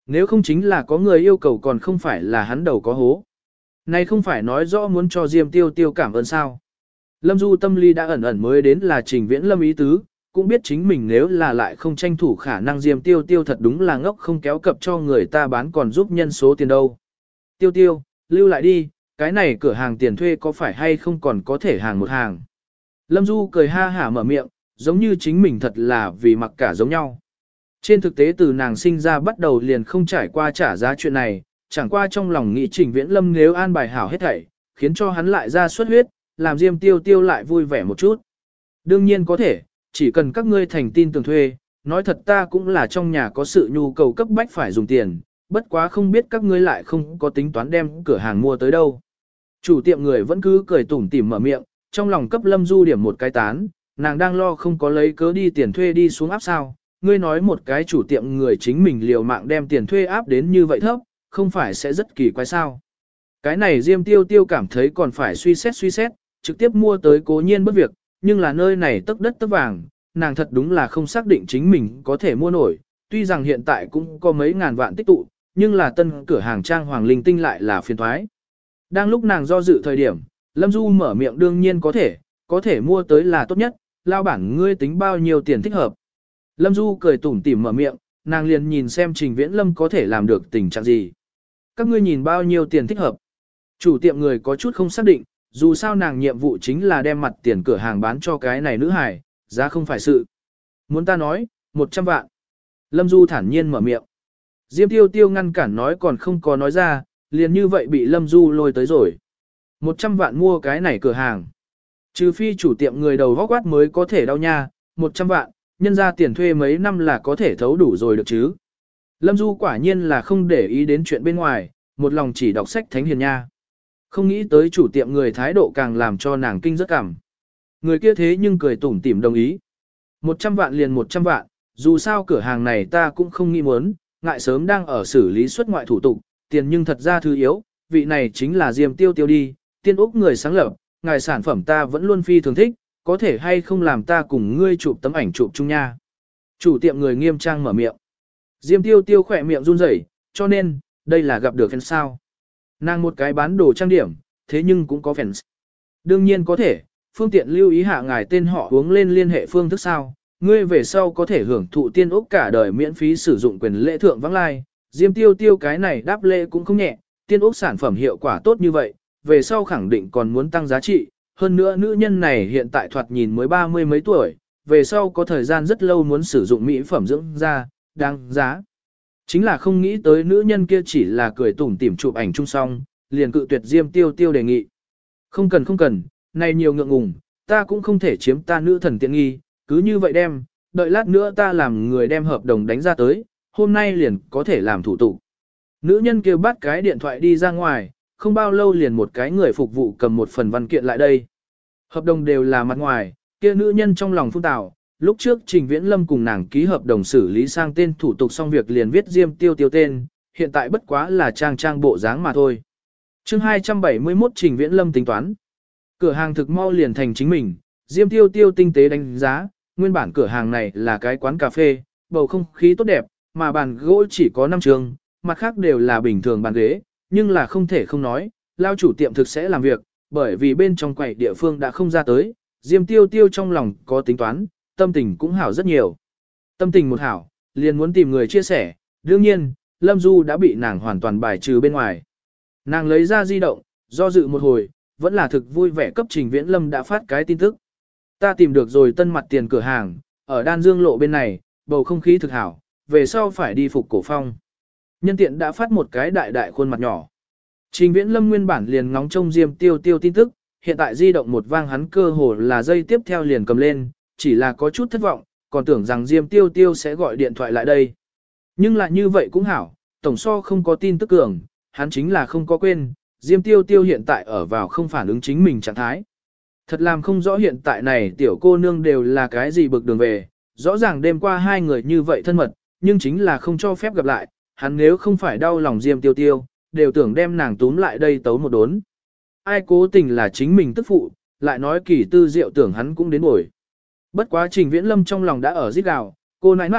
Nếu không chính là có người yêu cầu còn không phải là hắn đầu có hố. Này không phải nói rõ muốn cho Diêm Tiêu Tiêu cảm ơn sao. Lâm Du tâm lý đã ẩn ẩn mới đến là Trình Viễn Lâm ý tứ, cũng biết chính mình nếu là lại không tranh thủ khả năng Diêm Tiêu Tiêu thật đúng là ngốc không kéo cập cho người ta bán còn giúp nhân số tiền đâu. Tiêu Tiêu, lưu lại đi, cái này cửa hàng tiền thuê có phải hay không còn có thể hàng một hàng. Lâm Du cười ha hả mở miệng, giống như chính mình thật là vì mặc cả giống nhau. Trên thực tế từ nàng sinh ra bắt đầu liền không trải qua trả giá chuyện này, chẳng qua trong lòng nghĩ Trình Viễn Lâm nếu an bài hảo hết thảy, khiến cho hắn lại ra xuất huyết, làm Diêm Tiêu Tiêu lại vui vẻ một chút. Đương nhiên có thể, chỉ cần các ngươi thành tin tưởng thuê, nói thật ta cũng là trong nhà có sự nhu cầu cấp bách phải dùng tiền, bất quá không biết các ngươi lại không có tính toán đem cửa hàng mua tới đâu. Chủ tiệm người vẫn cứ cười tủm tỉm mở miệng, trong lòng cấp Lâm Du điểm một cái tán, nàng đang lo không có lấy cớ đi tiền thuê đi xuống áp sao. Ngươi nói một cái chủ tiệm người chính mình liều mạng đem tiền thuê áp đến như vậy thấp, không phải sẽ rất kỳ quái sao. Cái này Diêm Tiêu Tiêu cảm thấy còn phải suy xét, trực tiếp mua tới cố nhiên bất việc, nhưng là nơi này tấc đất tấc vàng, nàng thật đúng là không xác định chính mình có thể mua nổi, tuy rằng hiện tại cũng có mấy ngàn vạn tích tụ, nhưng là tân cửa hàng trang hoàng linh tinh lại là phiền thoái. Đang lúc nàng do dự thời điểm, Lâm Du mở miệng đương nhiên có thể mua tới là tốt nhất, lao bản ngươi tính bao nhiêu tiền thích hợp. Lâm Du cười tủm tỉm mở miệng, nàng liền nhìn xem Trình Viễn Lâm có thể làm được tình trạng gì. Các ngươi nhìn bao nhiêu tiền thích hợp. Chủ tiệm người có chút không xác định, dù sao nàng nhiệm vụ chính là đem mặt tiền cửa hàng bán cho cái này nữ hài, giá không phải sự. Muốn ta nói, 100 vạn. Lâm Du thản nhiên mở miệng. Diêm Tiêu Tiêu ngăn cản nói còn không có nói ra, liền như vậy bị Lâm Du lôi tới rồi. 100 vạn mua cái này cửa hàng. Trừ phi chủ tiệm người đầu góc quát mới có thể đau nha, 100 vạn, nhân ra tiền thuê mấy năm là có thể thấu đủ rồi được chứ. Lâm Du quả nhiên là không để ý đến chuyện bên ngoài, một lòng chỉ đọc sách thánh hiền nha. Không nghĩ tới chủ tiệm người thái độ càng làm cho nàng kinh rất cảm. Người kia thế nhưng cười tủm tỉm đồng ý. 100 vạn liền 100 vạn, dù sao cửa hàng này ta cũng không nghĩ muốn, ngại sớm đang ở xử lý xuất ngoại thủ tục, tiền nhưng thật ra thứ yếu, vị này chính là Diêm Tiêu Tiêu đi, tiên úc người sáng lập, ngài sản phẩm ta vẫn luôn phi thường thích, có thể hay không làm ta cùng ngươi chụp tấm ảnh chụp chung nha. Chủ tiệm người nghiêm trang mở miệng. Diêm Tiêu Tiêu khỏe miệng run rẩy, cho nên, đây là gặp được fan sao. Nàng một cái bán đồ trang điểm, thế nhưng cũng có fans. Đương nhiên có thể, phương tiện lưu ý hạ ngài tên họ uống lên liên hệ phương thức sao, ngươi về sau có thể hưởng thụ tiên úc cả đời miễn phí sử dụng quyền lễ thượng vắng lai. Diêm Tiêu Tiêu cái này đáp lễ cũng không nhẹ, tiên úc sản phẩm hiệu quả tốt như vậy, về sau khẳng định còn muốn tăng giá trị. Hơn nữa nữ nhân này hiện tại thoạt nhìn mới 30 mấy tuổi, về sau có thời gian rất lâu muốn sử dụng mỹ phẩm dưỡng da, đáng giá. Chính là không nghĩ tới nữ nhân kia chỉ là cười tủm tỉm chụp ảnh chung song, liền cự tuyệt Diêm Tiêu Tiêu đề nghị. Không cần, này nhiều ngượng ngùng, ta cũng không thể chiếm ta nữ thần tiện nghi, cứ như vậy đem, đợi lát nữa ta làm người đem hợp đồng đánh ra tới, hôm nay liền có thể làm thủ tục. Nữ nhân kia bắt cái điện thoại đi ra ngoài, không bao lâu liền một cái người phục vụ cầm một phần văn kiện lại đây. Hợp đồng đều là mặt ngoài, kia nữ nhân trong lòng phun tào, lúc trước Trình Viễn Lâm cùng nàng ký hợp đồng xử lý sang tên thủ tục xong việc liền viết Diêm Tiêu Tiêu tên, hiện tại bất quá là trang bộ dáng mà thôi. Chương 271 Trình Viễn Lâm tính toán. Cửa hàng thực mau liền thành chính mình, Diêm Tiêu Tiêu tinh tế đánh giá, nguyên bản cửa hàng này là cái quán cà phê, bầu không khí tốt đẹp, mà bàn gỗ chỉ có 5 trường, mặt khác đều là bình thường bàn ghế, nhưng là không thể không nói, lao chủ tiệm thực sẽ làm việc, bởi vì bên trong quầy địa phương đã không ra tới, Diêm Tiêu Tiêu trong lòng có tính toán, tâm tình cũng hảo rất nhiều. Tâm tình một hảo, liền muốn tìm người chia sẻ, đương nhiên, Lâm Du đã bị nàng hoàn toàn bài trừ bên ngoài. Nàng lấy ra di động, do dự một hồi, vẫn là thực vui vẻ cấp Trình Viễn Lâm đã phát cái tin tức. Ta tìm được rồi tân mặt tiền cửa hàng, ở Đan Dương lộ bên này, bầu không khí thực hảo, về sau phải đi phục cổ phong. Nhân tiện đã phát một cái đại khuôn mặt nhỏ. Trình Viễn Lâm nguyên bản liền ngóng trông Diêm Tiêu Tiêu tin tức, hiện tại di động một vang hắn cơ hồ là dây tiếp theo liền cầm lên, chỉ là có chút thất vọng, còn tưởng rằng Diêm Tiêu Tiêu sẽ gọi điện thoại lại đây. Nhưng lại như vậy cũng hảo, tổng so không có tin tức cường, hắn chính là không có quên, Diêm Tiêu Tiêu hiện tại ở vào không phản ứng chính mình trạng thái. Thật làm không rõ hiện tại này tiểu cô nương đều là cái gì bực đường về, rõ ràng đêm qua hai người như vậy thân mật, nhưng chính là không cho phép gặp lại, hắn nếu không phải đau lòng Diêm Tiêu Tiêu, đều tưởng đem nàng túm lại đây tấu một đốn. Ai cố tình là chính mình tức phụ, lại nói kỳ tư diệu tưởng hắn cũng đến bồi. Bất quá Trình Viễn Lâm trong lòng đã ở rít gào, cô nãi nãi,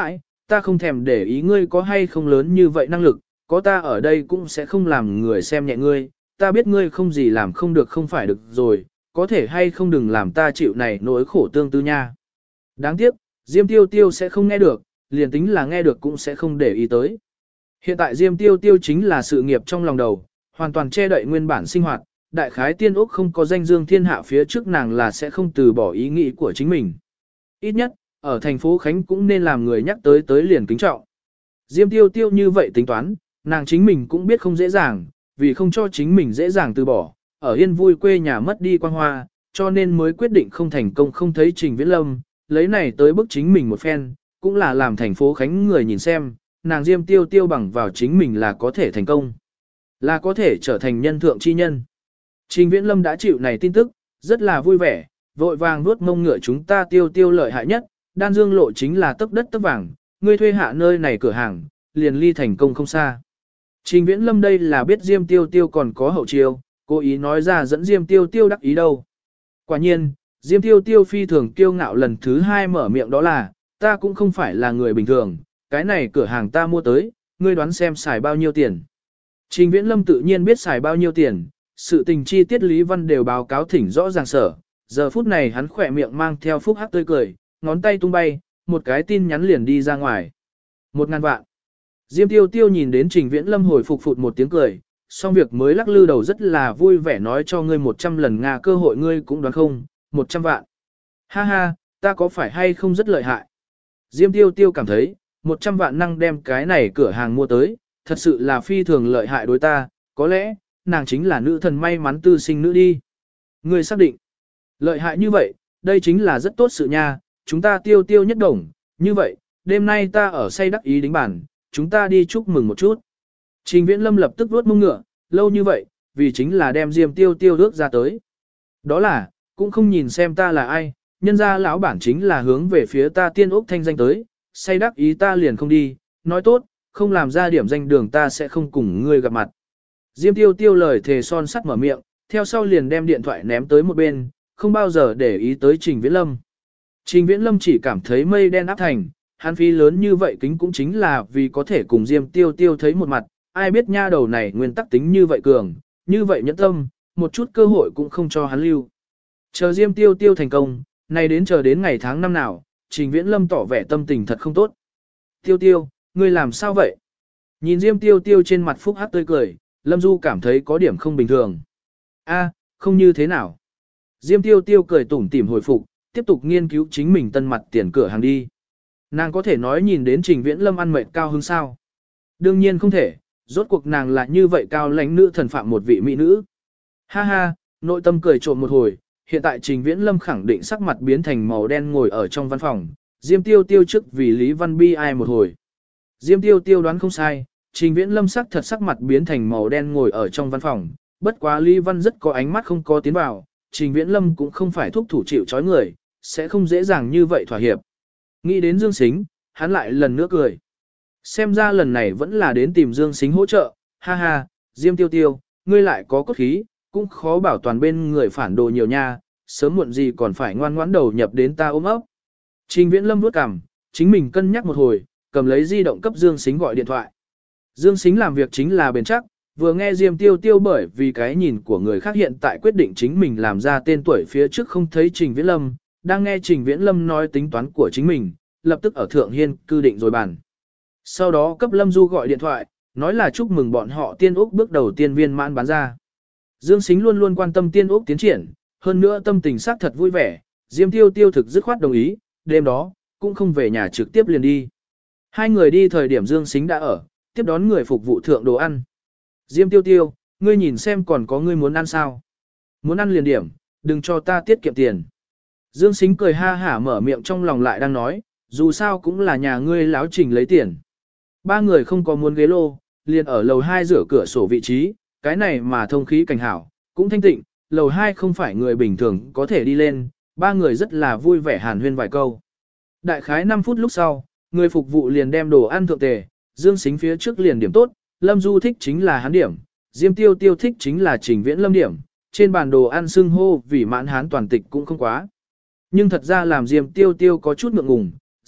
ta không thèm để ý ngươi có hay không lớn như vậy năng lực, có ta ở đây cũng sẽ không làm người xem nhẹ ngươi, ta biết ngươi không gì làm không được không phải được rồi, có thể hay không đừng làm ta chịu này nỗi khổ tương tư nha. Đáng tiếc, Diêm Tiêu Tiêu sẽ không nghe được, liền tính là nghe được cũng sẽ không để ý tới. Hiện tại Diêm Tiêu Tiêu chính là sự nghiệp trong lòng đầu, hoàn toàn che đậy nguyên bản sinh hoạt, đại khái tiên úc không có danh dương thiên hạ phía trước nàng là sẽ không từ bỏ ý nghĩ của chính mình. Ít nhất, ở thành phố Khánh cũng nên làm người nhắc tới liền kính trọng. Diêm Tiêu Tiêu như vậy tính toán, nàng chính mình cũng biết không dễ dàng, vì không cho chính mình dễ dàng từ bỏ, ở yên vui quê nhà mất đi quang hoa, cho nên mới quyết định không thành công không thấy Trình Viễn Lâm, lấy này tới bức chính mình một phen, cũng là làm thành phố Khánh người nhìn xem, nàng Diêm Tiêu Tiêu bằng vào chính mình là có thể thành công, là có thể trở thành nhân thượng chi nhân. Trình Viễn Lâm đã chịu này tin tức, rất là vui vẻ, vội vàng nuốt mông ngựa chúng ta Tiêu Tiêu lợi hại nhất, Đan Dương lộ chính là tấc đất tấc vàng, ngươi thuê hạ nơi này cửa hàng, liền ly thành công không xa. Trình Viễn Lâm đây là biết Diêm Tiêu Tiêu còn có hậu chiêu, cố ý nói ra dẫn Diêm Tiêu Tiêu đắc ý đâu. Quả nhiên, Diêm Tiêu Tiêu phi thường kiêu ngạo lần thứ hai mở miệng đó là, ta cũng không phải là người bình thường, cái này cửa hàng ta mua tới, ngươi đoán xem xài bao nhiêu tiền. Trình Viễn Lâm tự nhiên biết xài bao nhiêu tiền, sự tình chi tiết Lý Văn đều báo cáo thỉnh rõ ràng sở, giờ phút này hắn khỏe miệng mang theo phúc hắc tươi cười, ngón tay tung bay, một cái tin nhắn liền đi ra ngoài. 1.000 vạn. Diêm Tiêu Tiêu nhìn đến Trình Viễn Lâm hồi phục phụt một tiếng cười, xong việc mới lắc lư đầu rất là vui vẻ nói cho ngươi 100 lần Nga cơ hội ngươi cũng đoán không, 100 vạn. Ha ha, ta có phải hay không rất lợi hại. Diêm Tiêu Tiêu cảm thấy, 100 vạn năng đem cái này cửa hàng mua tới, thật sự là phi thường lợi hại đối ta, có lẽ, nàng chính là nữ thần may mắn tư sinh nữ đi. Ngươi xác định, lợi hại như vậy, đây chính là rất tốt sự nha, chúng ta Tiêu Tiêu nhất đồng, như vậy, đêm nay ta ở say đắc ý đính bản, chúng ta đi chúc mừng một chút. Trình Viễn Lâm lập tức vuốt mông ngựa, lâu như vậy, vì chính là đem Diêm Tiêu Tiêu rước ra tới. Đó là, cũng không nhìn xem ta là ai, nhân ra lão bản chính là hướng về phía ta Tiên Úc thanh danh tới, say đắc ý ta liền không đi, nói tốt, không làm ra điểm danh đường ta sẽ không cùng ngươi gặp mặt. Diêm Tiêu Tiêu lời thề son sắt mở miệng, theo sau liền đem điện thoại ném tới một bên, không bao giờ để ý tới Trình Viễn Lâm. Trình Viễn Lâm chỉ cảm thấy mây đen áp thành, hắn phí lớn như vậy kính cũng chính là vì có thể cùng Diêm Tiêu Tiêu thấy một mặt, ai biết nha đầu này nguyên tắc tính như vậy cường, như vậy nhẫn tâm, một chút cơ hội cũng không cho hắn lưu. Chờ Diêm Tiêu Tiêu thành công, này đến chờ đến ngày tháng năm nào, Trình Viễn Lâm tỏ vẻ tâm tình thật không tốt. Tiêu Tiêu, ngươi làm sao vậy? Nhìn Diêm Tiêu Tiêu trên mặt phúc hắc tươi cười, Lâm Du cảm thấy có điểm không bình thường. A, không như thế nào. Diêm Tiêu Tiêu cười tủm tỉm hồi phục, tiếp tục nghiên cứu chính mình tân mặt tiền cửa hàng đi. Nàng có thể nói nhìn đến Trình Viễn Lâm ăn mệt cao hứng sao? Đương nhiên không thể, rốt cuộc nàng là như vậy cao lãnh nữ thần phạm một vị mỹ nữ. Ha ha, nội tâm cười trộm một hồi, hiện tại Trình Viễn Lâm khẳng định sắc mặt biến thành màu đen ngồi ở trong văn phòng, Diêm Tiêu Tiêu trước vì Lý Văn bi ai một hồi. Diêm Tiêu Tiêu đoán không sai, Trình Viễn Lâm sắc thật sắc mặt biến thành màu đen ngồi ở trong văn phòng, bất quá Lý Văn rất có ánh mắt không có tiến vào, Trình Viễn Lâm cũng không phải thúc thủ chịu trói người, sẽ không dễ dàng như vậy thỏa hiệp. Nghĩ đến Dương Sính, hắn lại lần nữa cười. Xem ra lần này vẫn là đến tìm Dương Sính hỗ trợ, ha ha, Diêm Tiêu Tiêu, ngươi lại có cốt khí, cũng khó bảo toàn bên người phản đồ nhiều nha, sớm muộn gì còn phải ngoan ngoãn đầu nhập đến ta ôm ấp. Trình Viễn Lâm vuốt cằm, chính mình cân nhắc một hồi, cầm lấy di động cấp Dương Sính gọi điện thoại. Dương Sính làm việc chính là bền chắc, vừa nghe Diêm Tiêu Tiêu bởi vì cái nhìn của người khác hiện tại quyết định chính mình làm ra tên tuổi phía trước không thấy Trình Viễn Lâm, đang nghe Trình Viễn Lâm nói tính toán của chính mình, lập tức ở Thượng Hiên cư định rồi bàn. Sau đó cấp Lâm Du gọi điện thoại, nói là chúc mừng bọn họ Tiên Úc bước đầu tiên viên mãn bán ra. Dương Sính luôn luôn quan tâm Tiên Úc tiến triển, hơn nữa tâm tình sắc thật vui vẻ, Diêm Tiêu Tiêu thực dứt khoát đồng ý, đêm đó, cũng không về nhà trực tiếp liền đi. Hai người đi thời điểm Dương Sính đã ở, tiếp đón người phục vụ thượng đồ ăn. Diêm Tiêu Tiêu, ngươi nhìn xem còn có ngươi muốn ăn sao? Muốn ăn liền điểm, đừng cho ta tiết kiệm tiền. Dương Sính cười ha hả mở miệng trong lòng lại đang nói, dù sao cũng là nhà ngươi láo Trình lấy tiền. Ba người không có muốn ghế lô, liền ở lầu 2 rửa cửa sổ vị trí, cái này mà thông khí cảnh hảo, cũng thanh tịnh, lầu 2 không phải người bình thường có thể đi lên, ba người rất là vui vẻ hàn huyên vài câu. Đại khái 5 phút lúc sau, người phục vụ liền đem đồ ăn thượng tề, Dương Sính phía trước liền điểm tốt, Lâm Du thích chính là hắn điểm, Diêm Tiêu Tiêu thích chính là Trình Viễn Lâm điểm, trên bàn đồ ăn xưng hô vì mãn hán toàn tịch cũng không quá. Nhưng thật ra làm Diêm Tiêu Tiêu có chút ngượng ngùng,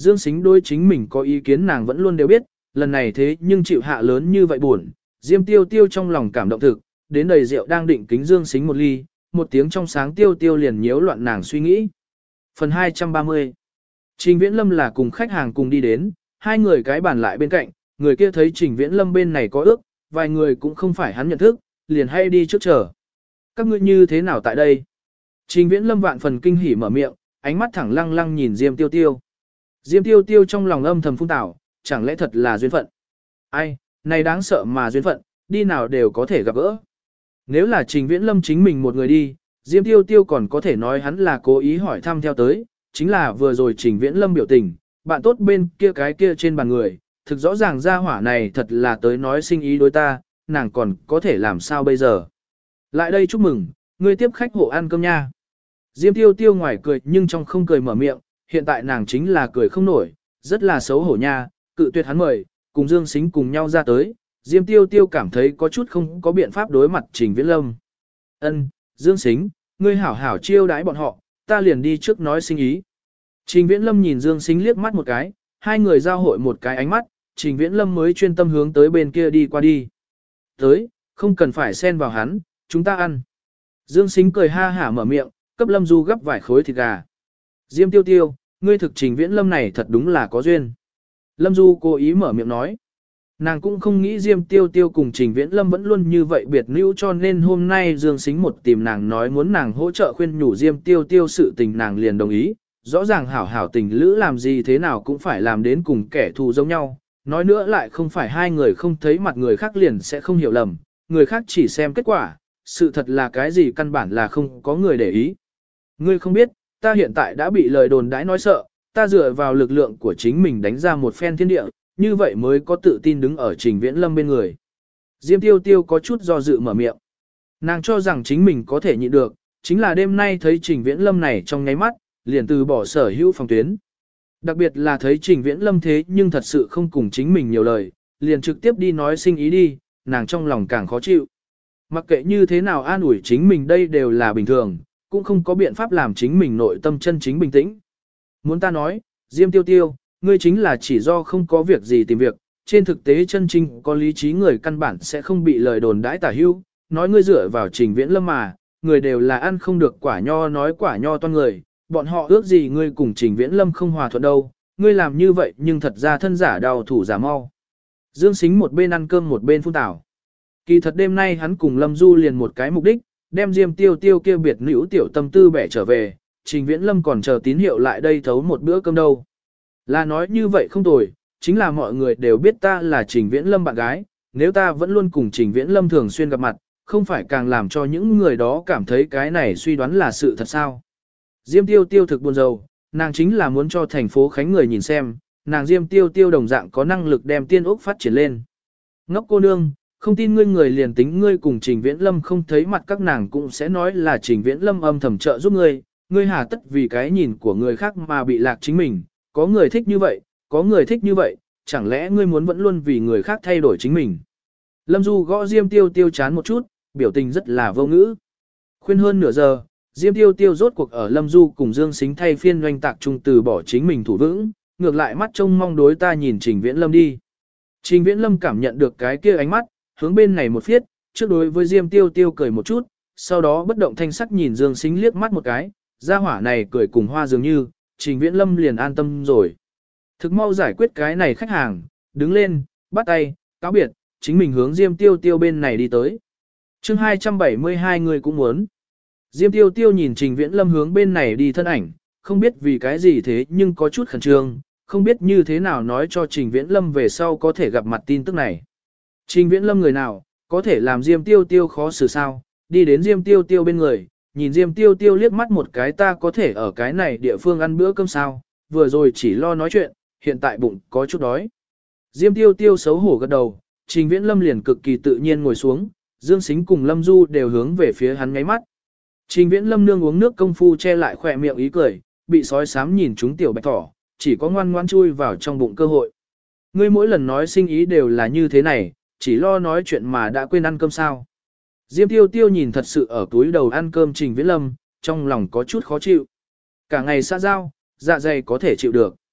Dương Sính đối chính mình có ý kiến nàng vẫn luôn đều biết, lần này thế nhưng chịu hạ lớn như vậy buồn, Diêm Tiêu Tiêu trong lòng cảm động thực, đến đầy rượu đang định kính Dương Sính một ly, một tiếng trong sáng Tiêu Tiêu liền nhiễu loạn nàng suy nghĩ. Phần 230. Trình Viễn Lâm là cùng khách hàng cùng đi đến, hai người cái bàn lại bên cạnh, người kia thấy Trình Viễn Lâm bên này có ước, vài người cũng không phải hắn nhận thức, liền hay đi trước chờ. Các ngươi như thế nào tại đây? Trình Viễn Lâm vạn phần kinh hỉ mở miệng, ánh mắt thẳng lăng lăng nhìn Diêm Tiêu Tiêu. Diêm Tiêu Tiêu trong lòng âm thầm phun tảo, chẳng lẽ thật là duyên phận? Ai, này đáng sợ mà duyên phận, đi nào đều có thể gặp gỡ. Nếu là Trình Viễn Lâm chính mình một người đi, Diêm Tiêu Tiêu còn có thể nói hắn là cố ý hỏi thăm theo tới, chính là vừa rồi Trình Viễn Lâm biểu tình, bạn tốt bên kia cái kia trên bàn người, thực rõ ràng ra hỏa này thật là tới nói sinh ý đối ta, nàng còn có thể làm sao bây giờ. Lại đây chúc mừng, ngươi tiếp khách hộ ăn cơm nha. Diêm Tiêu Tiêu ngoài cười nhưng trong không cười mở miệng, hiện tại nàng chính là cười không nổi, rất là xấu hổ nha, cự tuyệt hắn mời, cùng Dương Sính cùng nhau ra tới, Diêm Tiêu Tiêu cảm thấy có chút không có biện pháp đối mặt Trình Viễn Lâm. Ân, Dương Sính, ngươi hảo hảo chiêu đãi bọn họ, ta liền đi trước nói sinh ý. Trình Viễn Lâm nhìn Dương Sính liếc mắt một cái, hai người giao hội một cái ánh mắt, Trình Viễn Lâm mới chuyên tâm hướng tới bên kia đi qua đi. Tới, không cần phải xen vào hắn, chúng ta ăn. Dương Sính cười ha hả mở miệng, cấp Lâm Du gấp vài khối thịt gà. Diêm Tiêu Tiêu, ngươi thực Trình Viễn Lâm này thật đúng là có duyên. Lâm Du cố ý mở miệng nói. Nàng cũng không nghĩ Diêm Tiêu Tiêu cùng Trình Viễn Lâm vẫn luôn như vậy biệt níu, cho nên hôm nay Dương Sính một tìm nàng nói muốn nàng hỗ trợ khuyên nhủ Diêm Tiêu Tiêu sự tình nàng liền đồng ý. Rõ ràng hảo hảo tình lữ làm gì thế nào cũng phải làm đến cùng kẻ thù giống nhau. Nói nữa lại không phải hai người không thấy mặt người khác liền sẽ không hiểu lầm, người khác chỉ xem kết quả, sự thật là cái gì căn bản là không có người để ý. Ngươi không biết, ta hiện tại đã bị lời đồn đãi nói sợ, ta dựa vào lực lượng của chính mình đánh ra một phen thiên địa, như vậy mới có tự tin đứng ở Trình Viễn Lâm bên người. Diêm Tiêu Tiêu có chút do dự mở miệng. Nàng cho rằng chính mình có thể nhịn được, chính là đêm nay thấy Trình Viễn Lâm này trong nháy mắt, liền từ bỏ sở hữu phòng tuyến. Đặc biệt là thấy Trình Viễn Lâm thế nhưng thật sự không cùng chính mình nhiều lời, liền trực tiếp đi nói sinh ý đi, nàng trong lòng càng khó chịu. Mặc kệ như thế nào an ủi chính mình đây đều là bình thường, cũng không có biện pháp làm chính mình nội tâm chân chính bình tĩnh. Muốn ta nói, Diêm Tiêu Tiêu, ngươi chính là chỉ do không có việc gì tìm việc, trên thực tế chân chính có lý trí người căn bản sẽ không bị lời đồn đãi tả hưu, nói ngươi dựa vào Trình Viễn Lâm mà, người đều là ăn không được quả nho nói quả nho toan người, bọn họ ước gì ngươi cùng Trình Viễn Lâm không hòa thuận đâu, ngươi làm như vậy nhưng thật ra thân giả đau thủ giả mau. Dương Sính một bên ăn cơm một bên phun tảo. Kỳ thật đêm nay hắn cùng Lâm Du liền một cái mục đích, đem Diêm Tiêu Tiêu kia biệt nữ tiểu tâm tư bẻ trở về, Trình Viễn Lâm còn chờ tín hiệu lại đây thấu một bữa cơm đâu. Là nói như vậy không tồi, chính là mọi người đều biết ta là Trình Viễn Lâm bạn gái, nếu ta vẫn luôn cùng Trình Viễn Lâm thường xuyên gặp mặt, không phải càng làm cho những người đó cảm thấy cái này suy đoán là sự thật sao. Diêm Tiêu Tiêu thực buồn rầu, nàng chính là muốn cho thành phố Khánh người nhìn xem, nàng Diêm Tiêu Tiêu đồng dạng có năng lực đem tiên ốc phát triển lên. Ngốc cô nương, không tin ngươi người liền tính ngươi cùng Trình Viễn Lâm không thấy mặt các nàng cũng sẽ nói là Trình Viễn Lâm âm thầm trợ giúp ngươi, ngươi hà tất vì cái nhìn của người khác mà bị lạc chính mình, có người thích như vậy, có người thích như vậy, chẳng lẽ ngươi muốn vẫn luôn vì người khác thay đổi chính mình. Lâm Du gõ Diêm Tiêu Tiêu chán một chút, biểu tình rất là vô ngữ. Khuyên hơn nửa giờ, Diêm Tiêu Tiêu rốt cuộc ở Lâm Du cùng Dương Sính thay phiên doanh tạc trung từ bỏ chính mình thủ vững, ngược lại mắt trông mong đối ta nhìn Trình Viễn Lâm đi. Trình Viễn Lâm cảm nhận được cái kia ánh mắt, hướng bên này một phiết, trước đối với Diêm Tiêu Tiêu cười một chút, sau đó bất động thanh sắc nhìn Dương Sính liếc mắt một cái, gia hỏa này cười cùng hoa dường như, Trình Viễn Lâm liền an tâm rồi. Thực mau giải quyết cái này khách hàng, đứng lên, bắt tay, cáo biệt, chính mình hướng Diêm Tiêu Tiêu bên này đi tới. chương 272 người cũng muốn. Diêm Tiêu Tiêu nhìn Trình Viễn Lâm hướng bên này đi thân ảnh, không biết vì cái gì thế nhưng có chút khẩn trương, không biết như thế nào nói cho Trình Viễn Lâm về sau có thể gặp mặt tin tức này. Trình Viễn Lâm người nào, có thể làm Diêm Tiêu Tiêu khó xử sao, đi đến Diêm Tiêu Tiêu bên người, nhìn Diêm Tiêu Tiêu liếc mắt một cái ta có thể ở cái này địa phương ăn bữa cơm sao, vừa rồi chỉ lo nói chuyện, hiện tại bụng có chút đói. Diêm Tiêu Tiêu xấu hổ gật đầu, Trình Viễn Lâm liền cực kỳ tự nhiên ngồi xuống, Dương Sính cùng Lâm Du đều hướng về phía hắn ngáy mắt. Trình Viễn Lâm nương uống nước công phu che lại khỏe miệng ý cười, bị sói xám nhìn chúng tiểu bạch thỏ, chỉ có ngoan ngoan chui vào trong bụng cơ hội. Ngươi mỗi lần nói sinh ý đều là như thế này, chỉ lo nói chuyện mà đã quên ăn cơm sao. Diêm Tiêu Tiêu nhìn thật sự ở túi đầu ăn cơm Trình Viễn Lâm, trong lòng có chút khó chịu. Cả ngày xã giao, dạ dày có thể chịu được.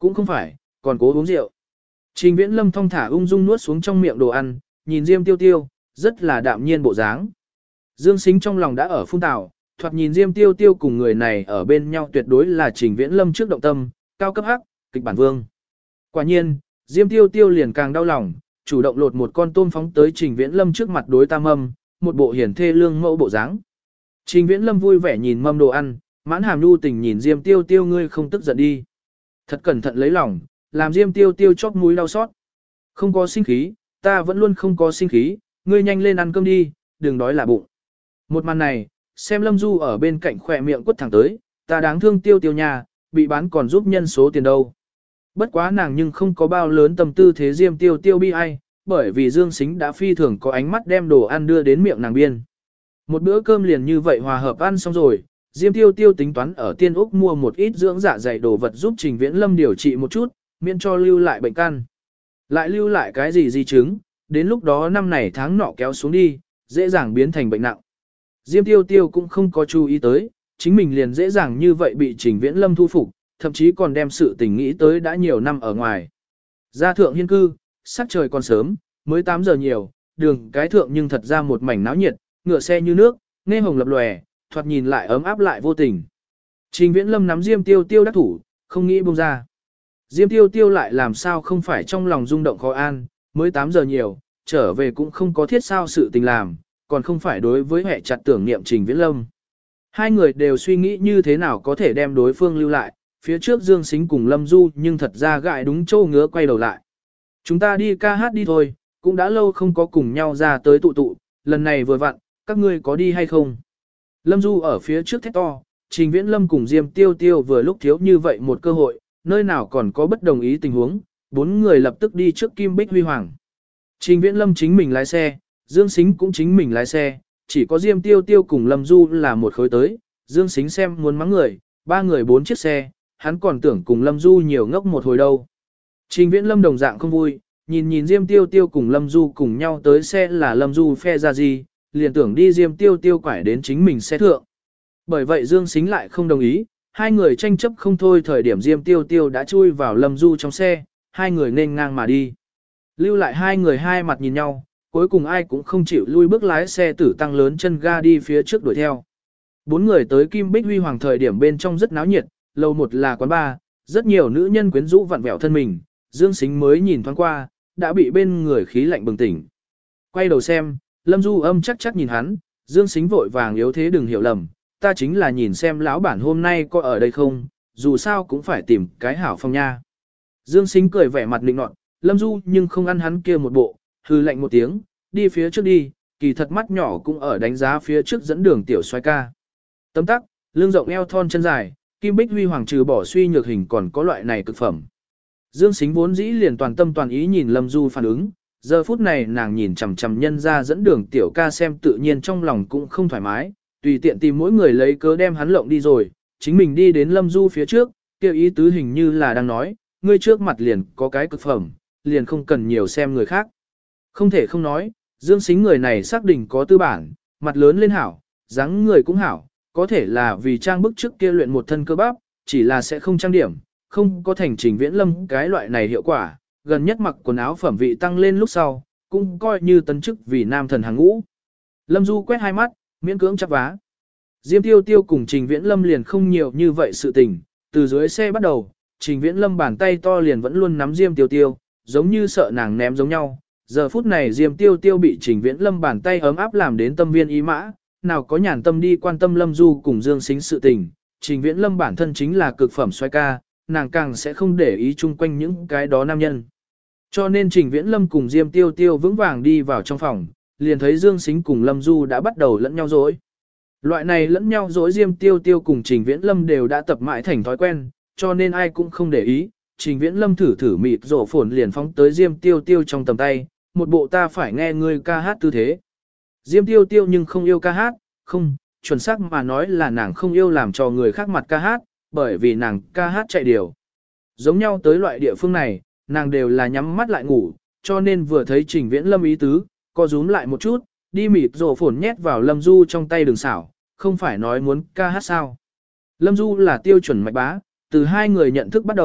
Cũng không phải, còn cố uống rượu. Trình Viễn Lâm thong thả ung dung nuốt xuống trong miệng đồ ăn, nhìn Diêm Tiêu Tiêu, rất là đạm nhiên bộ dáng. Dương Sính trong lòng đã ở phun tảo, thoạt nhìn Diêm Tiêu Tiêu cùng người này ở bên nhau tuyệt đối là Trình Viễn Lâm trước động tâm, cao cấp hắc, kịch bản vương. Quả nhiên, Diêm Tiêu Tiêu liền càng đau lòng, chủ động lột một con tôm phóng tới Trình Viễn Lâm trước mặt đối tam mâm, một bộ hiển thê lương mẫu bộ dáng. Trình Viễn Lâm vui vẻ nhìn mâm đồ ăn, mãn hàm nhu tình nhìn Diêm Tiêu Tiêu ngươi không tức giận đi. Thật cẩn thận lấy lòng, làm Diêm Tiêu Tiêu chóp mũi đau xót. Không có sinh khí, ta vẫn luôn không có sinh khí, ngươi nhanh lên ăn cơm đi, đừng đói là bụng. Một màn này, xem Lâm Du ở bên cạnh khỏe miệng quất thẳng tới, ta đáng thương Tiêu Tiêu nhà, bị bán còn giúp nhân số tiền đâu. Bất quá nàng nhưng không có bao lớn tâm tư thế Diêm Tiêu Tiêu bi ai, bởi vì Dương Sính đã phi thường có ánh mắt đem đồ ăn đưa đến miệng nàng biên. Một bữa cơm liền như vậy hòa hợp ăn xong rồi, Diêm Tiêu Tiêu tính toán ở Tiên Úc mua một ít dưỡng dạ dày đồ vật giúp Trình Viễn Lâm điều trị một chút, miễn cho lưu lại bệnh căn. Lại lưu lại cái gì di chứng, đến lúc đó năm này tháng nọ kéo xuống đi, dễ dàng biến thành bệnh nặng. Diêm Tiêu Tiêu cũng không có chú ý tới, chính mình liền dễ dàng như vậy bị Trình Viễn Lâm thu phục, thậm chí còn đem sự tình nghĩ tới đã nhiều năm ở ngoài. Ra thượng hiên cư, sắc trời còn sớm, mới 8 giờ nhiều, đường cái thượng nhưng thật ra một mảnh náo nhiệt, ngựa xe như nước, nghe hồng lập lòe, thoạt nhìn lại ấm áp lại vô tình. Trình Viễn Lâm nắm Diêm Tiêu Tiêu đắc thủ, không nghĩ buông ra. Diêm Tiêu Tiêu lại làm sao không phải trong lòng rung động khó an, mới 8 giờ nhiều, trở về cũng không có thiết sao sự tình làm, còn không phải đối với hệ chặt tưởng niệm Trình Viễn Lâm. Hai người đều suy nghĩ như thế nào có thể đem đối phương lưu lại, phía trước Dương Sính cùng Lâm Du nhưng thật ra gại đúng châu ngứa quay đầu lại. Chúng ta đi ca hát đi thôi, cũng đã lâu không có cùng nhau ra tới tụ tụ, lần này vừa vặn, các ngươi có đi hay không? Lâm Du ở phía trước thét to, Trình Viễn Lâm cùng Diêm Tiêu Tiêu vừa lúc thiếu như vậy một cơ hội, nơi nào còn có bất đồng ý tình huống, bốn người lập tức đi trước Kim Bích Huy Hoàng. Trình Viễn Lâm chính mình lái xe, Dương Sính cũng chính mình lái xe, chỉ có Diêm Tiêu Tiêu cùng Lâm Du là một khối tới, Dương Sính xem muốn mắng người, ba người bốn chiếc xe, hắn còn tưởng cùng Lâm Du nhiều ngốc một hồi đâu. Trình Viễn Lâm đồng dạng không vui, nhìn Diêm Tiêu Tiêu cùng Lâm Du cùng nhau tới xe là Lâm Du phe ra gì, liền tưởng đi Diêm Tiêu Tiêu quải đến chính mình xe thượng. Bởi vậy Dương Sính lại không đồng ý, hai người tranh chấp không thôi thời điểm Diêm Tiêu Tiêu đã chui vào Lâm Du trong xe, hai người nên ngang mà đi. Lưu lại hai người hai mặt nhìn nhau, cuối cùng ai cũng không chịu lui bước lái xe tử tăng lớn chân ga đi phía trước đuổi theo. Bốn người tới Kim Bích Huy Hoàng thời điểm bên trong rất náo nhiệt, lầu một là quán bar, rất nhiều nữ nhân quyến rũ vặn vẹo thân mình, Dương Sính mới nhìn thoáng qua, đã bị bên người khí lạnh bừng tỉnh. Quay đầu xem, Lâm Du âm chắc nhìn hắn, Dương Sính vội vàng yếu thế đừng hiểu lầm, ta chính là nhìn xem lão bản hôm nay có ở đây không, dù sao cũng phải tìm cái hảo phong nha. Dương Sính cười vẻ mặt nịnh nọt, Lâm Du nhưng không ăn hắn kia một bộ, hư lạnh một tiếng, đi phía trước đi, kỳ thật mắt nhỏ cũng ở đánh giá phía trước dẫn đường tiểu xoay ca. Tấm tắc, lưng rộng eo thon chân dài, Kim Bích Huy Hoàng trừ bỏ suy nhược hình còn có loại này cực phẩm. Dương Sính vốn dĩ liền toàn tâm toàn ý nhìn Lâm Du phản ứng, giờ phút này nàng nhìn chằm chằm nhân ra dẫn đường tiểu ca xem tự nhiên trong lòng cũng không thoải mái, tùy tiện tìm mỗi người lấy cớ đem hắn lộng đi rồi, chính mình đi đến Lâm Du phía trước, kêu ý tứ hình như là đang nói, ngươi trước mặt liền có cái cực phẩm, liền không cần nhiều xem người khác. Không thể không nói, Dương Sính người này xác định có tư bản, mặt lớn lên hảo, dáng người cũng hảo, có thể là vì trang bức trước kia luyện một thân cơ bắp, chỉ là sẽ không trang điểm, không có thành Trình Viễn Lâm cái loại này hiệu quả, gần nhất mặc quần áo phẩm vị tăng lên lúc sau, cũng coi như tấn chức vì nam thần hàng ngũ. Lâm Du quét hai mắt, miễn cưỡng chắp vá. Diêm Tiêu Tiêu cùng Trình Viễn Lâm liền không nhiều như vậy sự tình, từ dưới xe bắt đầu, Trình Viễn Lâm bàn tay to liền vẫn luôn nắm Diêm Tiêu Tiêu, giống như sợ nàng ném giống nhau. Giờ phút này Diêm Tiêu Tiêu bị Trình Viễn Lâm bàn tay ấm áp làm đến tâm viên ý mã, nào có nhàn tâm đi quan tâm Lâm Du cùng Dương Sính sự tình. Trình Viễn Lâm bản thân chính là cực phẩm xoay ca, nàng càng sẽ không để ý chung quanh những cái đó nam nhân. Cho nên Trình Viễn Lâm cùng Diêm Tiêu Tiêu vững vàng đi vào trong phòng, liền thấy Dương Sính cùng Lâm Du đã bắt đầu lẫn nhau dối. Loại này lẫn nhau dối Diêm Tiêu Tiêu cùng Trình Viễn Lâm đều đã tập mãi thành thói quen, cho nên ai cũng không để ý. Trình Viễn Lâm thử mịt rổ phồn liền phóng tới Diêm Tiêu Tiêu trong tầm tay, một bộ ta phải nghe ngươi ca hát tư thế. Diêm Tiêu Tiêu nhưng không yêu ca hát, không, chuẩn xác mà nói là nàng không yêu làm cho người khác mặt ca hát, bởi vì nàng ca hát chạy điều. Giống nhau tới loại địa phương này, nàng đều là nhắm mắt lại ngủ, cho nên vừa thấy Trình Viễn Lâm ý tứ, co rúm lại một chút, đi mịt rổ phồn nhét vào Lâm Du trong tay đường xảo, không phải nói muốn ca hát sao. Lâm Du là tiêu chuẩn mạch bá, từ hai người nhận thức bắt đầu,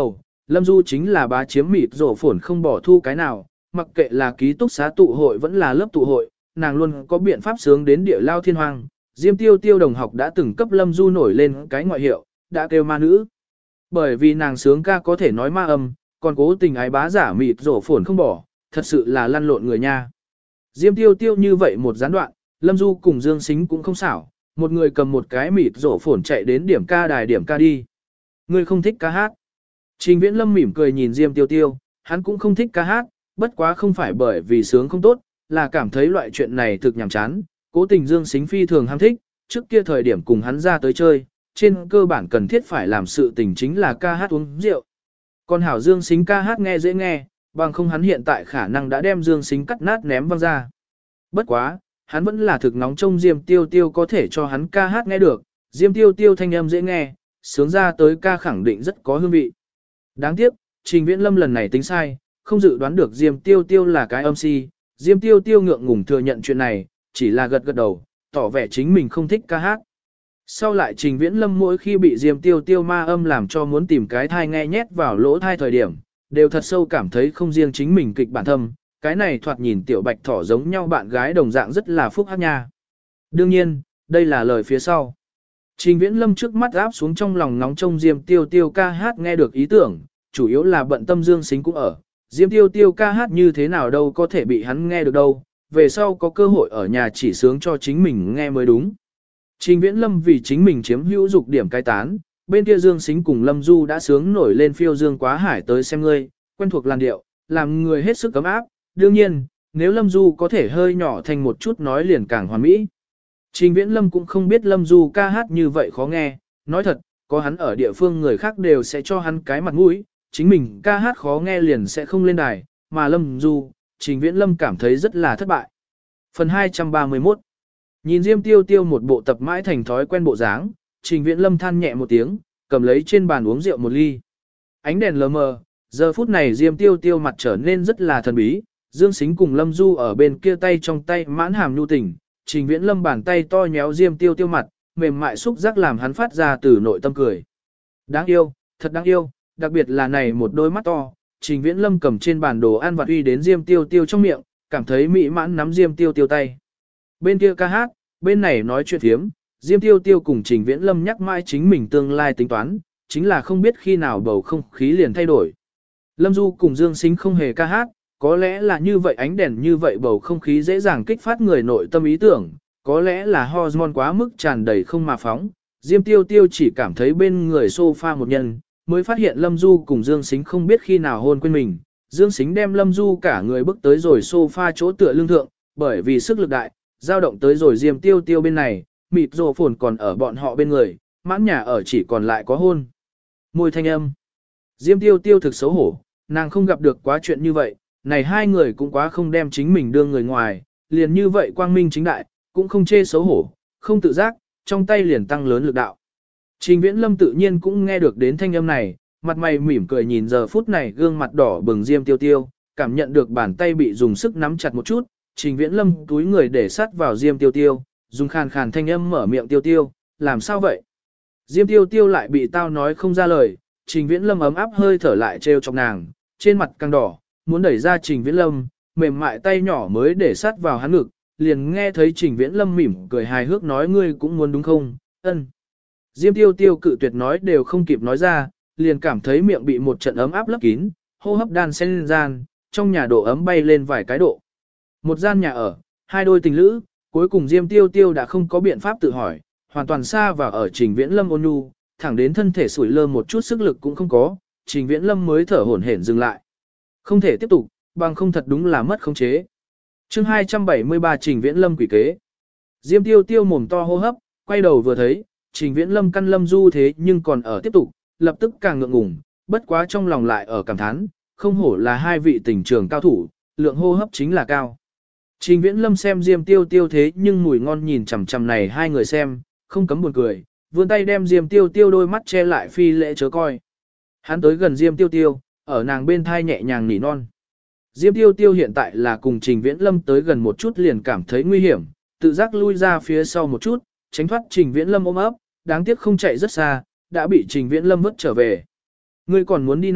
Lâm Du chính là bá chiếm mịt rổ phồn không bỏ thu cái nào, mặc kệ là ký túc xá tụ hội vẫn là lớp tụ hội, nàng luôn có biện pháp sướng đến địa lao thiên hoàng. Diêm Tiêu Tiêu đồng học đã từng cấp Lâm Du nổi lên cái ngoại hiệu, đã kêu ma nữ. Bởi vì nàng sướng ca có thể nói ma âm, còn cố tình ái bá giả mịt rổ phồn không bỏ, thật sự là lăn lộn người nha. Diêm Tiêu Tiêu như vậy một gián đoạn, Lâm Du cùng Dương Sính cũng không xảo, một người cầm một cái mịt rổ phồn chạy đến điểm ca đài điểm ca đi. Người không thích ca hát. Trình Viễn Lâm mỉm cười nhìn Diêm Tiêu Tiêu, hắn cũng không thích ca hát, bất quá không phải bởi vì sướng không tốt, là cảm thấy loại chuyện này thực nhàm chán, cố tình Dương Sính phi thường ham thích, trước kia thời điểm cùng hắn ra tới chơi, trên cơ bản cần thiết phải làm sự tình chính là ca hát uống rượu. Còn hảo Dương Sính ca hát nghe dễ nghe, bằng không hắn hiện tại khả năng đã đem Dương Sính cắt nát ném văng ra. Bất quá, hắn vẫn là thực nóng trong Diêm Tiêu Tiêu có thể cho hắn ca hát nghe được, Diêm Tiêu Tiêu thanh âm dễ nghe, sướng ra tới ca khẳng định rất có hương vị. Đáng tiếc, Trình Viễn Lâm lần này tính sai, không dự đoán được Diêm Tiêu Tiêu là cái âm si, Diêm Tiêu Tiêu ngượng ngùng thừa nhận chuyện này, chỉ là gật gật đầu, tỏ vẻ chính mình không thích ca hát. Sau lại Trình Viễn Lâm mỗi khi bị Diêm Tiêu Tiêu ma âm làm cho muốn tìm cái thai nghe nhét vào lỗ thai thời điểm, đều thật sâu cảm thấy không riêng chính mình kịch bản thâm, cái này thoạt nhìn tiểu bạch thỏ giống nhau bạn gái đồng dạng rất là phúc hắc nha. Đương nhiên, đây là lời phía sau. Trình Viễn Lâm trước mắt áp xuống trong lòng nóng trong Diêm Tiêu Tiêu ca hát nghe được ý tưởng, chủ yếu là bận tâm Dương Sính cũng ở. Diêm Tiêu Tiêu ca hát như thế nào đâu có thể bị hắn nghe được đâu, về sau có cơ hội ở nhà chỉ sướng cho chính mình nghe mới đúng. Trình Viễn Lâm vì chính mình chiếm hữu dục điểm cai tán, bên kia Dương Sính cùng Lâm Du đã sướng nổi lên phiêu dương quá hải tới xem ngươi, quen thuộc làn điệu, làm người hết sức cấm áp. Đương nhiên, nếu Lâm Du có thể hơi nhỏ thành một chút nói liền càng hoàn mỹ. Trình Viễn Lâm cũng không biết Lâm Du ca hát như vậy khó nghe, nói thật, có hắn ở địa phương người khác đều sẽ cho hắn cái mặt mũi, chính mình ca hát khó nghe liền sẽ không lên đài, mà Lâm Du, Trình Viễn Lâm cảm thấy rất là thất bại. Phần 231. Nhìn Diêm Tiêu Tiêu một bộ tập mãi thành thói quen bộ dáng, Trình Viễn Lâm than nhẹ một tiếng, cầm lấy trên bàn uống rượu một ly. Ánh đèn lờ mờ, giờ phút này Diêm Tiêu Tiêu mặt trở nên rất là thần bí, Dương Sính cùng Lâm Du ở bên kia tay trong tay mãn hàm nhu tình, Trình Viễn Lâm bàn tay to nhéo Diêm Tiêu Tiêu mặt, mềm mại xúc giác làm hắn phát ra từ nội tâm cười. Đáng yêu, thật đáng yêu, đặc biệt là này một đôi mắt to, Trình Viễn Lâm cầm trên bàn đồ ăn vặt uy đến Diêm Tiêu Tiêu trong miệng, cảm thấy mỹ mãn nắm Diêm Tiêu Tiêu tay. Bên kia ca hát, bên này nói chuyện thiếm, Diêm Tiêu Tiêu cùng Trình Viễn Lâm nhắc mãi chính mình tương lai tính toán, chính là không biết khi nào bầu không khí liền thay đổi. Lâm Du cùng Dương Sính không hề ca hát, có lẽ là như vậy ánh đèn như vậy bầu không khí dễ dàng kích phát người nội tâm ý tưởng, có lẽ là hormone quá mức tràn đầy không mà phóng. Diêm Tiêu Tiêu chỉ cảm thấy bên người sofa một nhân, mới phát hiện Lâm Du cùng Dương Sính không biết khi nào hôn quên mình. Dương Sính đem Lâm Du cả người bước tới rồi sofa chỗ tựa lưng thượng, bởi vì sức lực đại, dao động tới rồi Diêm Tiêu Tiêu bên này, mịt rồ phồn còn ở bọn họ bên người, mãn nhà ở chỉ còn lại có hôn. Môi thanh âm. Diêm Tiêu Tiêu thực xấu hổ, nàng không gặp được quá chuyện như vậy, này hai người cũng quá không đem chính mình đưa người ngoài, liền như vậy quang minh chính đại, cũng không chê xấu hổ, không tự giác, trong tay liền tăng lớn lực đạo. Trình Viễn Lâm tự nhiên cũng nghe được đến thanh âm này, mặt mày mỉm cười nhìn giờ phút này gương mặt đỏ bừng Diêm Tiêu Tiêu, cảm nhận được bàn tay bị dùng sức nắm chặt một chút, Trình Viễn Lâm túi người để sát vào Diêm Tiêu Tiêu, dùng khàn khàn thanh âm mở miệng Tiêu Tiêu, làm sao vậy? Diêm Tiêu Tiêu lại bị tao nói không ra lời, Trình Viễn Lâm ấm áp hơi thở lại trêu chọc nàng, trên mặt càng đỏ, muốn đẩy ra Trình Viễn Lâm, mềm mại tay nhỏ mới để sát vào hắn ngực, liền nghe thấy Trình Viễn Lâm mỉm cười hài hước nói ngươi cũng muốn đúng không? Ân. Diêm Tiêu Tiêu cự tuyệt nói đều không kịp nói ra, liền cảm thấy miệng bị một trận ấm áp lấp kín, hô hấp đan xen gian, trong nhà độ ấm bay lên vài cái độ. Một gian nhà ở, hai đôi tình lữ, cuối cùng Diêm Tiêu Tiêu đã không có biện pháp tự hỏi, hoàn toàn xa vào ở Trình Viễn Lâm ôn nhu, thẳng đến thân thể sủi lơ một chút sức lực cũng không có, Trình Viễn Lâm mới thở hổn hển dừng lại. Không thể tiếp tục, bằng không thật đúng là mất khống chế. Chương 273 Trình Viễn Lâm quỷ kế. Diêm Tiêu Tiêu mồm to hô hấp, quay đầu vừa thấy, Trình Viễn Lâm căn Lâm Du thế nhưng còn ở tiếp tục, lập tức càng ngượng ngùng, bất quá trong lòng lại ở cảm thán, không hổ là hai vị tình trường cao thủ, lượng hô hấp chính là cao. Trình Viễn Lâm xem Diêm Tiêu Tiêu thế nhưng mùi ngon nhìn chằm chằm này hai người xem, không cấm buồn cười, vươn tay đem Diêm Tiêu Tiêu đôi mắt che lại phi lễ chớ coi. Hắn tới gần Diêm Tiêu Tiêu, ở nàng bên thai nhẹ nhàng nỉ non. Diêm Tiêu Tiêu hiện tại là cùng Trình Viễn Lâm tới gần một chút liền cảm thấy nguy hiểm, tự giác lui ra phía sau một chút, tránh thoát Trình Viễn Lâm ôm ấp, đáng tiếc không chạy rất xa, đã bị Trình Viễn Lâm vứt trở về. Ngươi còn muốn đi nào,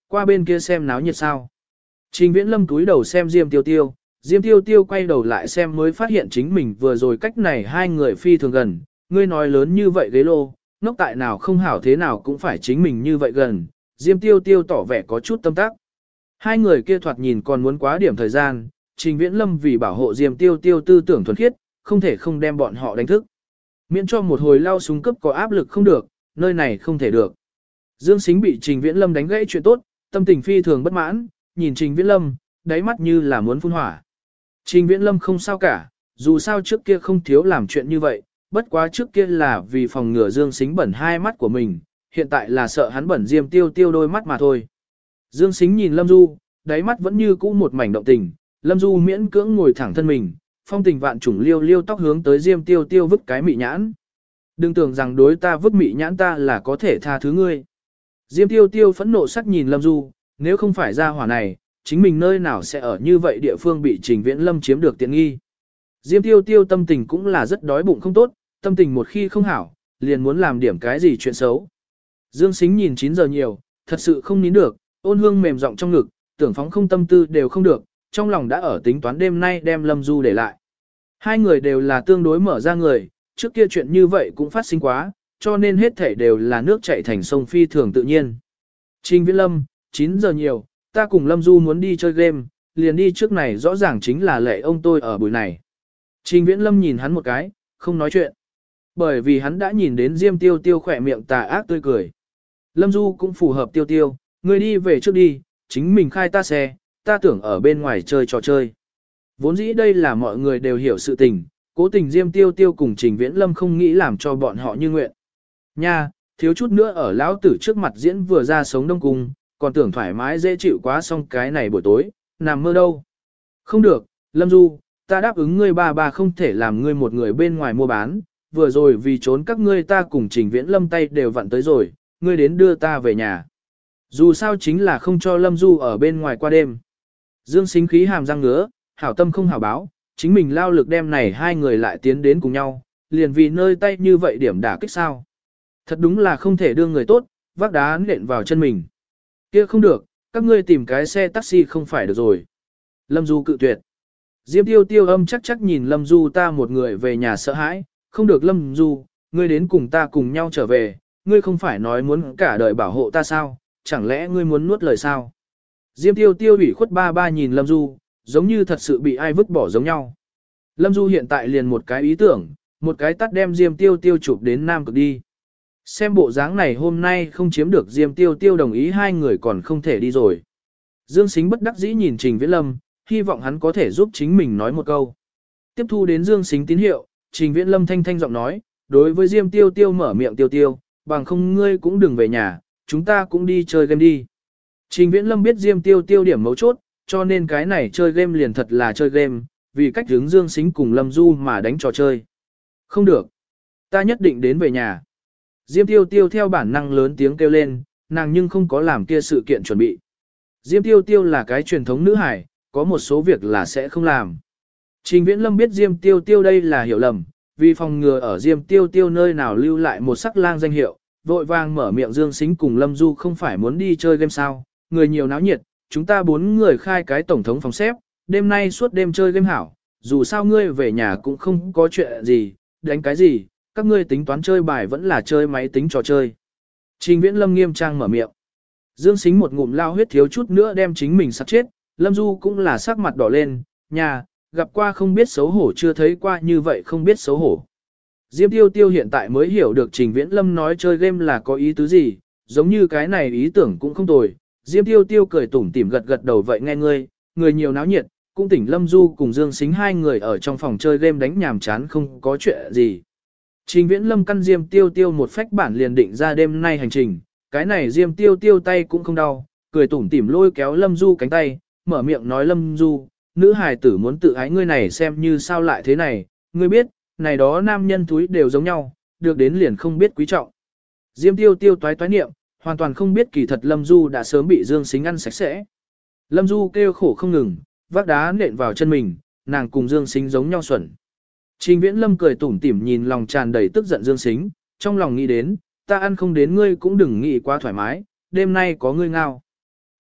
qua bên kia xem náo nhiệt sao. Trình Viễn Lâm túi đầu xem Diêm Tiêu Tiêu, Diêm Tiêu Tiêu quay đầu lại xem mới phát hiện chính mình vừa rồi cách này hai người phi thường gần, ngươi nói lớn như vậy ghế lô, ngốc tại nào không hảo thế nào cũng phải chính mình như vậy gần, Diêm Tiêu Tiêu tỏ vẻ có chút tâm tác. Hai người kia thoạt nhìn còn muốn quá điểm thời gian, Trình Viễn Lâm vì bảo hộ Diêm Tiêu Tiêu tư tưởng thuần khiết, không thể không đem bọn họ đánh thức. Miễn cho một hồi lao súng cấp có áp lực không được, nơi này không thể được. Dương Sính bị Trình Viễn Lâm đánh gãy chuyện tốt, tâm tình phi thường bất mãn, nhìn Trình Viễn Lâm, đáy mắt như là muốn phun hỏa. Trình Viễn Lâm không sao cả, dù sao trước kia không thiếu làm chuyện như vậy, bất quá trước kia là vì phòng ngừa Dương Sính bẩn hai mắt của mình, hiện tại là sợ hắn bẩn Diêm Tiêu Tiêu đôi mắt mà thôi. Dương Sính nhìn Lâm Du, đáy mắt vẫn như cũ một mảnh động tình, Lâm Du miễn cưỡng ngồi thẳng thân mình, phong tình vạn trùng liêu liêu tóc hướng tới Diêm Tiêu Tiêu vứt cái mị nhãn. Đừng tưởng rằng đối ta vứt mị nhãn ta là có thể tha thứ ngươi. Diêm Tiêu Tiêu phẫn nộ sắc nhìn Lâm Du, nếu không phải ra hỏa này, chính mình nơi nào sẽ ở như vậy địa phương bị Trình Viễn Lâm chiếm được tiện nghi. Diêm Tiêu Tiêu tâm tình cũng là rất đói bụng không tốt, tâm tình một khi không hảo, liền muốn làm điểm cái gì chuyện xấu. Dương Sính nhìn 9 giờ nhiều, thật sự không nín được, ôn hương mềm giọng trong ngực, tưởng phóng không tâm tư đều không được, trong lòng đã ở tính toán đêm nay đem Lâm Du để lại. Hai người đều là tương đối mở ra người, trước kia chuyện như vậy cũng phát sinh quá, cho nên hết thể đều là nước chảy thành sông phi thường tự nhiên. Trình Viễn Lâm, 9 giờ nhiều, ta cùng Lâm Du muốn đi chơi game, liền đi trước này rõ ràng chính là lệ ông tôi ở buổi này. Trình Viễn Lâm nhìn hắn một cái, không nói chuyện. Bởi vì hắn đã nhìn đến Diêm Tiêu Tiêu khỏe miệng tà ác tươi cười. Lâm Du cũng phù hợp Tiêu Tiêu, ngươi đi về trước đi, chính mình khai ta xe, ta tưởng ở bên ngoài chơi trò chơi. Vốn dĩ đây là mọi người đều hiểu sự tình, cố tình Diêm Tiêu Tiêu cùng Trình Viễn Lâm không nghĩ làm cho bọn họ như nguyện. Nha, thiếu chút nữa ở lão tử trước mặt diễn vừa ra sống đông cung, còn tưởng thoải mái dễ chịu quá xong cái này buổi tối, nằm mơ đâu. Không được, Lâm Du, ta đáp ứng ngươi ba không thể làm ngươi một người bên ngoài mua bán, vừa rồi vì trốn các ngươi ta cùng Trình Viễn Lâm tay đều vặn tới rồi, ngươi đến đưa ta về nhà. Dù sao chính là không cho Lâm Du ở bên ngoài qua đêm. Dương Sính khí hàm răng ngứa, hảo tâm không hảo báo, chính mình lao lực đem này hai người lại tiến đến cùng nhau, liền vì nơi tay như vậy điểm đả kích sao. Thật đúng là không thể đưa người tốt, vác đá nện vào chân mình. Kia không được, các ngươi tìm cái xe taxi không phải được rồi. Lâm Du cự tuyệt. Diêm Tiêu Tiêu âm chắc nhìn Lâm Du ta một người về nhà sợ hãi, không được Lâm Du, ngươi đến cùng ta cùng nhau trở về, ngươi không phải nói muốn cả đời bảo hộ ta sao, chẳng lẽ ngươi muốn nuốt lời sao? Diêm Tiêu Tiêu ủy khuất ba nhìn Lâm Du, giống như thật sự bị ai vứt bỏ giống nhau. Lâm Du hiện tại liền một cái ý tưởng, một cái tắt đem Diêm Tiêu Tiêu chụp đến Nam Cực đi. Xem bộ dáng này hôm nay không chiếm được Diêm Tiêu Tiêu đồng ý hai người còn không thể đi rồi. Dương Sính bất đắc dĩ nhìn Trình Viễn Lâm, hy vọng hắn có thể giúp chính mình nói một câu. Tiếp thu đến Dương Sính tín hiệu, Trình Viễn Lâm thanh giọng nói, đối với Diêm Tiêu Tiêu mở miệng Tiêu Tiêu, bằng không ngươi cũng đừng về nhà, chúng ta cũng đi chơi game đi. Trình Viễn Lâm biết Diêm Tiêu Tiêu điểm mấu chốt, cho nên cái này chơi game liền thật là chơi game, vì cách hướng Dương Sính cùng Lâm Du mà đánh trò chơi. Không được, ta nhất định đến về nhà. Diêm Tiêu Tiêu theo bản năng lớn tiếng kêu lên, nàng nhưng không có làm kia sự kiện chuẩn bị. Diêm Tiêu Tiêu là cái truyền thống nữ hải, có một số việc là sẽ không làm. Trình Viễn Lâm biết Diêm Tiêu Tiêu đây là hiểu lầm, vì phòng ngừa ở Diêm Tiêu Tiêu nơi nào lưu lại một sắc lang danh hiệu, vội vàng mở miệng Dương Sính cùng Lâm Du không phải muốn đi chơi game sao, người nhiều náo nhiệt, chúng ta 4 người khai cái tổng thống phòng xếp, đêm nay suốt đêm chơi game hảo, dù sao ngươi về nhà cũng không có chuyện gì, đánh cái gì, các ngươi tính toán chơi bài vẫn là chơi máy tính trò chơi. Trình Viễn Lâm nghiêm trang mở miệng. Dương Sính một ngụm lao huyết thiếu chút nữa đem chính mình sắp chết, Lâm Du cũng là sắc mặt đỏ lên, nhà, gặp qua không biết xấu hổ chưa thấy qua như vậy không biết xấu hổ. Diêm Tiêu Tiêu hiện tại mới hiểu được Trình Viễn Lâm nói chơi game là có ý tứ gì, giống như cái này ý tưởng cũng không tồi. Diêm Tiêu Tiêu cười tủm tỉm gật gật đầu vậy nghe ngươi, người nhiều náo nhiệt, cũng tỉnh Lâm Du cùng Dương Sính hai người ở trong phòng chơi game đánh nhàm chán không có chuyện gì. Trình Viễn Lâm căn Diêm Tiêu Tiêu một phách bản liền định ra đêm nay hành trình, cái này Diêm Tiêu Tiêu tay cũng không đau, cười tủm tỉm lôi kéo Lâm Du cánh tay, mở miệng nói Lâm Du, nữ hài tử muốn tự ái ngươi này xem như sao lại thế này, ngươi biết, này đó nam nhân túi đều giống nhau, được đến liền không biết quý trọng. Diêm Tiêu Tiêu toái niệm, hoàn toàn không biết kỳ thật Lâm Du đã sớm bị Dương Sính ăn sạch sẽ. Lâm Du kêu khổ không ngừng, vác đá nện vào chân mình, nàng cùng Dương Sính giống nhau xuẩn. Trình Viễn Lâm cười tủm tỉm nhìn lòng tràn đầy tức giận Dương Sính, trong lòng nghĩ đến, ta ăn không đến ngươi cũng đừng nghĩ quá thoải mái, đêm nay có ngươi ngao.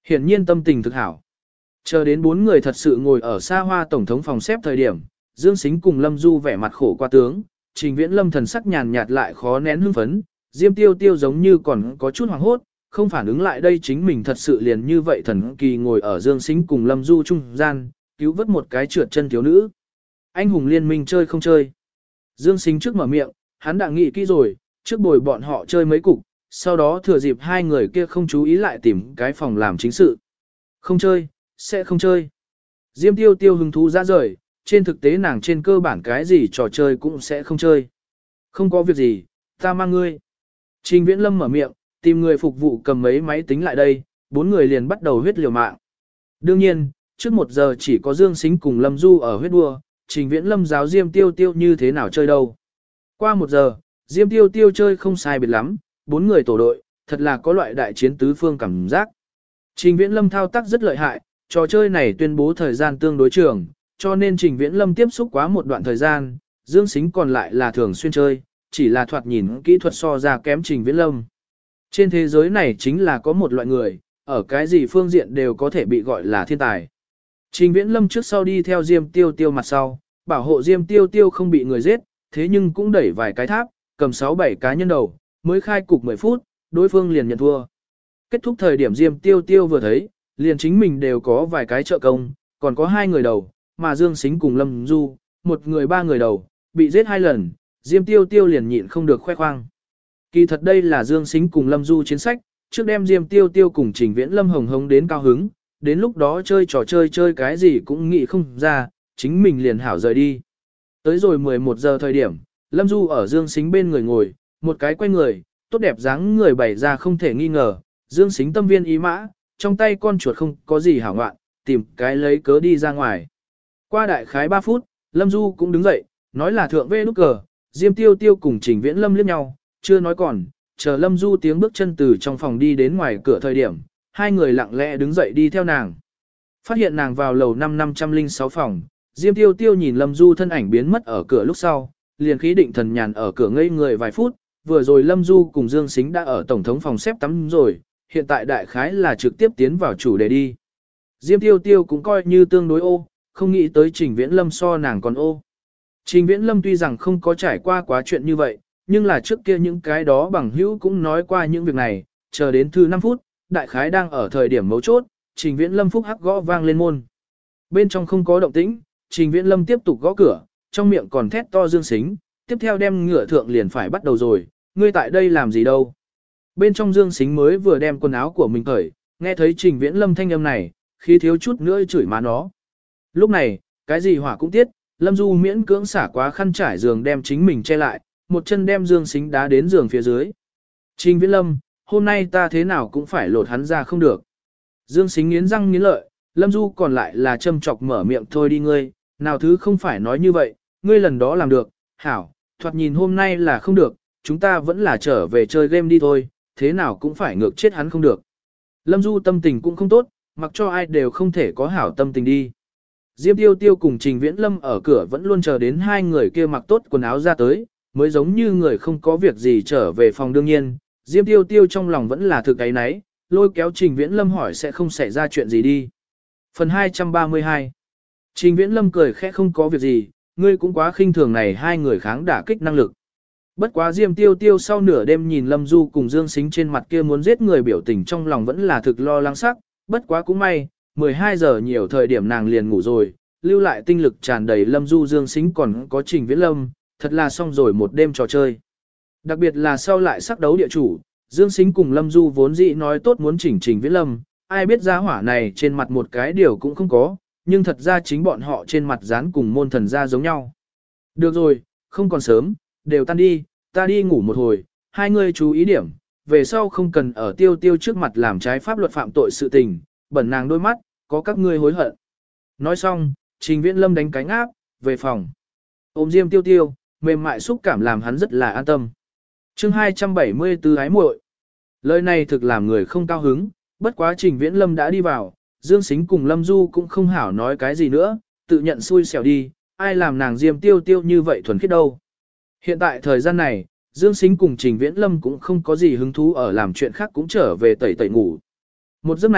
Hiển nhiên tâm tình thực hảo. Chờ đến 4 người thật sự ngồi ở xa hoa tổng thống phòng xếp thời điểm, Dương Sính cùng Lâm Du vẻ mặt khổ qua tướng, Trình Viễn Lâm thần sắc nhàn nhạt lại khó nén hưng phấn, Diêm Tiêu Tiêu giống như còn có chút hoảng hốt, không phản ứng lại đây chính mình thật sự liền như vậy thần kỳ ngồi ở Dương Sính cùng Lâm Du trung gian, cứu vớt một cái trượt chân thiếu nữ. Anh hùng liên minh chơi không chơi. Dương Sính trước mở miệng, hắn đã nghĩ kỹ rồi, trước bồi bọn họ chơi mấy cục, sau đó thừa dịp hai người kia không chú ý lại tìm cái phòng làm chính sự. Không chơi, sẽ không chơi. Diêm Tiêu Tiêu hứng thú ra rời, trên thực tế nàng trên cơ bản cái gì trò chơi cũng sẽ không chơi. Không có việc gì, ta mang ngươi. Trình Viễn Lâm mở miệng, tìm người phục vụ cầm mấy máy tính lại đây, 4 người liền bắt đầu huyết liều mạng. Đương nhiên, trước 1 giờ chỉ có Dương Sính cùng Lâm Du ở huyết đua, Trình Viễn Lâm giáo Diêm Tiêu Tiêu như thế nào chơi đâu. Qua 1 giờ, Diêm Tiêu Tiêu chơi không sai biệt lắm, 4 người tổ đội, thật là có loại đại chiến tứ phương cảm giác. Trình Viễn Lâm thao tác rất lợi hại, trò chơi này tuyên bố thời gian tương đối trường, cho nên Trình Viễn Lâm tiếp xúc quá một đoạn thời gian, Dương Sính còn lại là thường xuyên chơi, chỉ là thoạt nhìn kỹ thuật so ra kém Trình Viễn Lâm. Trên thế giới này chính là có một loại người, ở cái gì phương diện đều có thể bị gọi là thiên tài. Trình Viễn Lâm trước sau đi theo Diêm Tiêu Tiêu mặt sau, bảo hộ Diêm Tiêu Tiêu không bị người giết, thế nhưng cũng đẩy vài cái tháp, cầm 6-7 cá nhân đầu, mới khai cục 10 phút, đối phương liền nhận thua. Kết thúc thời điểm Diêm Tiêu Tiêu vừa thấy, liền chính mình đều có vài cái trợ công, còn có 2 người đầu, mà Dương Sính cùng Lâm Du, 1 người 3 người đầu, bị giết 2 lần, Diêm Tiêu Tiêu liền nhịn không được khoe khoang. Kỳ thật đây là Dương Sính cùng Lâm Du chiến sách, trước đem Diêm Tiêu Tiêu cùng Trình Viễn Lâm hồng hống đến cao hứng, đến lúc đó chơi trò chơi cái gì cũng nghĩ không ra, chính mình liền hảo rời đi. Tới rồi 11 giờ thời điểm, Lâm Du ở Dương Sính bên người ngồi, một cái quay người, tốt đẹp dáng người bày ra không thể nghi ngờ, Dương Sính tâm viên ý mã, trong tay con chuột không có gì hảo ngoạn, tìm cái lấy cớ đi ra ngoài. Qua đại khái 3 phút, Lâm Du cũng đứng dậy, nói là thượng vê nút cờ, Diêm Tiêu Tiêu cùng Trình Viễn Lâm liếc nhau, chưa nói còn, chờ Lâm Du tiếng bước chân từ trong phòng đi đến ngoài cửa thời điểm, hai người lặng lẽ đứng dậy đi theo nàng. Phát hiện nàng vào lầu 506 phòng, Diêm Tiêu Tiêu nhìn Lâm Du thân ảnh biến mất ở cửa lúc sau, liền khí định thần nhàn ở cửa ngây người vài phút, vừa rồi Lâm Du cùng Dương Sính đã ở tổng thống phòng xếp tắm rồi, hiện tại đại khái là trực tiếp tiến vào chủ đề đi. Diêm Tiêu Tiêu cũng coi như tương đối ô, không nghĩ tới Trình Viễn Lâm so nàng còn ô. Trình Viễn Lâm tuy rằng không có trải qua quá chuyện như vậy, nhưng là trước kia những cái đó bằng hữu cũng nói qua những việc này, chờ đến thứ 5 phút, đại khái đang ở thời điểm mấu chốt, Trình Viễn Lâm phúc hắc gõ vang lên môn. Bên trong không có động tĩnh, Trình Viễn Lâm tiếp tục gõ cửa, trong miệng còn thét to Dương Sính, tiếp theo đem ngựa thượng liền phải bắt đầu rồi, ngươi tại đây làm gì đâu. Bên trong Dương Sính mới vừa đem quần áo của mình cởi, nghe thấy Trình Viễn Lâm thanh âm này, khi thiếu chút nữa chửi má nó. Lúc này, cái gì hỏa cũng tiết, Lâm Du miễn cưỡng xả quá khăn trải giường đem chính mình che lại, một chân đem Dương Sính đá đến giường phía dưới. Trình Viễn Lâm, hôm nay ta thế nào cũng phải lột hắn ra không được. Dương Sính nghiến răng nghiến lợi, Lâm Du còn lại là châm chọc mở miệng thôi đi ngươi, nào thứ không phải nói như vậy, ngươi lần đó làm được, hảo, thoạt nhìn hôm nay là không được, chúng ta vẫn là trở về chơi game đi thôi, thế nào cũng phải ngược chết hắn không được. Lâm Du tâm tình cũng không tốt, mặc cho ai đều không thể có hảo tâm tình đi. Diêm Tiêu Tiêu cùng Trình Viễn Lâm ở cửa vẫn luôn chờ đến hai người kia mặc tốt quần áo ra tới, mới giống như người không có việc gì trở về phòng đương nhiên. Diêm Tiêu Tiêu trong lòng vẫn là thực ấy nấy, lôi kéo Trình Viễn Lâm hỏi sẽ không xảy ra chuyện gì đi. Phần 232 Trình Viễn Lâm cười khẽ không có việc gì, ngươi cũng quá khinh thường này hai người kháng đả kích năng lực. Bất quá Diêm Tiêu Tiêu sau nửa đêm nhìn Lâm Du cùng Dương Sính trên mặt kia muốn giết người biểu tình trong lòng vẫn là thực lo lắng sắc, bất quá cũng may, 12 giờ nhiều thời điểm nàng liền ngủ rồi, lưu lại tinh lực tràn đầy Lâm Du Dương Sính còn có Trình Viễn Lâm, thật là xong rồi một đêm trò chơi. Đặc biệt là sau lại sắc đấu địa chủ, Dương Sính cùng Lâm Du vốn dĩ nói tốt muốn chỉnh Trình Viễn Lâm, ai biết ra hỏa này trên mặt một cái điều cũng không có, nhưng thật ra chính bọn họ trên mặt dán cùng môn thần ra giống nhau. Được rồi, không còn sớm, đều tan đi, ta đi ngủ một hồi, hai người chú ý điểm, về sau không cần ở Tiêu Tiêu trước mặt làm trái pháp luật phạm tội sự tình, bẩn nàng đôi mắt, có các ngươi hối hận. Nói xong, Trình Viễn Lâm đánh cánh áp, về phòng. Ôm Diêm Tiêu Tiêu, mềm mại xúc cảm làm hắn rất là an tâm. Chương 274 ái muội. Lời này thực làm người không cao hứng, bất quá Trình Viễn Lâm đã đi vào, Dương Sính cùng Lâm Du cũng không hảo nói cái gì nữa, tự nhận xui xẻo đi, ai làm nàng Diêm Tiêu Tiêu như vậy thuần khiết đâu. Hiện tại thời gian này, Dương Sính cùng Trình Viễn Lâm cũng không có gì hứng thú ở làm chuyện khác cũng trở về tẩy tẩy ngủ. Một giấc này,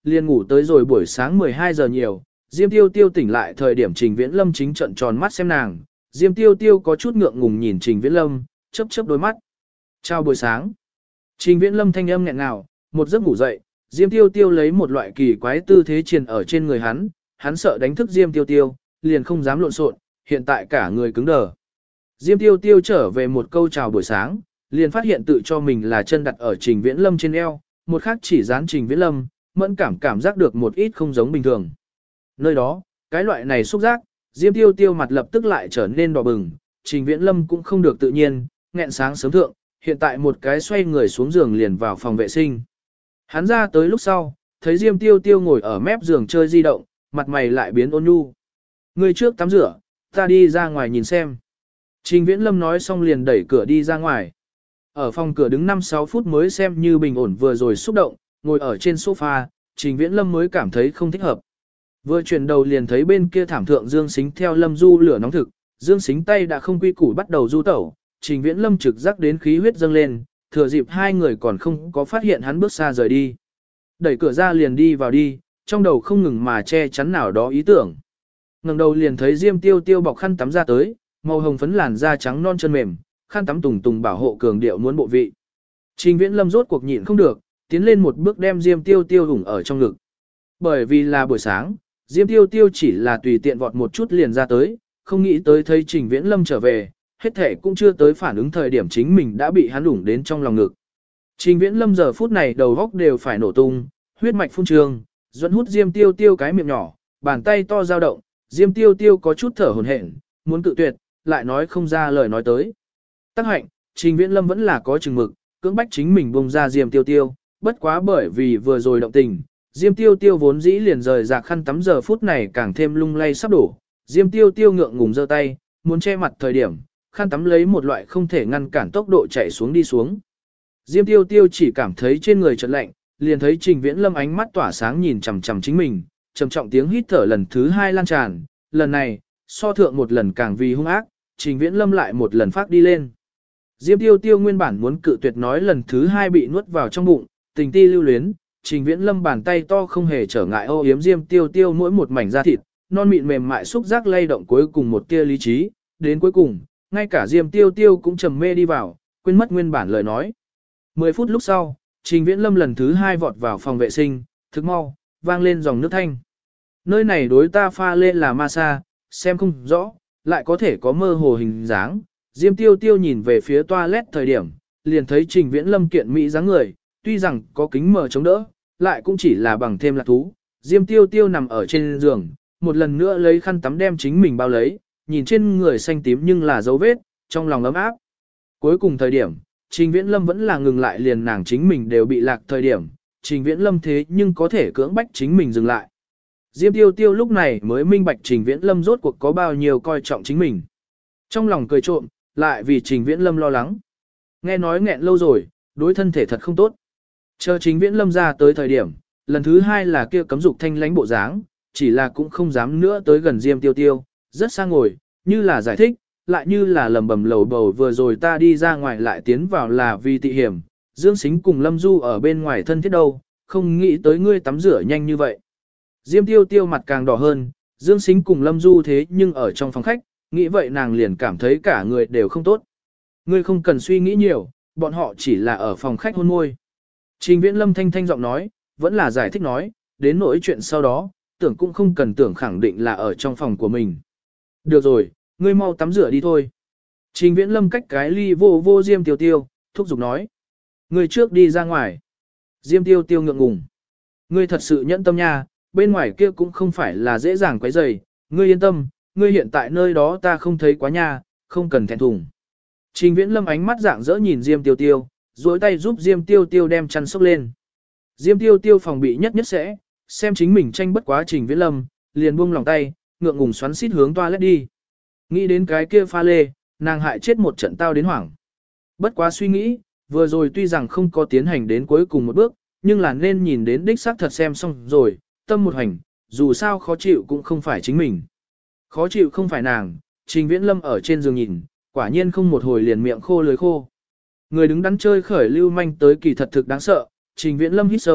liền ngủ tới rồi buổi sáng 12 giờ nhiều, Diêm Tiêu Tiêu tỉnh lại thời điểm Trình Viễn Lâm chính trận tròn mắt xem nàng, Diêm Tiêu Tiêu có chút ngượng ngùng nhìn Trình Viễn Lâm, chớp chớp đôi mắt. Chào buổi sáng. Trình Viễn Lâm thanh âm nghẹn ngào, một giấc ngủ dậy, Diêm Tiêu Tiêu lấy một loại kỳ quái tư thế triền ở trên người hắn sợ đánh thức Diêm Tiêu Tiêu, liền không dám lộn xộn, hiện tại cả người cứng đờ. Diêm Tiêu Tiêu trở về một câu chào buổi sáng, liền phát hiện tự cho mình là chân đặt ở Trình Viễn Lâm trên eo, một khác chỉ dán Trình Viễn Lâm, mẫn cảm giác được một ít không giống bình thường. Nơi đó, cái loại này xúc giác, Diêm Tiêu Tiêu mặt lập tức lại trở nên đỏ bừng, Trình Viễn Lâm cũng không được tự nhiên, nghẹn sáng sớm thượng, hiện tại một cái xoay người xuống giường liền vào phòng vệ sinh. Hắn ra tới lúc sau, thấy Diêm Tiêu Tiêu ngồi ở mép giường chơi di động, mặt mày lại biến ôn nhu. Người trước tắm rửa, ta đi ra ngoài nhìn xem. Trình Viễn Lâm nói xong liền đẩy cửa đi ra ngoài. Ở phòng cửa đứng 5-6 phút mới xem như bình ổn vừa rồi xúc động, ngồi ở trên sofa, Trình Viễn Lâm mới cảm thấy không thích hợp. Vừa chuyển đầu liền thấy bên kia thảm thượng Dương Sính theo Lâm Du lửa nóng thực, Dương Sính tay đã không quy củ bắt đầu du tẩu, Trình Viễn Lâm trực giác đến khí huyết dâng lên, thừa dịp hai người còn không có phát hiện hắn bước xa rời đi. Đẩy cửa ra liền đi vào đi, trong đầu không ngừng mà che chắn nào đó ý tưởng. Ngẩng đầu liền thấy Diêm Tiêu Tiêu bọc khăn tắm ra tới, màu hồng phấn làn da trắng non chân mềm, khăn tắm tùng tùng bảo hộ cường điệu muốn bộ vị. Trình Viễn Lâm rốt cuộc nhịn không được, tiến lên một bước đem Diêm Tiêu Tiêu ủng ở trong ngực. Bởi vì là buổi sáng, Diêm Tiêu Tiêu chỉ là tùy tiện vọt một chút liền ra tới, không nghĩ tới thấy Trình Viễn Lâm trở về, hết thể cũng chưa tới phản ứng thời điểm chính mình đã bị hắn ủng đến trong lòng ngực. Trình Viễn Lâm giờ phút này đầu góc đều phải nổ tung, huyết mạch phun trương, dẫn hút Diêm Tiêu Tiêu cái miệng nhỏ, bàn tay to dao động, Diêm Tiêu Tiêu có chút thở hổn hển, muốn cự tuyệt, lại nói không ra lời nói tới. Tác hạnh, Trình Viễn Lâm vẫn là có chừng mực, cưỡng bách chính mình buông ra Diêm Tiêu Tiêu, bất quá bởi vì vừa rồi động tình, Diêm Tiêu Tiêu vốn dĩ liền rời rạc khăn tắm giờ phút này càng thêm lung lay sắp đổ, Diêm Tiêu Tiêu ngượng ngùng giơ tay, muốn che mặt thời điểm, khăn tắm lấy một loại không thể ngăn cản tốc độ chảy xuống đi xuống. Diêm Tiêu Tiêu chỉ cảm thấy trên người chợt lạnh, liền thấy Trình Viễn Lâm ánh mắt tỏa sáng nhìn chằm chằm chính mình, trầm trọng tiếng hít thở lần thứ hai lan tràn, lần này, so thượng một lần càng vì hung ác, Trình Viễn Lâm lại một lần phát đi lên. Diêm Tiêu Tiêu nguyên bản muốn cự tuyệt nói lần thứ hai bị nuốt vào trong bụng, tình ti lưu luyến, Trình Viễn Lâm bàn tay to không hề trở ngại âu yếm Diêm Tiêu Tiêu mỗi một mảnh da thịt, non mịn mềm mại xúc giác lay động cuối cùng một tia lý trí, đến cuối cùng, ngay cả Diêm Tiêu Tiêu cũng trầm mê đi vào, quên mất nguyên bản lời nói. 10 phút lúc sau, Trình Viễn Lâm lần thứ hai vọt vào phòng vệ sinh, thức mau, vang lên dòng nước thanh. Nơi này đối ta pha lên là ma sa, xem không rõ, lại có thể có mơ hồ hình dáng. Diêm Tiêu Tiêu nhìn về phía toilet thời điểm, liền thấy Trình Viễn Lâm kiện mỹ dáng người, tuy rằng có kính mờ chống đỡ, lại cũng chỉ là bằng thêm lạc thú. Diêm Tiêu Tiêu nằm ở trên giường, một lần nữa lấy khăn tắm đem chính mình bao lấy, nhìn trên người xanh tím nhưng là dấu vết, trong lòng ấm áp. Cuối cùng thời điểm, Trình Viễn Lâm vẫn là ngừng lại liền nàng chính mình đều bị lạc thời điểm, Trình Viễn Lâm thế nhưng có thể cưỡng bách chính mình dừng lại. Diêm Tiêu Tiêu lúc này mới minh bạch Trình Viễn Lâm rốt cuộc có bao nhiêu coi trọng chính mình. Trong lòng cười trộm, lại vì Trình Viễn Lâm lo lắng. Nghe nói nghẹn lâu rồi, đối thân thể thật không tốt. Chờ Trình Viễn Lâm ra tới thời điểm, lần thứ hai là kia cấm dục thanh lánh bộ dáng, chỉ là cũng không dám nữa tới gần Diêm Tiêu Tiêu, rất xa ngồi, như là giải thích, lại như là lầm bầm lầu bầu vừa rồi ta đi ra ngoài lại tiến vào là vì tị hiểm, Dương Sính cùng Lâm Du ở bên ngoài thân thiết đâu, không nghĩ tới ngươi tắm rửa nhanh như vậy. Diêm Tiêu Tiêu mặt càng đỏ hơn, Dương Sính cùng Lâm Du thế nhưng ở trong phòng khách, nghĩ vậy nàng liền cảm thấy cả người đều không tốt. Ngươi không cần suy nghĩ nhiều, bọn họ chỉ là ở phòng khách hôn môi. Trình Viễn Lâm thanh thanh giọng nói, vẫn là giải thích nói, đến nỗi chuyện sau đó, tưởng cũng không cần tưởng khẳng định là ở trong phòng của mình. Được rồi, ngươi mau tắm rửa đi thôi. Trình Viễn Lâm cách cái ly vô Diêm Tiêu Tiêu, thúc giục nói. Ngươi trước đi ra ngoài. Diêm Tiêu Tiêu ngượng ngùng. Ngươi thật sự nhẫn tâm nha, bên ngoài kia cũng không phải là dễ dàng quấy rầy, ngươi yên tâm, ngươi hiện tại nơi đó ta không thấy quá nha, không cần thẹn thùng. Trình Viễn Lâm ánh mắt rạng rỡ nhìn Diêm Tiêu Tiêu, duỗi tay giúp Diêm Tiêu Tiêu đem chăn xốc lên. Diêm Tiêu Tiêu phòng bị nhất sẽ, xem chính mình tranh bất quá Trình Viễn Lâm, liền buông lòng tay, ngượng ngùng xoắn xít hướng toilet đi. Nghĩ đến cái kia pha lê, nàng hại chết một trận tao đến hoảng. Bất quá suy nghĩ, vừa rồi tuy rằng không có tiến hành đến cuối cùng một bước, nhưng là nên nhìn đến đích xác thật xem xong rồi, tâm một hành, dù sao khó chịu cũng không phải chính mình. Khó chịu không phải nàng, Trình Viễn Lâm ở trên giường nhìn, quả nhiên không một hồi liền miệng khô lưới khô. Người đứng đắn chơi khởi lưu manh tới kỳ thật thực đáng sợ, Trình Viễn Lâm hít sâu,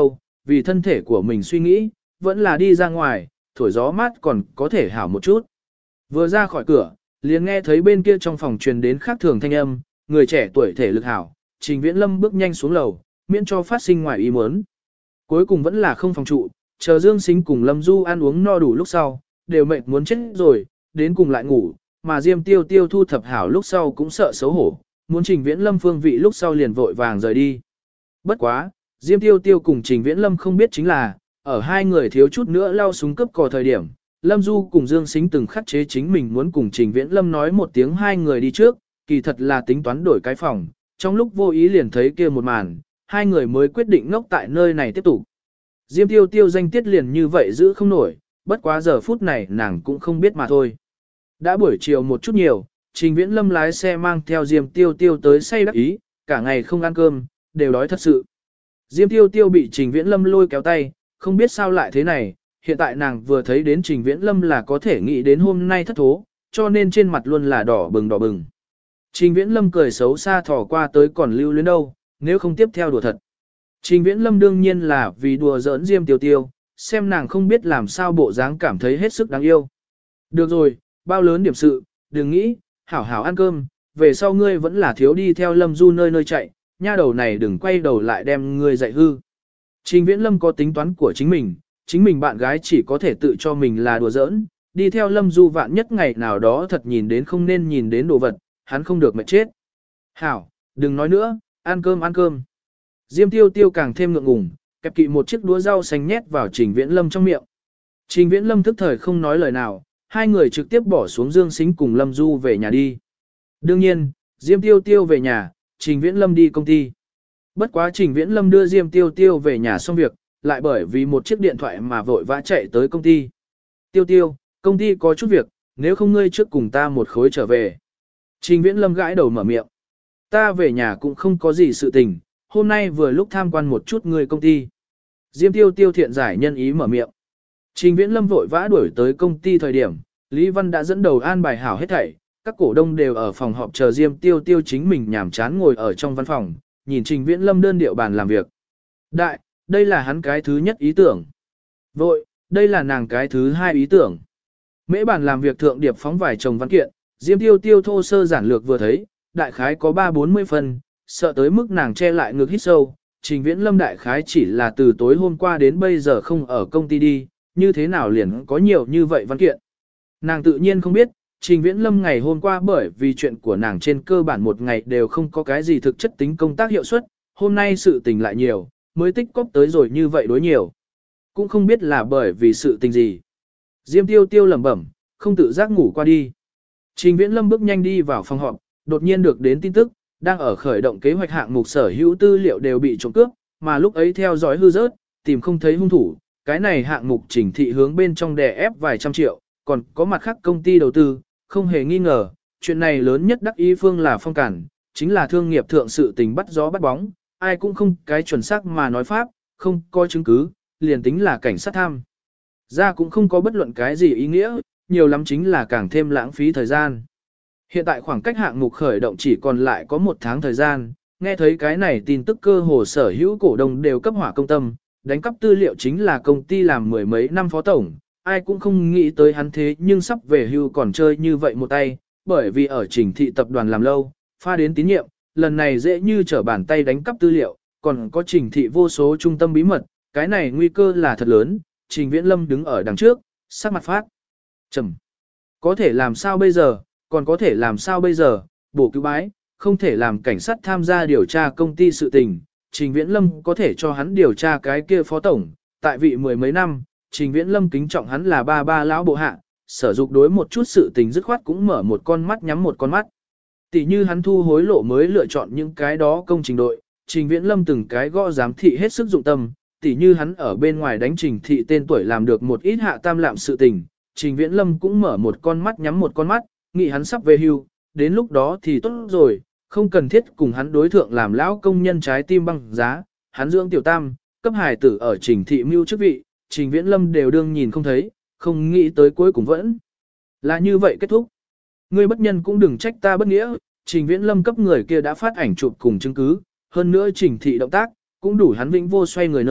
vì thân thể của mình suy nghĩ, vẫn là đi ra ngoài, thổi gió mát còn có thể hảo một chút. Vừa ra khỏi cửa, liền nghe thấy bên kia trong phòng truyền đến khác thường thanh âm, người trẻ tuổi thể lực hảo, Trình Viễn Lâm bước nhanh xuống lầu, miễn cho phát sinh ngoài ý muốn. Cuối cùng vẫn là không phòng trụ, chờ Dương Sính cùng Lâm Du ăn uống no đủ lúc sau, đều mệt muốn chết rồi, đến cùng lại ngủ, mà Diêm Tiêu Tiêu thu thập hảo lúc sau cũng sợ xấu hổ, muốn Trình Viễn Lâm phương vị lúc sau liền vội vàng rời đi. Bất quá, Diêm Tiêu Tiêu cùng Trình Viễn Lâm không biết chính là, ở hai người thiếu chút nữa lao súng cướp cò thời điểm, Lâm Du cùng Dương Sính từng khắc chế chính mình muốn cùng Trình Viễn Lâm nói một tiếng hai người đi trước, kỳ thật là tính toán đổi cái phòng, trong lúc vô ý liền thấy kia một màn, hai người mới quyết định ngốc tại nơi này tiếp tục. Diêm Tiêu Tiêu danh tiết liền như vậy giữ không nổi, bất quá giờ phút này nàng cũng không biết mà thôi. Đã buổi chiều một chút nhiều, Trình Viễn Lâm lái xe mang theo Diêm Tiêu Tiêu tới say đắc ý, cả ngày không ăn cơm, đều đói thật sự. Diêm Tiêu Tiêu bị Trình Viễn Lâm lôi kéo tay, không biết sao lại thế này, hiện tại nàng vừa thấy đến Trình Viễn Lâm là có thể nghĩ đến hôm nay thất thố, cho nên trên mặt luôn là đỏ bừng đỏ bừng. Trình Viễn Lâm cười xấu xa thò qua tới còn lưu luyến đâu, nếu không tiếp theo đùa thật. Trình Viễn Lâm đương nhiên là vì đùa giỡn Diêm Tiêu Tiêu, xem nàng không biết làm sao bộ dáng cảm thấy hết sức đáng yêu. Được rồi, bao lớn điểm sự, đừng nghĩ, hảo hảo ăn cơm, về sau ngươi vẫn là thiếu đi theo Lâm Du nơi nơi chạy, nha đầu này đừng quay đầu lại đem ngươi dạy hư. Trình Viễn Lâm có tính toán của chính mình bạn gái chỉ có thể tự cho mình là đùa giỡn, đi theo Lâm Du vạn nhất ngày nào đó thật nhìn đến không nên nhìn đến đồ vật, hắn không được mệt chết. Hảo, đừng nói nữa, ăn cơm ăn cơm. Diêm Tiêu Tiêu càng thêm ngượng ngùng, kẹp kỵ một chiếc đũa rau xanh nhét vào Trình Viễn Lâm trong miệng. Trình Viễn Lâm thức thời không nói lời nào, hai người trực tiếp bỏ xuống Dương Sính cùng Lâm Du về nhà đi. Đương nhiên, Diêm Tiêu Tiêu về nhà, Trình Viễn Lâm đi công ty. Bất quá Trình Viễn Lâm đưa Diêm Tiêu Tiêu về nhà xong việc, lại bởi vì một chiếc điện thoại mà vội vã chạy tới công ty. Tiêu Tiêu, công ty có chút việc, nếu không ngươi trước cùng ta một khối trở về. Trình Viễn Lâm gãi đầu mở miệng. Ta về nhà cũng không có gì sự tình, hôm nay vừa lúc tham quan một chút người công ty. Diêm Tiêu Tiêu thiện giải nhân ý mở miệng. Trình Viễn Lâm vội vã đuổi tới công ty thời điểm, Lý Văn đã dẫn đầu an bài hảo hết thảy, các cổ đông đều ở phòng họp chờ Diêm Tiêu Tiêu chính mình nhàm chán ngồi ở trong văn phòng, nhìn Trình Viễn Lâm đơn điệu bàn làm việc. Đại, đây là hắn cái thứ nhất ý tưởng. Vội, đây là nàng cái thứ hai ý tưởng. Mễ bàn làm việc thượng điệp phóng vài chồng văn kiện, Diêm Tiêu Tiêu thô sơ giản lược vừa thấy, đại khái có 3-40 phần, sợ tới mức nàng che lại ngực hít sâu. Trình Viễn Lâm đại khái chỉ là từ tối hôm qua đến bây giờ không ở công ty đi, như thế nào liền có nhiều như vậy văn kiện. Nàng tự nhiên không biết, Trình Viễn Lâm ngày hôm qua bởi vì chuyện của nàng trên cơ bản một ngày đều không có cái gì thực chất tính công tác hiệu suất, hôm nay sự tình lại nhiều, mới tích cóp tới rồi như vậy đối nhiều. Cũng không biết là bởi vì sự tình gì. Diêm Tiêu Tiêu lẩm bẩm, không tự giác ngủ qua đi. Trình Viễn Lâm bước nhanh đi vào phòng họp, đột nhiên được đến tin tức, đang ở khởi động kế hoạch hạng mục sở hữu tư liệu đều bị trộm cướp, mà lúc ấy theo dõi hư rớt, tìm không thấy hung thủ. Cái này hạng mục chỉnh thị hướng bên trong đè ép vài trăm triệu, còn có mặt khác công ty đầu tư, không hề nghi ngờ, chuyện này lớn nhất đắc ý phương là Phong Cản, chính là thương nghiệp thượng sự tình bắt gió bắt bóng, ai cũng không cái chuẩn xác mà nói pháp, không có chứng cứ, liền tính là cảnh sát tham. Ra cũng không có bất luận cái gì ý nghĩa, nhiều lắm chính là càng thêm lãng phí thời gian. Hiện tại khoảng cách hạng mục khởi động chỉ còn lại có 1 tháng thời gian, nghe thấy cái này tin tức cơ hồ sở hữu cổ đông đều cấp hỏa công tâm, đánh cắp tư liệu chính là công ty làm 10 mấy năm phó tổng, ai cũng không nghĩ tới hắn thế nhưng sắp về hưu còn chơi như vậy một tay, bởi vì ở Trình thị tập đoàn làm lâu, pha đến tín nhiệm, lần này dễ như trở bàn tay đánh cắp tư liệu, còn có Trình thị vô số trung tâm bí mật, cái này nguy cơ là thật lớn. Trình Viễn Lâm đứng ở đằng trước, sắc mặt phát trầm. Có thể làm sao bây giờ, còn có thể làm sao bây giờ, bổ cứu bái, không thể làm cảnh sát tham gia điều tra công ty sự tình. Trình Viễn Lâm có thể cho hắn điều tra cái kia phó tổng, tại vị 10 mấy năm, Trình Viễn Lâm kính trọng hắn là ba lão bộ hạ, sở dục đối một chút sự tình dứt khoát cũng mở một con mắt nhắm một con mắt. Tỷ như hắn thu hối lộ mới lựa chọn những cái đó công trình đội, Trình Viễn Lâm từng cái gõ giám thị hết sức dụng tâm, tỷ như hắn ở bên ngoài đánh Trình thị tên tuổi làm được một ít hạ tam lạm sự tình, Trình Viễn Lâm cũng mở một con mắt nhắm một con mắt, nghĩ hắn sắp về hưu, đến lúc đó thì tốt rồi, không cần thiết cùng hắn đối thượng làm lão công nhân trái tim băng giá, hắn dưỡng tiểu tam, cấp hài tử ở Trình thị mưu chức vị, Trình Viễn Lâm đều đương nhìn không thấy, không nghĩ tới cuối cùng vẫn là như vậy kết thúc. Ngươi bất nhân cũng đừng trách ta bất nghĩa, Trình Viễn Lâm cấp người kia đã phát ảnh chụp cùng chứng cứ, hơn nữa Trình thị động tác, cũng đủ hắn vĩnh vô xoay người nơi,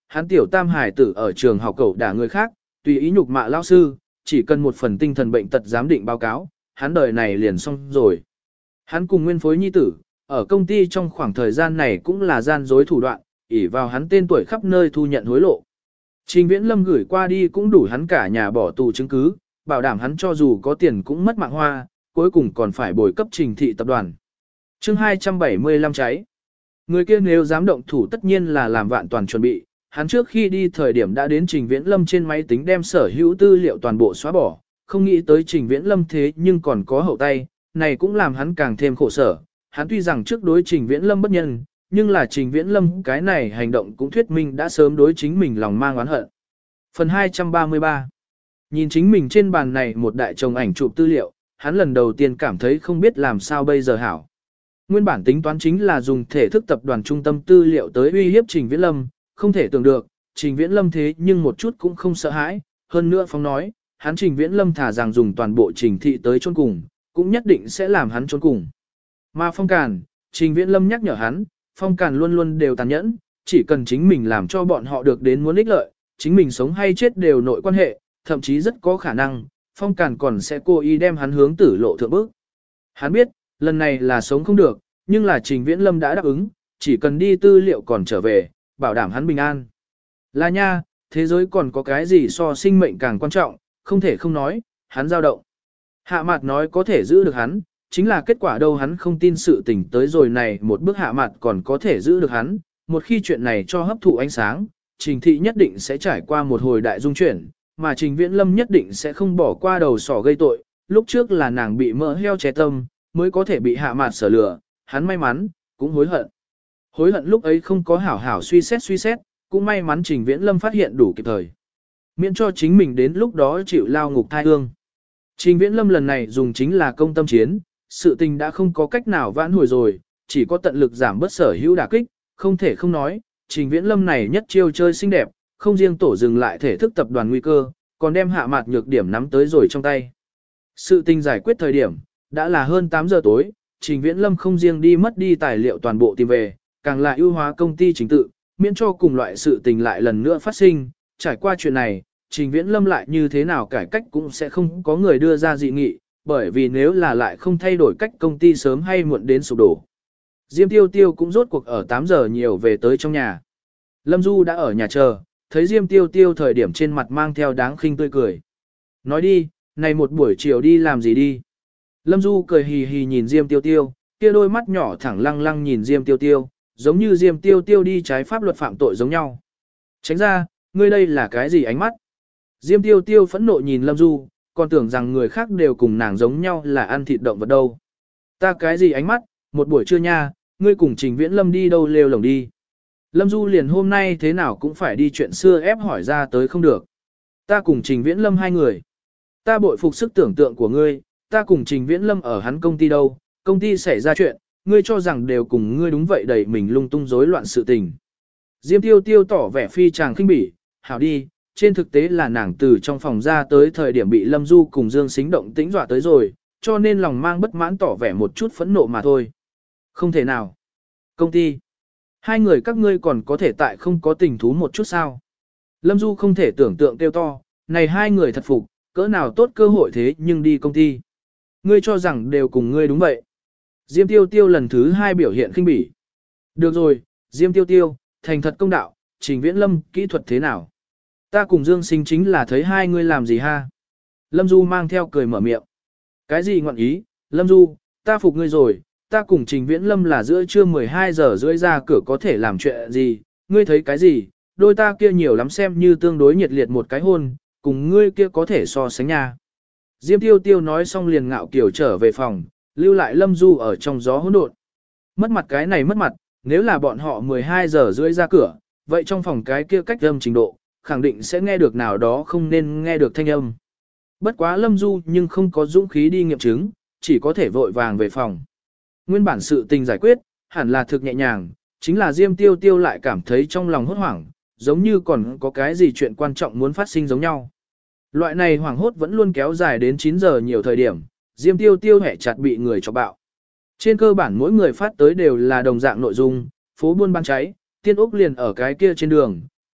hắn tiểu tam hải tử ở trường học cẩu đả người khác, tùy ý nhục mạ lao sư, chỉ cần một phần tinh thần bệnh tật giám định báo cáo, hắn đời này liền xong rồi. Hắn cùng nguyên phối nhi tử, ở công ty trong khoảng thời gian này cũng là gian dối thủ đoạn, ỷ vào hắn tên tuổi khắp nơi thu nhận hối lộ. Trình Viễn Lâm gửi qua đi cũng đủ hắn cả nhà bỏ tù chứng cứ, bảo đảm hắn cho dù có tiền cũng mất mạng hoa, cuối cùng còn phải bồi cấp Trình thị tập đoàn. Chương 275 cháy. Người kia nếu dám động thủ tất nhiên là làm vạn toàn chuẩn bị, hắn trước khi đi thời điểm đã đến Trình Viễn Lâm trên máy tính đem sở hữu tư liệu toàn bộ xóa bỏ, không nghĩ tới Trình Viễn Lâm thế nhưng còn có hậu tay, này cũng làm hắn càng thêm khổ sở. Hắn tuy rằng trước đối Trình Viễn Lâm bất nhân, nhưng là Trình Viễn Lâm cái này hành động cũng thuyết minh đã sớm đối chính mình lòng mang oán hận. Phần 233. Nhìn chính mình trên bàn này một đại chồng ảnh chụp tư liệu, hắn lần đầu tiên cảm thấy không biết làm sao bây giờ hảo. Nguyên bản tính toán chính là dùng thể thức tập đoàn trung tâm tư liệu tới uy hiếp Trình Viễn Lâm, không thể tưởng được, Trình Viễn Lâm thế nhưng một chút cũng không sợ hãi, hơn nữa Phong nói, hắn Trình Viễn Lâm thả rằng dùng toàn bộ Trình thị tới chôn cùng, cũng nhất định sẽ làm hắn chôn cùng. Mà Phong Càn, Trình Viễn Lâm nhắc nhở hắn, Phong Càn luôn luôn đều tàn nhẫn, chỉ cần chính mình làm cho bọn họ được đến muốn ích lợi, chính mình sống hay chết đều nội quan hệ, thậm chí rất có khả năng, Phong Càn còn sẽ cố ý đem hắn hướng tử lộ thượng bước. Hắn biết, lần này là sống không được, nhưng là Trình Viễn Lâm đã đáp ứng, chỉ cần đi tư liệu còn trở về, bảo đảm hắn bình an. Là nha, thế giới còn có cái gì so sinh mệnh càng quan trọng, không thể không nói, hắn dao động. Hạ Mạt nói có thể giữ được hắn, chính là kết quả đâu hắn không tin sự tình tới rồi này một bước Hạ Mạt còn có thể giữ được hắn, một khi chuyện này cho hấp thụ ánh sáng, Trình thị nhất định sẽ trải qua một hồi đại dung chuyển, mà Trình Viễn Lâm nhất định sẽ không bỏ qua đầu sỏ gây tội, lúc trước là nàng bị mỡ heo ché tâm, mới có thể bị Hạ Mạt sở lừa, hắn may mắn, cũng hối hận. Hối hận lúc ấy không có hảo hảo suy xét, cũng may mắn Trình Viễn Lâm phát hiện đủ kịp thời. Miễn cho chính mình đến lúc đó chịu lao ngục thai hương. Trình Viễn Lâm lần này dùng chính là công tâm chiến, sự tình đã không có cách nào vãn hồi rồi, chỉ có tận lực giảm bớt sở hữu đả kích, không thể không nói, Trình Viễn Lâm này nhất chiêu chơi xinh đẹp, không riêng tổ dừng lại thể thức tập đoàn nguy cơ, còn đem Hạ Mạt nhược điểm nắm tới rồi trong tay. Sự tình giải quyết thời điểm, đã là hơn 8 giờ tối, Trình Viễn Lâm không riêng đi mất đi tài liệu toàn bộ tìm về, càng là ưu hóa công ty chính tự, miễn cho cùng loại sự tình lại lần nữa phát sinh. Trải qua chuyện này, Trình Viễn Lâm lại như thế nào cải cách cũng sẽ không có người đưa ra dị nghị, bởi vì nếu là lại không thay đổi cách công ty sớm hay muộn đến sụp đổ. Diêm Tiêu Tiêu cũng rốt cuộc ở 8 giờ nhiều về tới trong nhà. Lâm Du đã ở nhà chờ, thấy Diêm Tiêu Tiêu thời điểm trên mặt mang theo đáng khinh tươi cười. Nói đi, này một buổi chiều đi làm gì đi? Lâm Du cười hì hì nhìn Diêm Tiêu Tiêu, kia đôi mắt nhỏ thẳng lăng lăng nhìn Diêm Tiêu Tiêu, giống như Diêm Tiêu Tiêu đi trái pháp luật phạm tội giống nhau. Tránh ra, ngươi đây là cái gì ánh mắt? Diêm Tiêu Tiêu phẫn nộ nhìn Lâm Du, còn tưởng rằng người khác đều cùng nàng giống nhau là ăn thịt động vật đâu. Ta cái gì ánh mắt, một buổi trưa nha, ngươi cùng Trình Viễn Lâm đi đâu lêu lồng đi. Lâm Du liền hôm nay thế nào cũng phải đi chuyện xưa ép hỏi ra tới không được. Ta cùng Trình Viễn Lâm hai người. Ta bội phục sức tưởng tượng của ngươi, ta cùng Trình Viễn Lâm ở hắn công ty đâu, công ty xảy ra chuyện, ngươi cho rằng đều cùng ngươi đúng vậy đẩy mình lung tung rối loạn sự tình. Diêm Tiêu Tiêu tỏ vẻ phi chàng khinh bỉ, hảo đi, trên thực tế là nàng từ trong phòng ra tới thời điểm bị Lâm Du cùng Dương Sính động tĩnh dọa tới rồi, cho nên lòng mang bất mãn tỏ vẻ một chút phẫn nộ mà thôi. Không thể nào. Công ty. Hai người các ngươi còn có thể tại không có tình thú một chút sao. Lâm Du không thể tưởng tượng kêu to, này hai người thật phục, cỡ nào tốt cơ hội thế nhưng đi công ty. Ngươi cho rằng đều cùng ngươi đúng vậy. Diêm Tiêu Tiêu lần thứ hai biểu hiện khinh bỉ. Được rồi, Diêm Tiêu Tiêu, thành thật công đạo, Trình Viễn Lâm, kỹ thuật thế nào? Ta cùng Dương Sinh chính là thấy hai ngươi làm gì ha? Lâm Du mang theo cười mở miệng. Cái gì ngọn ý, Lâm Du, ta phục ngươi rồi, ta cùng Trình Viễn Lâm là giữa trưa 12 giờ rưỡi ra cửa có thể làm chuyện gì, ngươi thấy cái gì, đôi ta kia nhiều lắm xem như tương đối nhiệt liệt một cái hôn, cùng ngươi kia có thể so sánh nha. Diêm Tiêu Tiêu nói xong liền ngạo kiểu trở về phòng, lưu lại Lâm Du ở trong gió hỗn độn. Mất mặt cái này mất mặt, nếu là bọn họ 12 giờ rưỡi ra cửa, vậy trong phòng cái kia cách âm trình độ, khẳng định sẽ nghe được nào đó không nên nghe được thanh âm. Bất quá Lâm Du nhưng không có dũng khí đi nghiệm chứng, chỉ có thể vội vàng về phòng. Nguyên bản sự tình giải quyết, hẳn là thực nhẹ nhàng, chính là Diêm Tiêu Tiêu lại cảm thấy trong lòng hốt hoảng, giống như còn có cái gì chuyện quan trọng muốn phát sinh giống nhau. Loại này hoảng hốt vẫn luôn kéo dài đến 9 giờ nhiều thời điểm, Diêm Tiêu Tiêu hẻ chặt bị người cho bạo. Trên cơ bản mỗi người phát tới đều là đồng dạng nội dung, phố buôn bán cháy, Tiên Úc liền ở cái kia trên đường,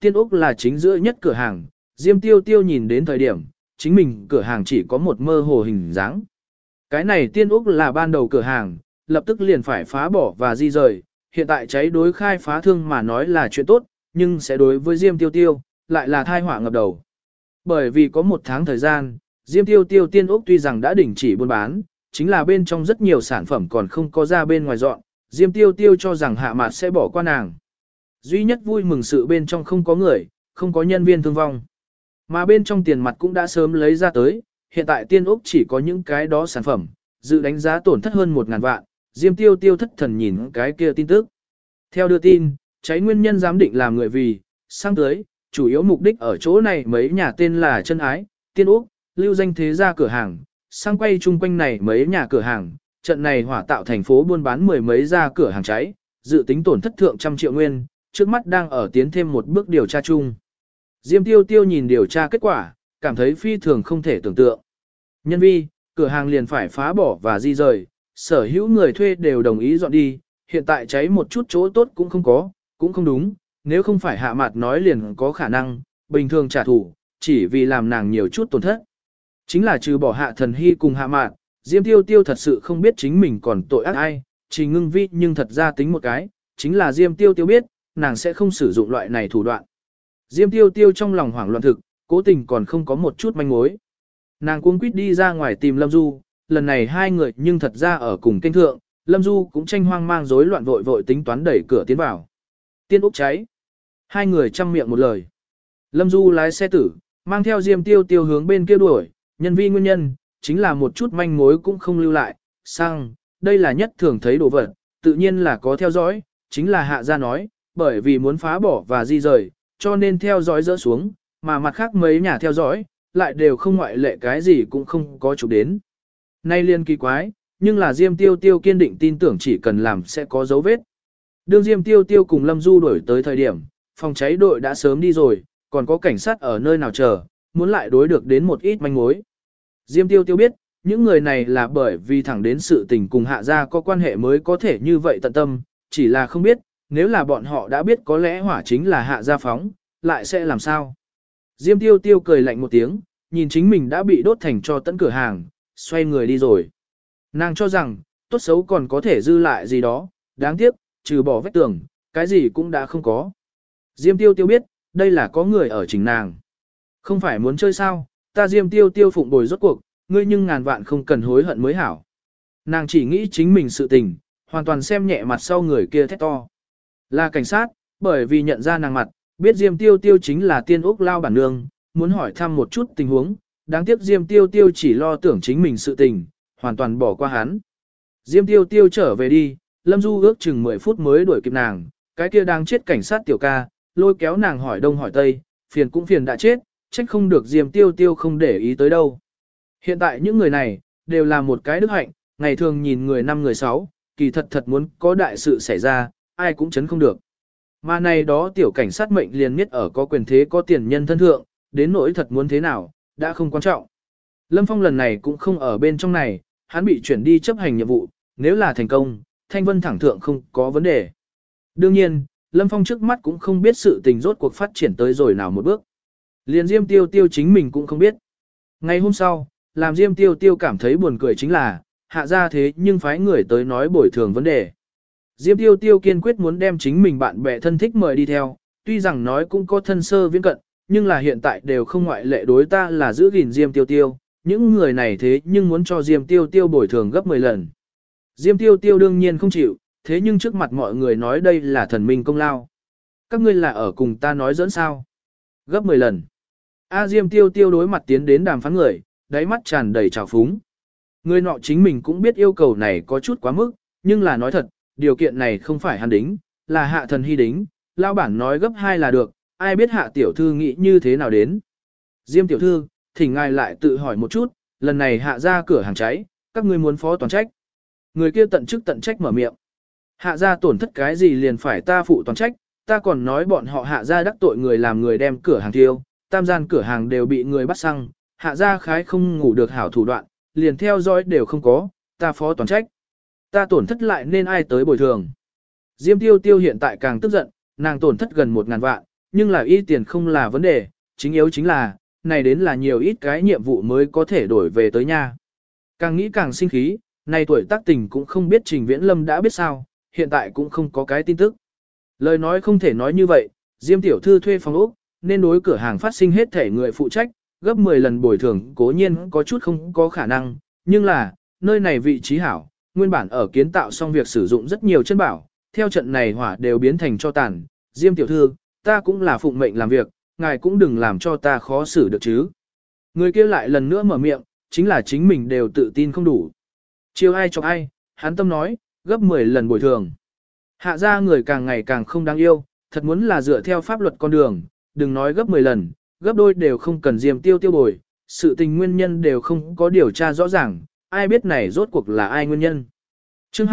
Tiên Úc là chính giữa nhất cửa hàng, Diêm Tiêu Tiêu nhìn đến thời điểm, chính mình cửa hàng chỉ có một mơ hồ hình dáng. Cái này Tiên Úc là ban đầu cửa hàng, lập tức liền phải phá bỏ và di rời, hiện tại cháy đối khai phá thương mà nói là chuyện tốt, nhưng sẽ đối với Diêm Tiêu Tiêu, lại là thai họa ngập đầu. Bởi vì có một tháng thời gian, Diêm Tiêu Tiêu Tiên Úc tuy rằng đã đình chỉ buôn bán, chính là bên trong rất nhiều sản phẩm còn không có ra bên ngoài dọn, Diêm Tiêu Tiêu cho rằng Hạ Mạt sẽ bỏ qua nàng. Duy nhất vui mừng sự bên trong không có người, không có nhân viên thương vong. Mà bên trong tiền mặt cũng đã sớm lấy ra tới, hiện tại Tiên Úc chỉ có những cái đó sản phẩm, dự đánh giá tổn thất hơn 1.000 vạn, Diêm Tiêu Tiêu thất thần nhìn cái kia tin tức. Theo đưa tin, cháy nguyên nhân giám định làm người vì, sang tới, chủ yếu mục đích ở chỗ này mấy nhà tên là Chân Ái, Tiên Úc, lưu danh thế gia cửa hàng, sang quay chung quanh này mấy nhà cửa hàng, trận này hỏa tạo thành phố buôn bán mười mấy gia cửa hàng cháy, dự tính tổn thất thượng 100 triệu nguyên, trước mắt đang ở tiến thêm một bước điều tra chung. Diêm Tiêu Tiêu nhìn điều tra kết quả, cảm thấy phi thường không thể tưởng tượng. Nhân vi, cửa hàng liền phải phá bỏ và di rời, sở hữu người thuê đều đồng ý dọn đi, hiện tại cháy một chút chỗ tốt cũng không có, cũng không đúng, nếu không phải Hạ Mạt nói liền có khả năng, bình thường trả thù, chỉ vì làm nàng nhiều chút tổn thất. Chính là trừ bỏ Hạ Thần Hy cùng Hạ Mạt, Diêm Tiêu Tiêu thật sự không biết chính mình còn tội ác ai, chỉ ngưng vi nhưng thật ra tính một cái, chính là Diêm Tiêu Tiêu biết, nàng sẽ không sử dụng loại này thủ đoạn. Diêm Tiêu Tiêu trong lòng hoảng loạn thực, cố tình còn không có một chút manh mối. Nàng cuống quýt đi ra ngoài tìm Lâm Du, lần này hai người nhưng thật ra ở cùng kênh thượng, Lâm Du cũng tranh hoang mang rối loạn vội vội tính toán đẩy cửa tiến vào. Tiên Úc cháy. Hai người chăm miệng một lời. Lâm Du lái xe tử, mang theo Diêm Tiêu Tiêu hướng bên kia đuổi, nhân vi nguyên nhân, chính là một chút manh mối cũng không lưu lại. Sang, đây là nhất thường thấy đồ vật, tự nhiên là có theo dõi, chính là Hạ gia nói, bởi vì muốn phá bỏ và di rời, cho nên theo dõi dỡ xuống, mà mặt khác mấy nhà theo dõi, lại đều không ngoại lệ cái gì cũng không có chụp đến. Nay liên kỳ quái, nhưng là Diêm Tiêu Tiêu kiên định tin tưởng chỉ cần làm sẽ có dấu vết. Đương Diêm Tiêu Tiêu cùng Lâm Du đuổi tới thời điểm, phòng cháy đội đã sớm đi rồi, còn có cảnh sát ở nơi nào chờ, muốn lại đối được đến một ít manh mối. Diêm Tiêu Tiêu biết, những người này là bởi vì thẳng đến sự tình cùng Hạ gia có quan hệ mới có thể như vậy tận tâm, chỉ là không biết, nếu là bọn họ đã biết có lẽ hỏa chính là Hạ gia phóng, lại sẽ làm sao. Diêm Tiêu Tiêu cười lạnh một tiếng, nhìn chính mình đã bị đốt thành cho tận cửa hàng, xoay người đi rồi. Nàng cho rằng, tốt xấu còn có thể dư lại gì đó, đáng tiếc, trừ bỏ vết tường, cái gì cũng đã không có. Diêm Tiêu Tiêu biết, đây là có người ở chính nàng. Không phải muốn chơi sao, ta Diêm Tiêu Tiêu phụng bồi rốt cuộc, ngươi nhưng ngàn vạn không cần hối hận mới hảo. Nàng chỉ nghĩ chính mình sự tình, hoàn toàn xem nhẹ mặt sau người kia thét to. Là cảnh sát, bởi vì nhận ra nàng mặt, biết Diêm Tiêu Tiêu chính là Tiên Úc lao bản nương, muốn hỏi thăm một chút tình huống, đáng tiếc Diêm Tiêu Tiêu chỉ lo tưởng chính mình sự tình, hoàn toàn bỏ qua hắn. Diêm Tiêu Tiêu trở về đi, Lâm Du ước chừng 10 phút mới đuổi kịp nàng, cái kia đang chết cảnh sát tiểu ca, lôi kéo nàng hỏi đông hỏi tây, phiền cũng phiền đã chết, trách không được Diêm Tiêu Tiêu không để ý tới đâu. Hiện tại những người này, đều là một cái đức hạnh, ngày thường nhìn người 5 người 6, kỳ thật thật muốn có đại sự xảy ra, ai cũng chấn không được. Mà này đó tiểu cảnh sát mệnh liền nhất ở có quyền thế có tiền nhân thân thượng, đến nỗi thật muốn thế nào, đã không quan trọng. Lâm Phong lần này cũng không ở bên trong này, hắn bị chuyển đi chấp hành nhiệm vụ, nếu là thành công, Thanh Vân thẳng thượng không có vấn đề. Đương nhiên, Lâm Phong trước mắt cũng không biết sự tình rốt cuộc phát triển tới rồi nào một bước. Liền Diêm Tiêu Tiêu chính mình cũng không biết. Ngày hôm sau, làm Diêm Tiêu Tiêu cảm thấy buồn cười chính là, Hạ gia thế nhưng phái người tới nói bồi thường vấn đề. Diêm Tiêu Tiêu kiên quyết muốn đem chính mình bạn bè thân thích mời đi theo, tuy rằng nói cũng có thân sơ viễn cận, nhưng là hiện tại đều không ngoại lệ đối ta là giữ gìn Diêm Tiêu Tiêu, những người này thế nhưng muốn cho Diêm Tiêu Tiêu bồi thường gấp 10 lần. Diêm Tiêu Tiêu đương nhiên không chịu, thế nhưng trước mặt mọi người nói đây là thần minh công lao. Các ngươi là ở cùng ta nói dẫn sao? Gấp 10 lần. Diêm Tiêu Tiêu đối mặt tiến đến đàm phán người, đáy mắt tràn đầy trào phúng. Người nọ chính mình cũng biết yêu cầu này có chút quá mức, nhưng là nói thật, điều kiện này không phải hắn đính, là Hạ Thần Hy đính, lao bản nói gấp 2 là được, ai biết Hạ tiểu thư nghĩ như thế nào đến. Diêm tiểu thư, thỉnh ngài lại tự hỏi một chút, lần này Hạ ra cửa hàng cháy, các ngươi muốn phó toàn trách. Người kia tận chức tận trách mở miệng. Hạ ra tổn thất cái gì liền phải ta phụ toàn trách, ta còn nói bọn họ Hạ ra đắc tội người làm người đem cửa hàng thiêu, tam gian cửa hàng đều bị người bắt xăng, Hạ ra khái không ngủ được hảo thủ đoạn, liền theo dõi đều không có, ta phó toàn trách. Ta tổn thất lại nên ai tới bồi thường. Diêm Tiêu Tiêu hiện tại càng tức giận, nàng tổn thất gần 1.000 vạn, nhưng là y tiền không là vấn đề, chính yếu chính là, này đến là nhiều ít cái nhiệm vụ mới có thể đổi về tới nhà. Càng nghĩ càng sinh khí, này tuổi tác tình cũng không biết Trình Viễn Lâm đã biết sao, hiện tại cũng không có cái tin tức. Lời nói không thể nói như vậy, Diêm tiểu thư thuê phòng ốc, nên đối cửa hàng phát sinh hết thể người phụ trách, gấp 10 lần bồi thường cố nhiên có chút không có khả năng, nhưng là, nơi này vị trí hảo, nguyên bản ở kiến tạo xong việc sử dụng rất nhiều chân bảo, theo trận này hỏa đều biến thành cho tàn. Diêm tiểu thư, ta cũng là phụng mệnh làm việc, ngài cũng đừng làm cho ta khó xử được chứ. Người kia lại lần nữa mở miệng, chính là chính mình đều tự tin không đủ. Chiêu ai chọc ai, hắn tâm nói, gấp 10 lần bồi thường. Hạ ra người càng ngày càng không đáng yêu, thật muốn là dựa theo pháp luật con đường, đừng nói gấp 10 lần, gấp đôi đều không cần Diêm tiêu tiêu bồi, sự tình nguyên nhân đều không có điều tra rõ ràng, ai biết này rốt cuộc là ai nguyên nhân. Chương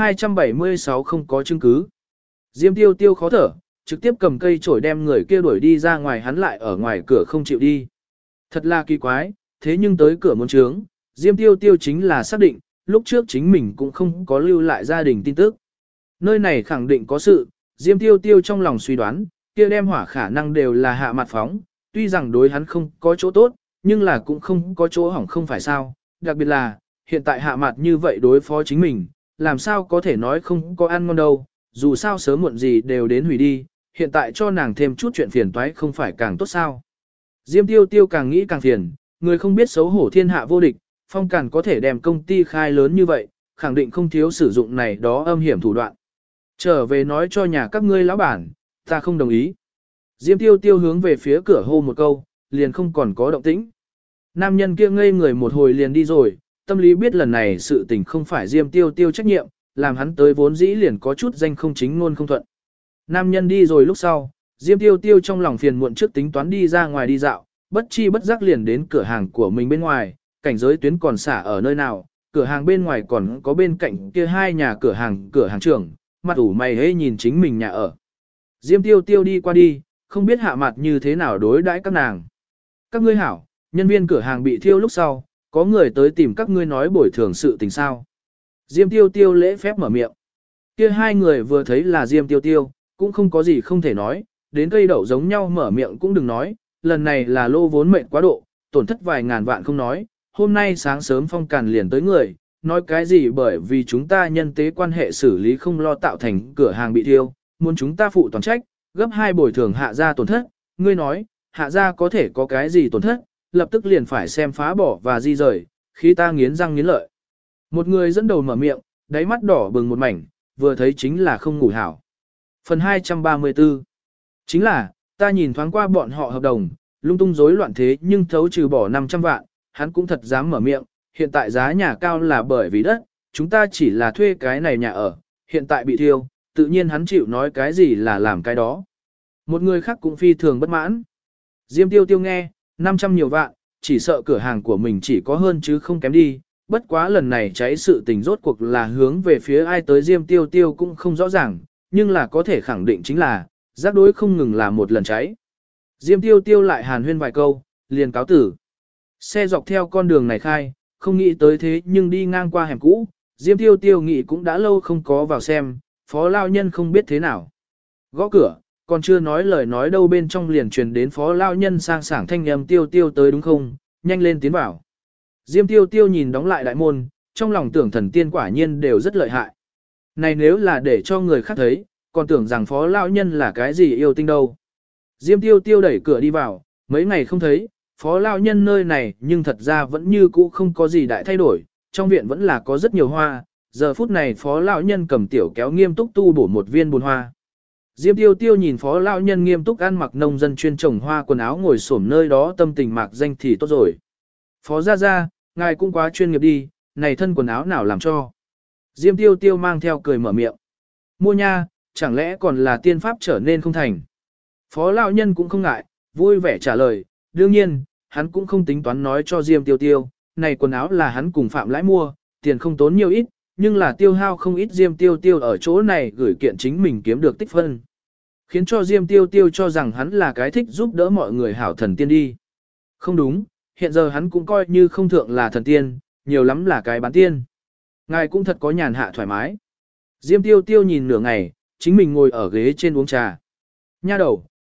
276 không có chứng cứ. Diêm tiêu tiêu khó thở, trực tiếp cầm cây chổi đem người kia đuổi đi ra ngoài, hắn lại ở ngoài cửa không chịu đi. Thật là kỳ quái, thế nhưng tới cửa muốn trướng, Diêm tiêu tiêu chính là xác định, lúc trước chính mình cũng không có lưu lại gia đình tin tức. Nơi này khẳng định có sự, Diêm tiêu tiêu trong lòng suy đoán, kia đem hỏa khả năng đều là hạ mặt phóng, tuy rằng đối hắn không có chỗ tốt, nhưng là cũng không có chỗ hỏng không phải sao, đặc biệt là, hiện tại hạ mặt như vậy đối phó chính mình, làm sao có thể nói không có ăn ngon đâu, dù sao sớm muộn gì đều đến hủy đi, hiện tại cho nàng thêm chút chuyện phiền toái không phải càng tốt sao. Diêm tiêu tiêu càng nghĩ càng phiền, người không biết xấu hổ thiên hạ vô địch, Phong Càn có thể đem công ty khai lớn như vậy, khẳng định không thiếu sử dụng này đó âm hiểm thủ đoạn. Trở về nói cho nhà các ngươi lão bản, ta không đồng ý. Diêm tiêu tiêu hướng về phía cửa hô một câu, liền không còn có động tĩnh. Nam nhân kia ngây người một hồi liền đi rồi, tâm lý biết lần này sự tình không phải Diêm tiêu tiêu trách nhiệm, làm hắn tới vốn dĩ liền có chút danh không chính ngôn không thuận. Nam nhân đi rồi lúc sau, Diêm tiêu tiêu trong lòng phiền muộn trước tính toán đi ra ngoài đi dạo, bất chi bất giác liền đến cửa hàng của mình bên ngoài, cảnh giới tuyến còn xả ở nơi nào, cửa hàng bên ngoài còn có bên cạnh kia hai nhà cửa hàng trưởng, mặt ủ mày hê nhìn chính mình nhà ở. Diêm tiêu tiêu đi qua đi, không biết hạ mặt như thế nào đối đãi các nàng. Các ngươi hảo, nhân viên cửa hàng bị thiêu lúc sau, có người tới tìm các ngươi nói bồi thường sự tình sao. Diêm tiêu tiêu lễ phép mở miệng. Kia hai người vừa thấy là Diêm tiêu tiêu, cũng không có gì không thể nói, đến cây đậu giống nhau mở miệng cũng đừng nói, lần này là lô vốn mệnh quá độ, tổn thất vài ngàn vạn không nói, hôm nay sáng sớm Phong Càn liền tới người, nói cái gì bởi vì chúng ta nhân tế quan hệ xử lý không lo tạo thành cửa hàng bị thiêu, muốn chúng ta phụ toàn trách, gấp 2 bồi thường hạ gia tổn thất, ngươi nói, hạ gia có thể có cái gì tổn thất, lập tức liền phải xem phá bỏ và di rời, khi ta nghiến răng nghiến lợi. Một người dẫn đầu mở miệng, đáy mắt đỏ bừng một mảnh, vừa thấy chính là không ngủ hảo. Phần 234 chính là, ta nhìn thoáng qua bọn họ hợp đồng, lung tung rối loạn thế nhưng thấu trừ bỏ 500 vạn, hắn cũng thật dám mở miệng, hiện tại giá nhà cao là bởi vì đất, chúng ta chỉ là thuê cái này nhà ở, hiện tại bị thiêu, tự nhiên hắn chịu nói cái gì là làm cái đó. Một người khác cũng phi thường bất mãn. Diêm tiêu tiêu nghe, 500 nhiều vạn, chỉ sợ cửa hàng của mình chỉ có hơn chứ không kém đi, bất quá lần này cháy sự tình rốt cuộc là hướng về phía ai tới Diêm tiêu tiêu cũng không rõ ràng, nhưng là có thể khẳng định chính là, giác đối không ngừng là một lần cháy. Diêm tiêu tiêu lại hàn huyên vài câu, liền cáo tử. Xe dọc theo con đường này khai, không nghĩ tới thế nhưng đi ngang qua hẻm cũ, Diêm tiêu tiêu nghĩ cũng đã lâu không có vào xem, phó lao nhân không biết thế nào. Gõ cửa, còn chưa nói lời nói đâu bên trong liền truyền đến phó lao nhân sang sảng thanh âm tiêu tiêu tới đúng không, nhanh lên tiến vào. Diêm tiêu tiêu nhìn đóng lại đại môn, trong lòng tưởng thần tiên quả nhiên đều rất lợi hại. Này nếu là để cho người khác thấy, còn tưởng rằng phó lao nhân là cái gì yêu tinh đâu. Diêm tiêu tiêu đẩy cửa đi vào, mấy ngày không thấy, phó lao nhân nơi này nhưng thật ra vẫn như cũ không có gì đại thay đổi, trong viện vẫn là có rất nhiều hoa, giờ phút này phó lao nhân cầm tiểu kéo nghiêm túc tu bổ một viên bồn hoa. Diêm tiêu tiêu nhìn phó lao nhân nghiêm túc ăn mặc nông dân chuyên trồng hoa quần áo ngồi xổm nơi đó tâm tình mạc danh thì tốt rồi. Phó ra, ngài cũng quá chuyên nghiệp đi, này thân quần áo nào làm cho. Diêm tiêu tiêu mang theo cười mở miệng. Mua nha, chẳng lẽ còn là tiên pháp trở nên không thành. Phó lão nhân cũng không ngại, vui vẻ trả lời, đương nhiên, hắn cũng không tính toán nói cho Diêm tiêu tiêu, này quần áo là hắn cùng Phạm Lãi mua, tiền không tốn nhiều ít, nhưng là tiêu hao không ít. Diêm tiêu tiêu ở chỗ này gửi kiện chính mình kiếm được tích phân. Khiến cho Diêm tiêu tiêu cho rằng hắn là cái thích giúp đỡ mọi người hảo thần tiên đi. Không đúng, hiện giờ hắn cũng coi như không thượng là thần tiên, nhiều lắm là cái bán tiên. Ngài cũng thật có nhàn hạ thoải mái. Diêm tiêu tiêu nhìn nửa ngày, chính mình ngồi ở ghế trên uống trà. Nha đầu,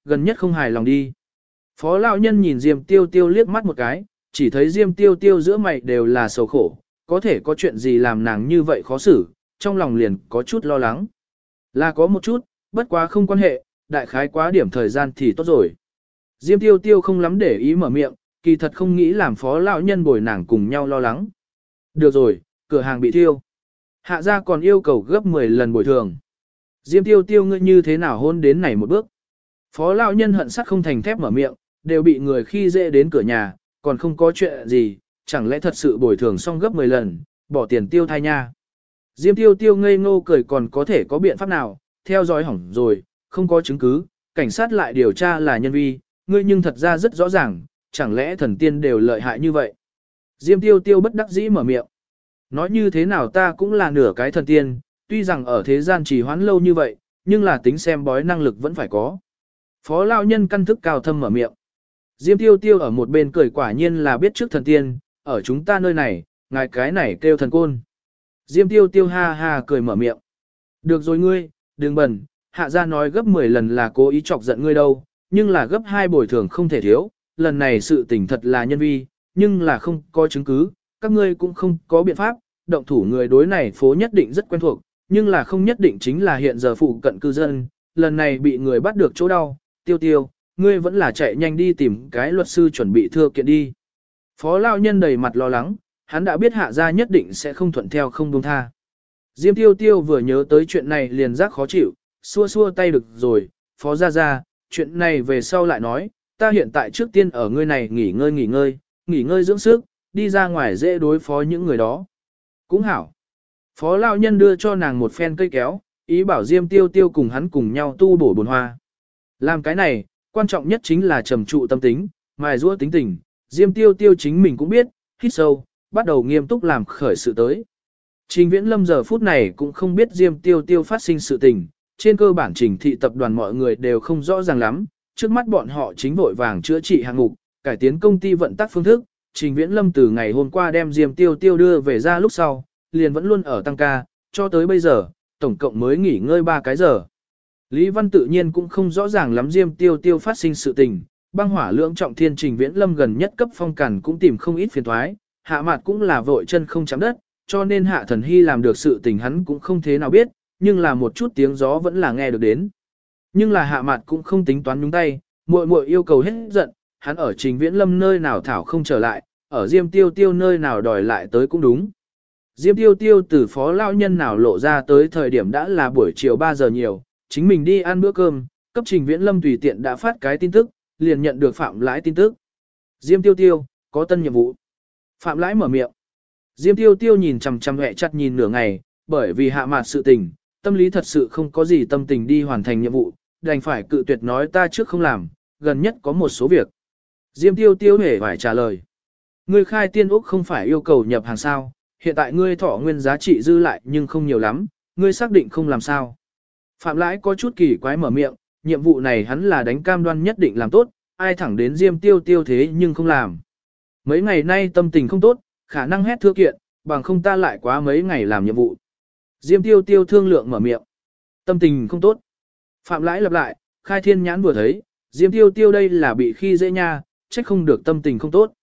gần nhất không hài lòng đi. Phó lão nhân nhìn Diêm Tiêu Tiêu liếc mắt một cái, chỉ thấy Diêm Tiêu Tiêu giữa mày đều là sầu khổ, có thể có chuyện gì làm nàng như vậy khó xử, trong lòng liền có chút lo lắng. Là có một chút, bất quá không quan hệ, đại khái quá điểm thời gian thì tốt rồi. Diêm Tiêu Tiêu không lắm để ý mở miệng, kỳ thật không nghĩ làm phó lão nhân bồi nàng cùng nhau lo lắng. Được rồi, cửa hàng bị thiêu. Hạ gia còn yêu cầu gấp 10 lần bồi thường. Diêm Tiêu Tiêu ngươi như thế nào hôn đến này một bước. Phó lão nhân hận sắt không thành thép mở miệng, đều bị người khi dễ đến cửa nhà, còn không có chuyện gì, chẳng lẽ thật sự bồi thường xong gấp 10 lần, bỏ tiền tiêu thai nha. Diêm Tiêu Tiêu ngây ngô cười còn có thể có biện pháp nào, theo dõi hỏng rồi, không có chứng cứ, cảnh sát lại điều tra là nhân vi, ngươi nhưng thật ra rất rõ ràng, chẳng lẽ thần tiên đều lợi hại như vậy. Diêm Tiêu Tiêu bất đắc dĩ mở miệng. Nói như thế nào ta cũng là nửa cái thần tiên, tuy rằng ở thế gian trì hoãn lâu như vậy, nhưng là tính xem bói năng lực vẫn phải có. Phó lão nhân căn thức cao thâm mở miệng. Diêm Tiêu Tiêu ở một bên cười quả nhiên là biết trước thần tiên, ở chúng ta nơi này, ngài cái này kêu thần côn. Diêm Tiêu Tiêu ha ha cười mở miệng. Được rồi ngươi, đừng bẩn, hạ gia nói gấp 10 lần là cố ý chọc giận ngươi đâu, nhưng là gấp 2 bồi thường không thể thiếu, lần này sự tình thật là nhân vi, nhưng là không có chứng cứ, các ngươi cũng không có biện pháp, động thủ người đối này phố nhất định rất quen thuộc, nhưng là không nhất định chính là hiện giờ phụ cận cư dân, lần này bị người bắt được chỗ đau, Tiêu Tiêu, ngươi vẫn là chạy nhanh đi tìm cái luật sư chuẩn bị thưa kiện đi. Phó lão nhân đầy mặt lo lắng, hắn đã biết hạ gia nhất định sẽ không thuận theo không buông tha. Diêm Tiêu Tiêu vừa nhớ tới chuyện này liền giác khó chịu, xua xua tay được rồi, phó gia, chuyện này về sau lại nói, ta hiện tại trước tiên ở ngươi này nghỉ ngơi dưỡng sức, đi ra ngoài dễ đối phó những người đó. Cũng hảo. Phó lão nhân đưa cho nàng một phen cây kéo, ý bảo Diêm Tiêu Tiêu cùng hắn cùng nhau tu bổ bồn hoa. Làm cái này, quan trọng nhất chính là trầm trụ tâm tính, mài giũa tính tình, Diêm Tiêu Tiêu chính mình cũng biết, hít sâu, bắt đầu nghiêm túc làm khởi sự tới. Trình Viễn Lâm giờ phút này cũng không biết Diêm Tiêu Tiêu phát sinh sự tình, trên cơ bản Trình thị tập đoàn mọi người đều không rõ ràng lắm, trước mắt bọn họ chính vội vàng chữa trị hạng mục, cải tiến công ty vận tắc phương thức, Trình Viễn Lâm từ ngày hôm qua đem Diêm Tiêu Tiêu đưa về ra lúc sau, liền vẫn luôn ở tăng ca, cho tới bây giờ, tổng cộng mới nghỉ ngơi 3 cái giờ. Lý Văn tự nhiên cũng không rõ ràng lắm Diêm Tiêu Tiêu phát sinh sự tình, băng hỏa lưỡng trọng thiên Trình Viễn Lâm gần nhất cấp phong cẩn cũng tìm không ít phiền toái, hạ mặt cũng là vội chân không chạm đất, cho nên hạ thần hy làm được sự tình hắn cũng không thế nào biết, nhưng là một chút tiếng gió vẫn là nghe được đến. Nhưng là hạ mặt cũng không tính toán nhúng tay, muội muội yêu cầu hết giận, hắn ở Trình Viễn Lâm nơi nào thảo không trở lại, ở Diêm Tiêu Tiêu nơi nào đòi lại tới cũng đúng. Diêm Tiêu Tiêu từ phó lão nhân nào lộ ra tới thời điểm đã là buổi chiều 3 giờ nhiều, chính mình đi ăn bữa cơm, cấp Trình Viễn Lâm tùy tiện đã phát cái tin tức, liền nhận được Phạm Lãi tin tức. Diêm Tiêu Tiêu, có tân nhiệm vụ. Phạm Lãi mở miệng. Diêm Tiêu Tiêu nhìn chằm chằm hẹ chặt nhìn nửa ngày, bởi vì hạ mạt sự tình, tâm lý thật sự không có gì tâm tình đi hoàn thành nhiệm vụ, đành phải cự tuyệt nói ta trước không làm, gần nhất có một số việc. Diêm Tiêu Tiêu hề phải trả lời. Ngươi khai tiên úc không phải yêu cầu nhập hàng sao, hiện tại ngươi thọ nguyên giá trị dư lại nhưng không nhiều lắm, ngươi xác định không làm sao. Phạm Lãi có chút kỳ quái mở miệng, nhiệm vụ này hắn là đánh cam đoan nhất định làm tốt, ai thẳng đến Diêm Tiêu Tiêu thế nhưng không làm. Mấy ngày nay tâm tình không tốt, khả năng hét thưa kiện, bằng không ta lại quá mấy ngày làm nhiệm vụ. Diêm Tiêu Tiêu thương lượng mở miệng. Tâm tình không tốt. Phạm Lãi lặp lại, khai thiên nhãn vừa thấy, Diêm Tiêu Tiêu đây là bị khi dễ nha, trách không được tâm tình không tốt.